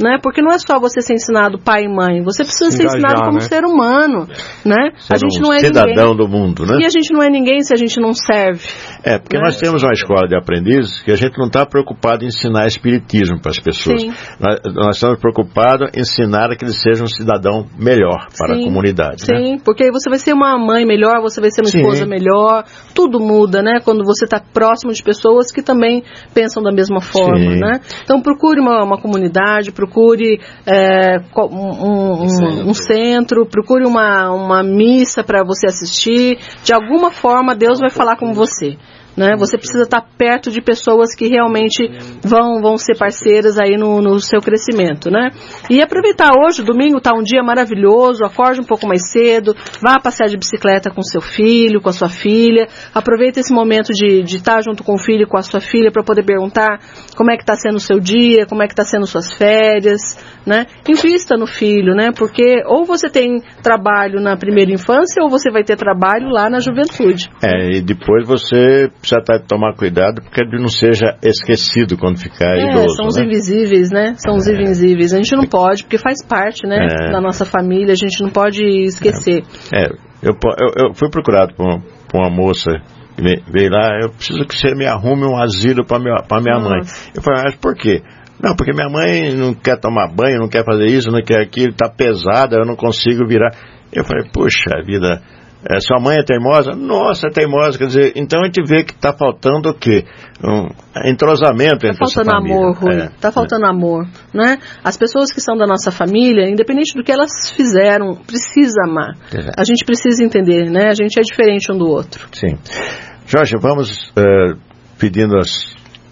né? Porque não é só você ser ensinado pai e mãe, você precisa Se ser engajar, ensinado como né? ser humano, né? Ser a gente um não é cidadão ninguém. do mundo, né? E a gente não é ninguém se a gente não serve. É, porque né? nós temos uma escola de aprendizes que a gente não está preocupado em ensinar espiritismo para as pessoas. Sim. Nós, nós estamos preocupados em ensinar a que eles sejam um cidadão melhor para Sim, a comunidade. Sim, né? porque aí você vai ser uma mãe melhor, você vai ser uma Sim. esposa melhor, tudo muda, né? Quando você está próximo de pessoas que também pensam da mesma forma, Sim. né? Então procure uma, uma comunidade, procure é, um, um, um, um centro, procure uma, uma missa para você assistir. De alguma forma Deus vai falar com você. Né? Você precisa estar perto de pessoas que realmente vão, vão ser parceiras aí no, no seu crescimento, né? E aproveitar hoje, domingo está um dia maravilhoso, acorde um pouco mais cedo, vá passear de bicicleta com seu filho, com a sua filha, aproveita esse momento de, de estar junto com o filho e com a sua filha para poder perguntar como é que está sendo o seu dia, como é que está sendo suas férias, né? Invista no filho, né? Porque ou você tem trabalho na primeira infância ou você vai ter trabalho lá na juventude. É, e depois você precisa tomar cuidado porque ele não seja esquecido quando ficar é, idoso. São os né? invisíveis, né? São os é. invisíveis. A gente não pode, porque faz parte, né? É. Da nossa família, a gente não pode esquecer. É, é. Eu, eu, eu fui procurado por, por uma moça que veio lá, eu preciso que você me arrume um asilo para minha, para minha mãe. Eu falei, mas por quê? Não, porque minha mãe não quer tomar banho, não quer fazer isso, não quer aquilo, está pesada, eu não consigo virar. Eu falei, puxa vida, é, sua mãe é teimosa? Nossa, é teimosa, quer dizer, então a gente vê que está faltando o quê? Um entrosamento entre essa família. Está faltando amor, Rui, está é, faltando é. amor, né? As pessoas que são da nossa família, independente do que elas fizeram, precisa amar. É. A gente precisa entender, né? A gente é diferente um do outro. Sim. Jorge, vamos uh, pedindo as...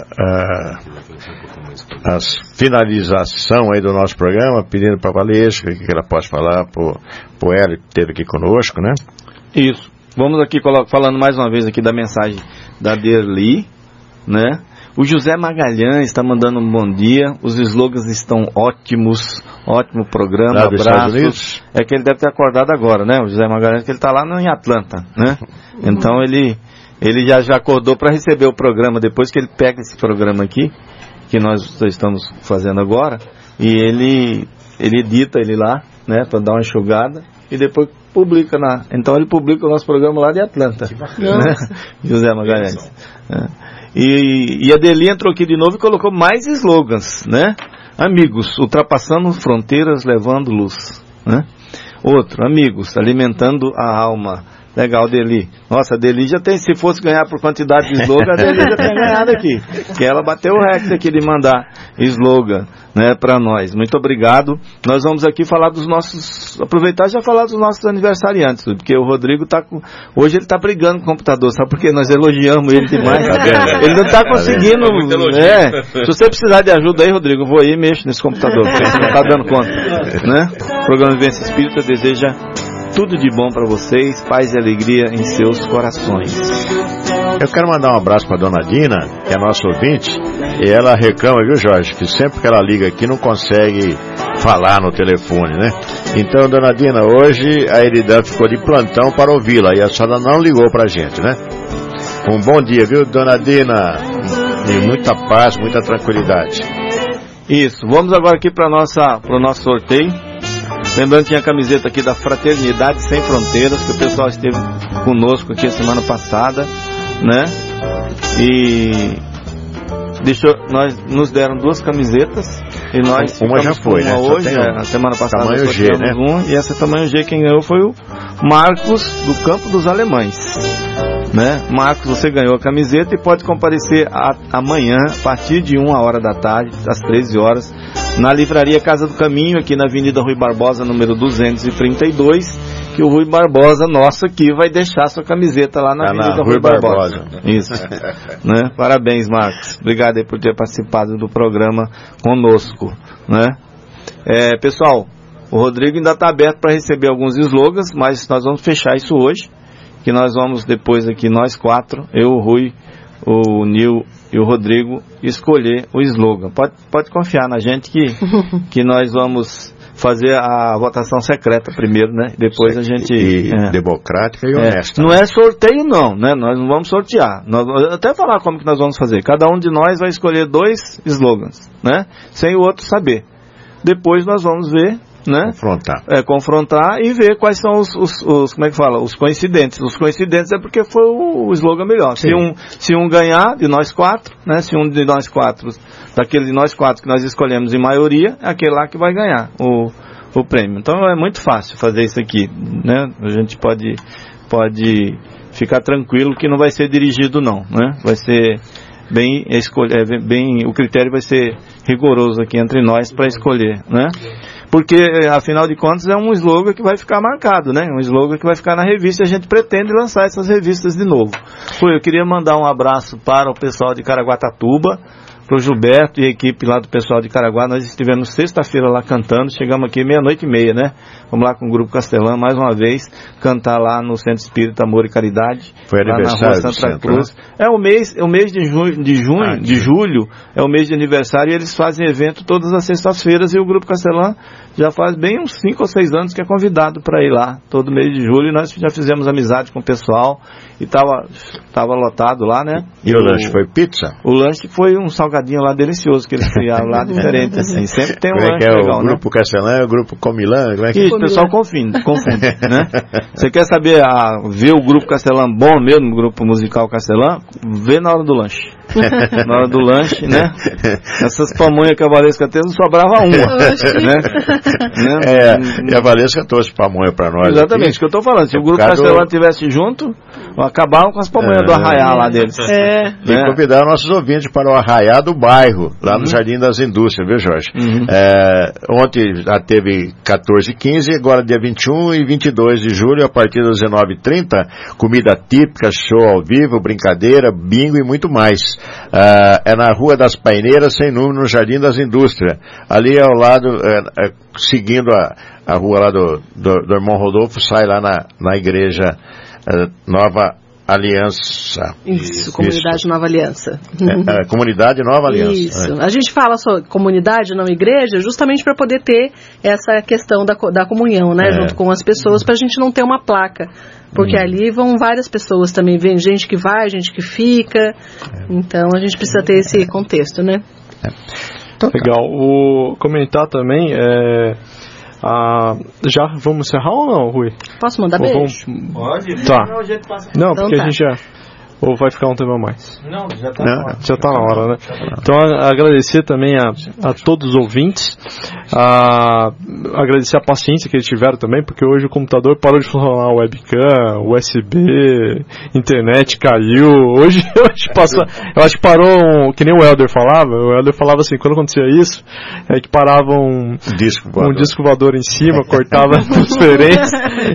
Uh, a finalização aí do nosso programa, pedindo para a Valesca que ela possa falar para o Hélio que esteve aqui conosco, né? Isso. Vamos aqui falando mais uma vez aqui da mensagem da Derli, né? O José Magalhães está mandando um bom dia, os slogans estão ótimos, ótimo programa, lá dos Estados abraços. Unidos? É que ele deve ter acordado agora, né? O José Magalhães, que ele está lá no, em Atlanta, né? Então ele, ele já, já acordou para receber o programa, depois que ele pega esse programa aqui, que nós estamos fazendo agora, e ele, ele edita ele lá, né, para dar uma enxugada, e depois publica na... Então ele publica o nosso programa lá de Atlanta, né? José Magalhães. É. E, e a Deli entrou aqui de novo e colocou mais slogans, né? Amigos, ultrapassando fronteiras, levando luz, né? Outro, amigos, alimentando a alma. Legal, Deli. Nossa, a Deli já tem, se fosse ganhar por quantidade de slogan, a Deli já tem ganhado aqui. Que ela bateu o recorde aqui de mandar slogan, né, para nós. Muito obrigado. Nós vamos aqui falar dos nossos, aproveitar e já falar dos nossos aniversariantes, porque o Rodrigo tá com, hoje ele tá brigando com o computador, sabe por quê? Nós elogiamos ele demais. Ele não tá conseguindo, é. Se você precisar de ajuda aí, Rodrigo, eu vou aí e mexo nesse computador, porque você não tá dando conta, né? O programa Vivência Espírita deseja tudo de bom para vocês, paz e alegria em seus corações. Eu quero mandar um abraço para a dona Dina, que é nossa ouvinte, e ela reclama, viu, Jorge, que sempre que ela liga aqui não consegue falar no telefone, né? Então, dona Dina, hoje a Eridan ficou de plantão para ouvi-la e a senhora não ligou para a gente, né? Um bom dia, viu, dona Dina? E muita paz, muita tranquilidade. Isso, vamos agora aqui para o nosso sorteio. Lembrando que tinha a camiseta aqui da Fraternidade Sem Fronteiras, que o pessoal esteve conosco aqui a semana passada, né? E deixou, nós nos deram duas camisetas e nós uma já foi, uma né? hoje, um. A semana passada tamanho nós G, né? um, e essa tamanho G quem ganhou foi o Marcos do Campo dos Alemães, né? Marcos, você ganhou a camiseta e pode comparecer a, amanhã a partir de uma hora da tarde, às treze horas, na livraria Casa do Caminho, aqui na Avenida Rui Barbosa, número duzentos e trinta e dois, que o Rui Barbosa, nosso aqui, vai deixar sua camiseta lá na tá Avenida na Rui, Rui Barbosa. Barbosa. Isso. Né? Parabéns, Marcos. Obrigado aí por ter participado do programa conosco, né? É, pessoal, o Rodrigo ainda está aberto para receber alguns slogans, mas nós vamos fechar isso hoje, que nós vamos depois aqui, nós quatro, eu, o Rui, o Nil e o Rodrigo, escolher o slogan. Pode, pode confiar na gente que, que nós vamos fazer a votação secreta primeiro, né? Depois a gente... E é, democrática e é, honesta. não é sorteio não, né? Nós não vamos sortear. Nós, até falar como que nós vamos fazer. Cada um de nós vai escolher dois slogans, né? Sem o outro saber. depois nós vamos ver, né? Confrontar. É, confrontar e ver quais são os, os, os, como é que fala? Os coincidentes. Os coincidentes é porque foi o, o slogan melhor. Se um, se um ganhar, de nós quatro, né? Se um de nós quatro, daquele de nós quatro que nós escolhemos em maioria, é aquele lá que vai ganhar o, o prêmio. Então é muito fácil fazer isso aqui, né? A gente pode, pode ficar tranquilo que não vai ser dirigido não, né? Vai ser bem, escolher, bem, o critério vai ser rigoroso aqui entre nós para escolher, né? Porque, afinal de contas, é um slogan que vai ficar marcado, né? Um slogan que vai ficar na revista e a gente pretende lançar essas revistas de novo. Foi, eu queria mandar um abraço para o pessoal de Caraguatatuba, para o Gilberto e a equipe lá do pessoal de Caraguá. Nós estivemos sexta-feira lá cantando, chegamos aqui meia-noite e meia, né? Vamos lá com o Grupo Castelã, mais uma vez, cantar lá no Centro Espírita Amor e Caridade. Foi lá aniversário na Rua Santa do Cruz. Centro, né? É o mês, é o mês de junho, de, junho ah, de julho, é o mês de aniversário e eles fazem evento todas as sextas-feiras e o Grupo Castelã já faz bem uns cinco ou seis anos que é convidado para ir lá, todo mês de julho, e nós já fizemos amizade com o pessoal e tava, tava lotado lá, né? E o, o lanche foi pizza? O lanche foi um salgadinho lá delicioso que eles criaram lá, diferente assim, sempre tem um como lanche é que é legal, o né? Grupo Castelã é o Grupo Comilã? Como é que Isso, o pessoal confunde, confunde, né? Você quer saber, a, ver o Grupo Castelã bom mesmo, o Grupo Musical Castelã? Vê na hora do lanche. Na hora do lanche, né? Essas pamonhas que a Valesca teve, não sobrava uma, né? né? É, e a Valesca trouxe pamonha pra nós. Exatamente, o que eu tô falando. Se o Grupo Castelã tivesse junto, acabavam com as pamonhas é, do Arraiá lá deles. É. E né? Convidar nossos ouvintes para o Arraiá do Bairro, lá uhum. no Jardim das Indústrias, viu, Jorge? Uhum. É, ontem já teve quatorze e quinze, agora dia vinte e um e vinte e dois de julho, a partir das dezenove e trinta, comida típica, show ao vivo, brincadeira, bingo e muito mais. Uh, é na Rua das Paineiras, sem número, no Jardim das Indústrias. Ali ao lado, é, é, seguindo a, a rua lá do, do, do irmão Rodolfo, sai lá na, na igreja é, Nova Aliança. Isso, Isso, Comunidade Nova Aliança. É, é, Comunidade Nova Aliança. Isso. É. A gente fala só comunidade, não igreja, justamente para poder ter essa questão da, da comunhão, né? É. Junto com as pessoas, para a gente não ter uma placa. Porque hum. ali vão várias pessoas também, vem gente que vai, gente que fica, é. Então a gente precisa ter esse contexto, né? É. Legal, o comentar também, é, a, já vamos encerrar ou não, Rui? Posso mandar ou beijo? Vamos... Pode. Tá. Não, a gente passa... não então porque tá. a gente já... Ou vai ficar um tema a mais? Não, já está na hora. Já está na hora, né? Então, a, agradecer também a, a todos os ouvintes, a, agradecer a paciência que eles tiveram também, porque hoje o computador parou de funcionar, webcam, U S B, internet caiu. Hoje, hoje passa, eu acho que parou, um, que nem o Helder falava, o Helder falava assim, quando acontecia isso, é que parava um disco voador, um disco voador em cima, cortava a transferência.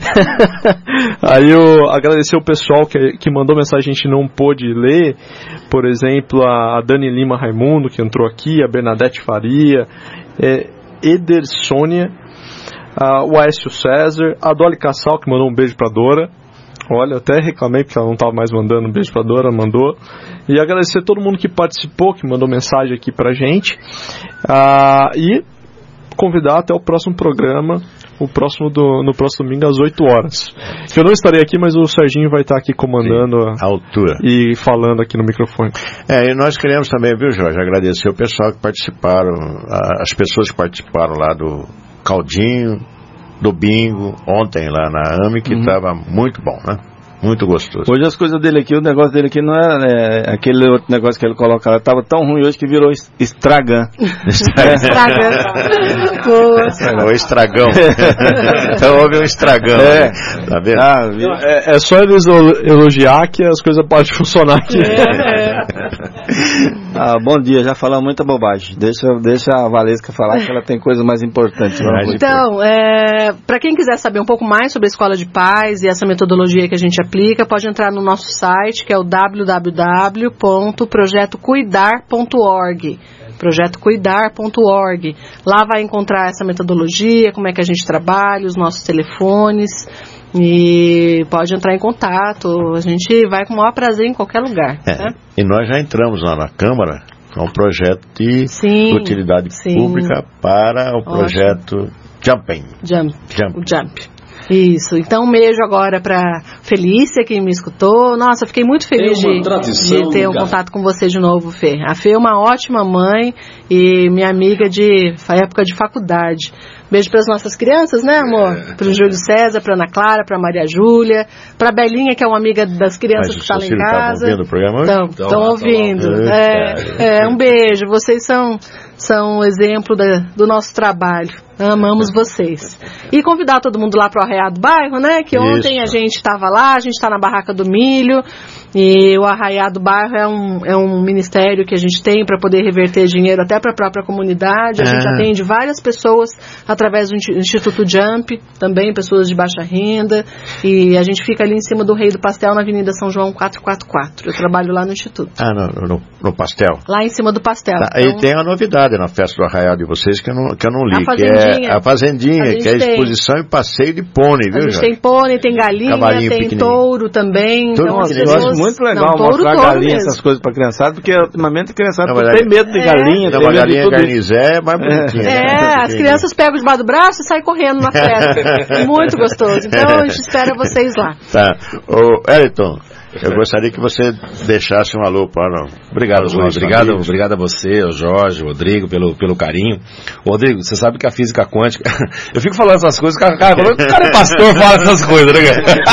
Aí eu agradecer o pessoal que, que mandou mensagem, a gente não pôde ler, por exemplo, a Dani Lima Raimundo, que entrou aqui, a Bernadette Faria, é, Eder Sônia, a, o Aécio César, a Dolly Cassal, que mandou um beijo pra Dora. Olha, até reclamei porque ela não estava mais mandando um beijo pra Dora, mandou. E agradecer a todo mundo que participou, que mandou mensagem aqui pra gente. Ah, e convidar até o próximo programa, o próximo do, no próximo domingo às oito horas. Eu não estarei aqui, mas o Serginho vai estar aqui comandando a altura e falando aqui no microfone. É, e nós queremos também, viu, Jorge, agradecer o pessoal que participaram, as pessoas que participaram lá do Caldinho, do Bingo, ontem lá na A M E, que estava uhum. muito bom, né? Muito gostoso. Hoje as coisas dele aqui, o negócio dele aqui não é, é aquele outro negócio que ele colocava, estava tão ruim hoje que virou estragão. Estragão. O estragão. Então houve um estragão. É, né? Tá vendo? Ah, é, é só eles elogiar que as coisas podem funcionar aqui. É. Ah, bom dia, já falamos muita bobagem. Deixa, deixa a Valesca falar que ela tem coisa mais importante. Então, é, para quem quiser saber um pouco mais sobre a Escola de Paz e essa metodologia que a gente aplica, pode entrar no nosso site, que é o w w w ponto projeto cuidar ponto org. projeto cuidar ponto org. Lá vai encontrar essa metodologia, como é que a gente trabalha, os nossos telefones, e pode entrar em contato. A gente vai com o maior prazer em qualquer lugar. É, né? E nós já entramos lá na Câmara com um projeto de sim, utilidade sim. pública para o projeto Jumping. Jump. Jump. O Jump. Isso, então um beijo agora para Felícia, que me escutou. Nossa, fiquei muito feliz de, de ter um contato com você de novo, Fê. A Fê é uma ótima mãe e minha amiga de época de faculdade. Beijo para as nossas crianças, né, amor? É. Para o Júlio César, para Ana Clara, para Maria Júlia, para a Belinha, que é uma amiga das crianças Mas que está lá em casa. Estão ouvindo o programa hoje? Estão, estão ouvindo. É, é, um beijo. Vocês são, são um exemplo da, do nosso trabalho. Amamos vocês. E convidar todo mundo lá para o Arraiá do Bairro, né? Que ontem Isso. a gente estava lá, a gente está na Barraca do Milho. E o Arraiá do Bairro é um, é um ministério que a gente tem para poder reverter dinheiro até para a própria comunidade. A é. gente atende várias pessoas através do Instituto Jump, também pessoas de baixa renda. E a gente fica ali em cima do Rei do Pastel, na Avenida São João quatrocentos e quarenta e quatro. Eu trabalho lá no Instituto. Ah, no, no, no Pastel? Lá em cima do Pastel. Tá, então, e tem uma novidade na festa do Arraiá de vocês que eu não, que eu não li. A Fazendinha. Que é a Fazendinha, a que é a exposição tem. E passeio de pônei, viu, A gente Jorge? Tem pônei, tem galinha, Cavalinho tem touro também. Touro então, as pessoas... Muito legal não, mostrar touro, galinha, touro essas coisas pra criançada, porque ultimamente a criançada não, tem medo de é. galinha, não, tem medo galinha de tudo garnizé é mais bonitinha. É, né? As crianças pegam debaixo do braço e saem correndo na festa. Muito gostoso. Então a gente espera vocês lá. Tá. Ô, Elton, eu gostaria que você deixasse um alô para... Obrigado, Luiz. Obrigado, obrigado a você, ao Jorge, ao Rodrigo, pelo, pelo carinho. Rodrigo, você sabe que a física quântica... Eu fico falando essas coisas, cara, cara, o cara é pastor fala essas coisas, né,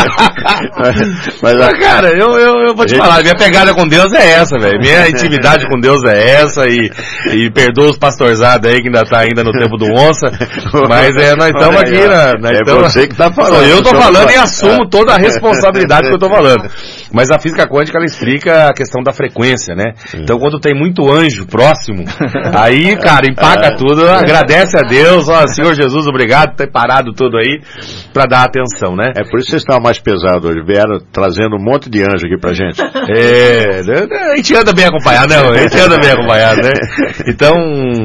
cara? Mas, mas cara, eu, eu, eu vou te gente... falar, minha pegada com Deus é essa, velho. Minha intimidade com Deus é essa e, e perdoa os pastorzados aí que ainda tá ainda no tempo do onça, mas é, nós estamos aqui, né? Nós é tamo... você que tá falando. Eu tô falando e assumo toda a responsabilidade que eu tô falando. Mas a física quântica, ela explica a questão da frequência, né? Então, quando tem muito anjo próximo, aí, cara, empaca tudo, agradece a Deus, ó, Senhor Jesus, obrigado por ter parado tudo aí pra dar atenção, né? É por isso que vocês estavam mais pesados hoje, vieram trazendo um monte de anjo aqui pra gente. É, a gente anda bem acompanhado, não, a gente anda bem acompanhado, né? Então,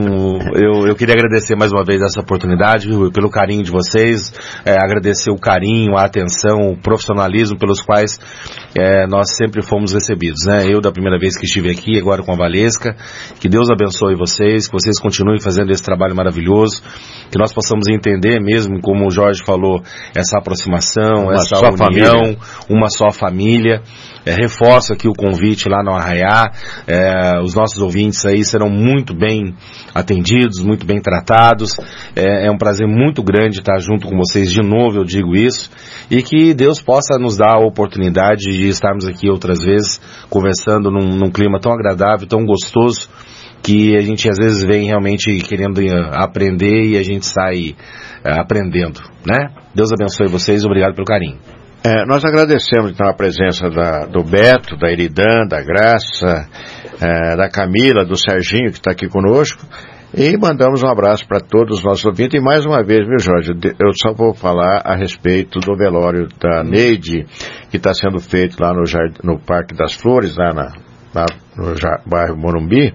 eu, eu queria agradecer mais uma vez essa oportunidade, pelo carinho de vocês, é, agradecer o carinho, a atenção, o profissionalismo pelos quais é, nós sempre fomos recebidos, né? Eu, da primeira vez que estive aqui, agora com a Valesca, que Deus abençoe vocês, que vocês continuem fazendo esse trabalho maravilhoso, que nós possamos entender mesmo, como o Jorge falou, essa aproximação, uma essa união, família. Uma só família. É, reforço aqui o convite lá no Arraiá, é, os nossos ouvintes aí serão muito bem atendidos, muito bem tratados, é, é um prazer muito grande estar junto com vocês de novo, eu digo isso, e que Deus possa nos dar a oportunidade de estarmos aqui outras vezes, conversando num, num clima tão agradável, tão gostoso, que a gente às vezes vem realmente querendo aprender e a gente sai é, aprendendo, né? Deus abençoe vocês, obrigado pelo carinho. É, nós agradecemos então a presença da, do Beto, da Iridan, da Graça, é, da Camila, do Serginho que está aqui conosco e mandamos um abraço para todos os nossos ouvintes. E mais uma vez, viu, Jorge, eu só vou falar a respeito do velório da Neide, que está sendo feito lá no, Jard... no Parque das Flores, lá, na, lá no Jar... bairro Morumbi.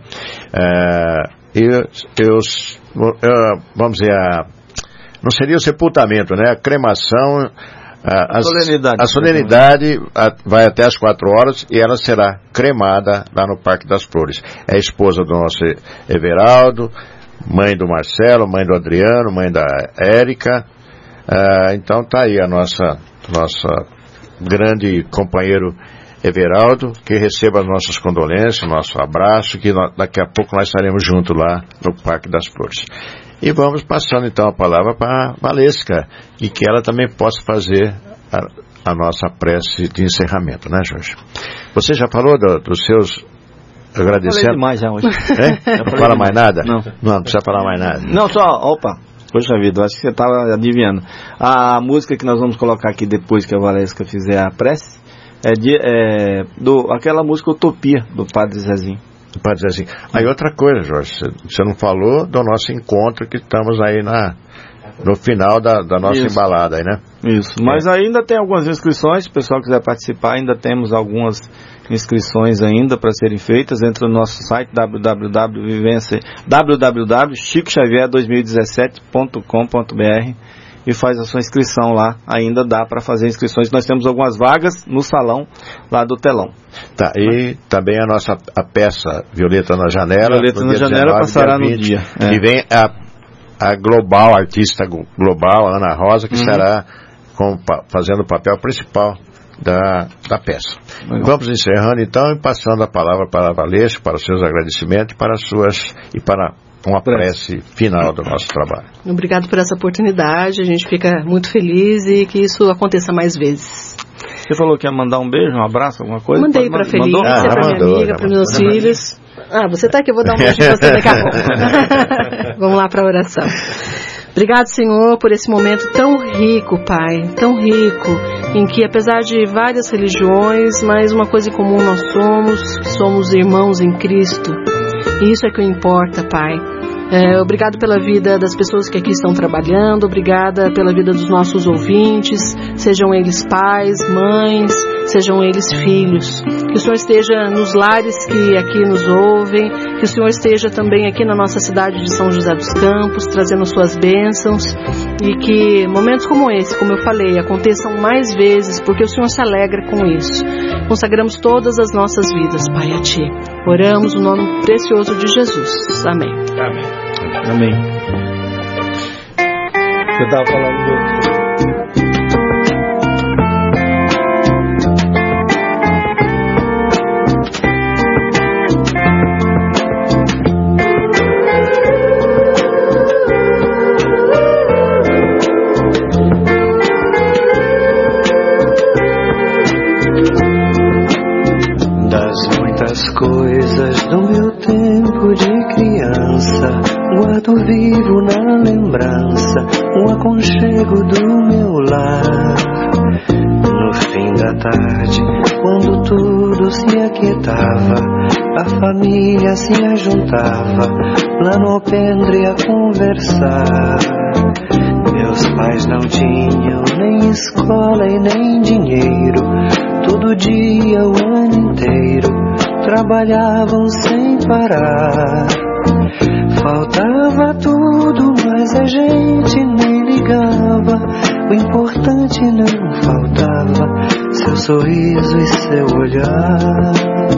É, e eu, eu, vamos dizer, a, não seria o sepultamento, né? A cremação... A, a solenidade, a solenidade a, vai até as quatro horas e ela será cremada lá no Parque das Flores. É a esposa do nosso Everaldo, mãe do Marcelo, mãe do Adriano, mãe da Érica. Uh, então tá aí a nossa, nossa grande companheiro Everaldo, que receba as nossas condolências, nosso abraço, que nós, daqui a pouco nós estaremos juntos lá no Parque das Flores. E vamos passando então a palavra para a Valesca, e que ela também possa fazer a, a nossa prece de encerramento, né, Jorge? Você já falou do, dos seus agradecendo? Falei demais já hoje. É? Não fala mais nada? Não. Não, não precisa falar mais nada. Não, só, opa, poxa vida, acho que você estava adivinhando. A música que nós vamos colocar aqui depois que a Valesca fizer a prece, é, de, é do, aquela música Utopia, do Padre Zezinho. Pode dizer assim. Aí outra coisa, Jorge, você não falou do nosso encontro que estamos aí na, no final da, da nossa Isso. embalada aí, né? Isso, mas é. ainda tem algumas inscrições, se o pessoal quiser participar, ainda temos algumas inscrições ainda para serem feitas. Entra no nosso site w w w ponto chico xavier dois mil e dezessete ponto com ponto b r e faz a sua inscrição lá, ainda dá para fazer inscrições. Nós temos algumas vagas no salão lá do telão. Tá, e também a nossa a peça Violeta na Janela. Violeta na Janela passará no dia. É. E vem a, a global, a artista global, Ana Rosa, que uhum. será como, fazendo o papel principal da, da peça. Legal. Vamos encerrando então e passando a palavra para a Valesca, para os seus agradecimentos para as suas, e para uma prece final do nosso trabalho. Obrigado por essa oportunidade, a gente fica muito feliz e que isso aconteça mais vezes. Você falou que ia mandar um beijo, um abraço, alguma coisa? Mandei para a Felícia, ah, para minha mandou, amiga, para os meus filhos. Ah, você está aqui, eu vou dar um beijo para você daqui a pouco. Vamos lá para a oração. Obrigado, Senhor, por esse momento tão rico, Pai, tão rico, em que apesar de várias religiões, mas uma coisa em comum nós somos, somos irmãos em Cristo. E isso é que importa, Pai. É, obrigado pela vida das pessoas que aqui estão trabalhando, obrigada pela vida dos nossos ouvintes, sejam eles pais, mães, sejam eles filhos. Que o Senhor esteja nos lares que aqui nos ouvem, que o Senhor esteja também aqui na nossa cidade de São José dos Campos, trazendo suas bênçãos, e que momentos como esse, como eu falei, aconteçam mais vezes, porque o Senhor se alegra com isso. Consagramos todas as nossas vidas, Pai, a Ti. Oramos no nome precioso de Jesus. Amém. Amém. Amém. Você estava falando do... Das muitas coisas do meu tempo de criança, guardo vivo na lembrança o aconchego do meu lar. No fim da tarde, quando tudo se aquietava, a família se ajuntava lá no alpendre a conversar. Meus pais não tinham nem escola e nem dinheiro, todo dia, o ano inteiro, trabalhavam sem parar. Faltava tudo, mas a gente nem ligava. O importante não faltava, seu sorriso e seu olhar.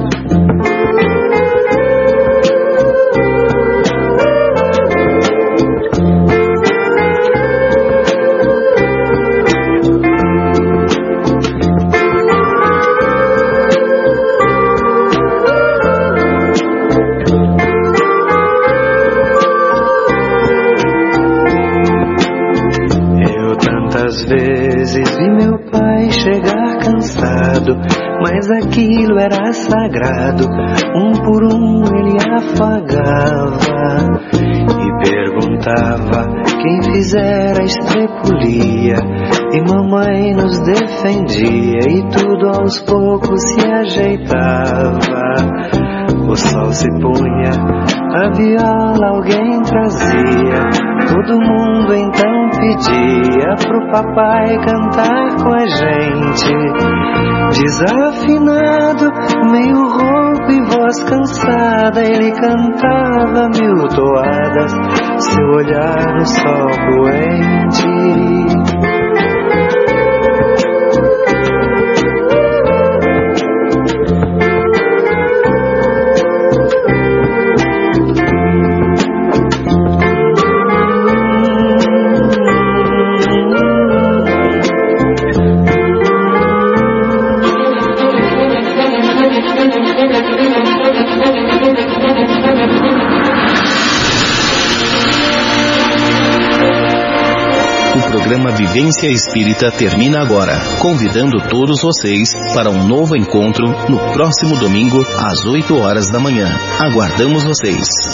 Vezes vi meu pai chegar cansado, mas aquilo era sagrado, um por um ele afagava e perguntava quem fizera a estrepulia, e mamãe nos defendia e tudo aos poucos se ajeitava. O sol se punha, a viola alguém trazia, todo mundo então pedia pro papai cantar com a gente. Desafinado, meio rouco e voz cansada, ele cantava mil toadas, seu olhar no sol poente. O programa Vivência Espírita termina agora, convidando todos vocês para um novo encontro no próximo domingo às oito horas da manhã. Aguardamos vocês.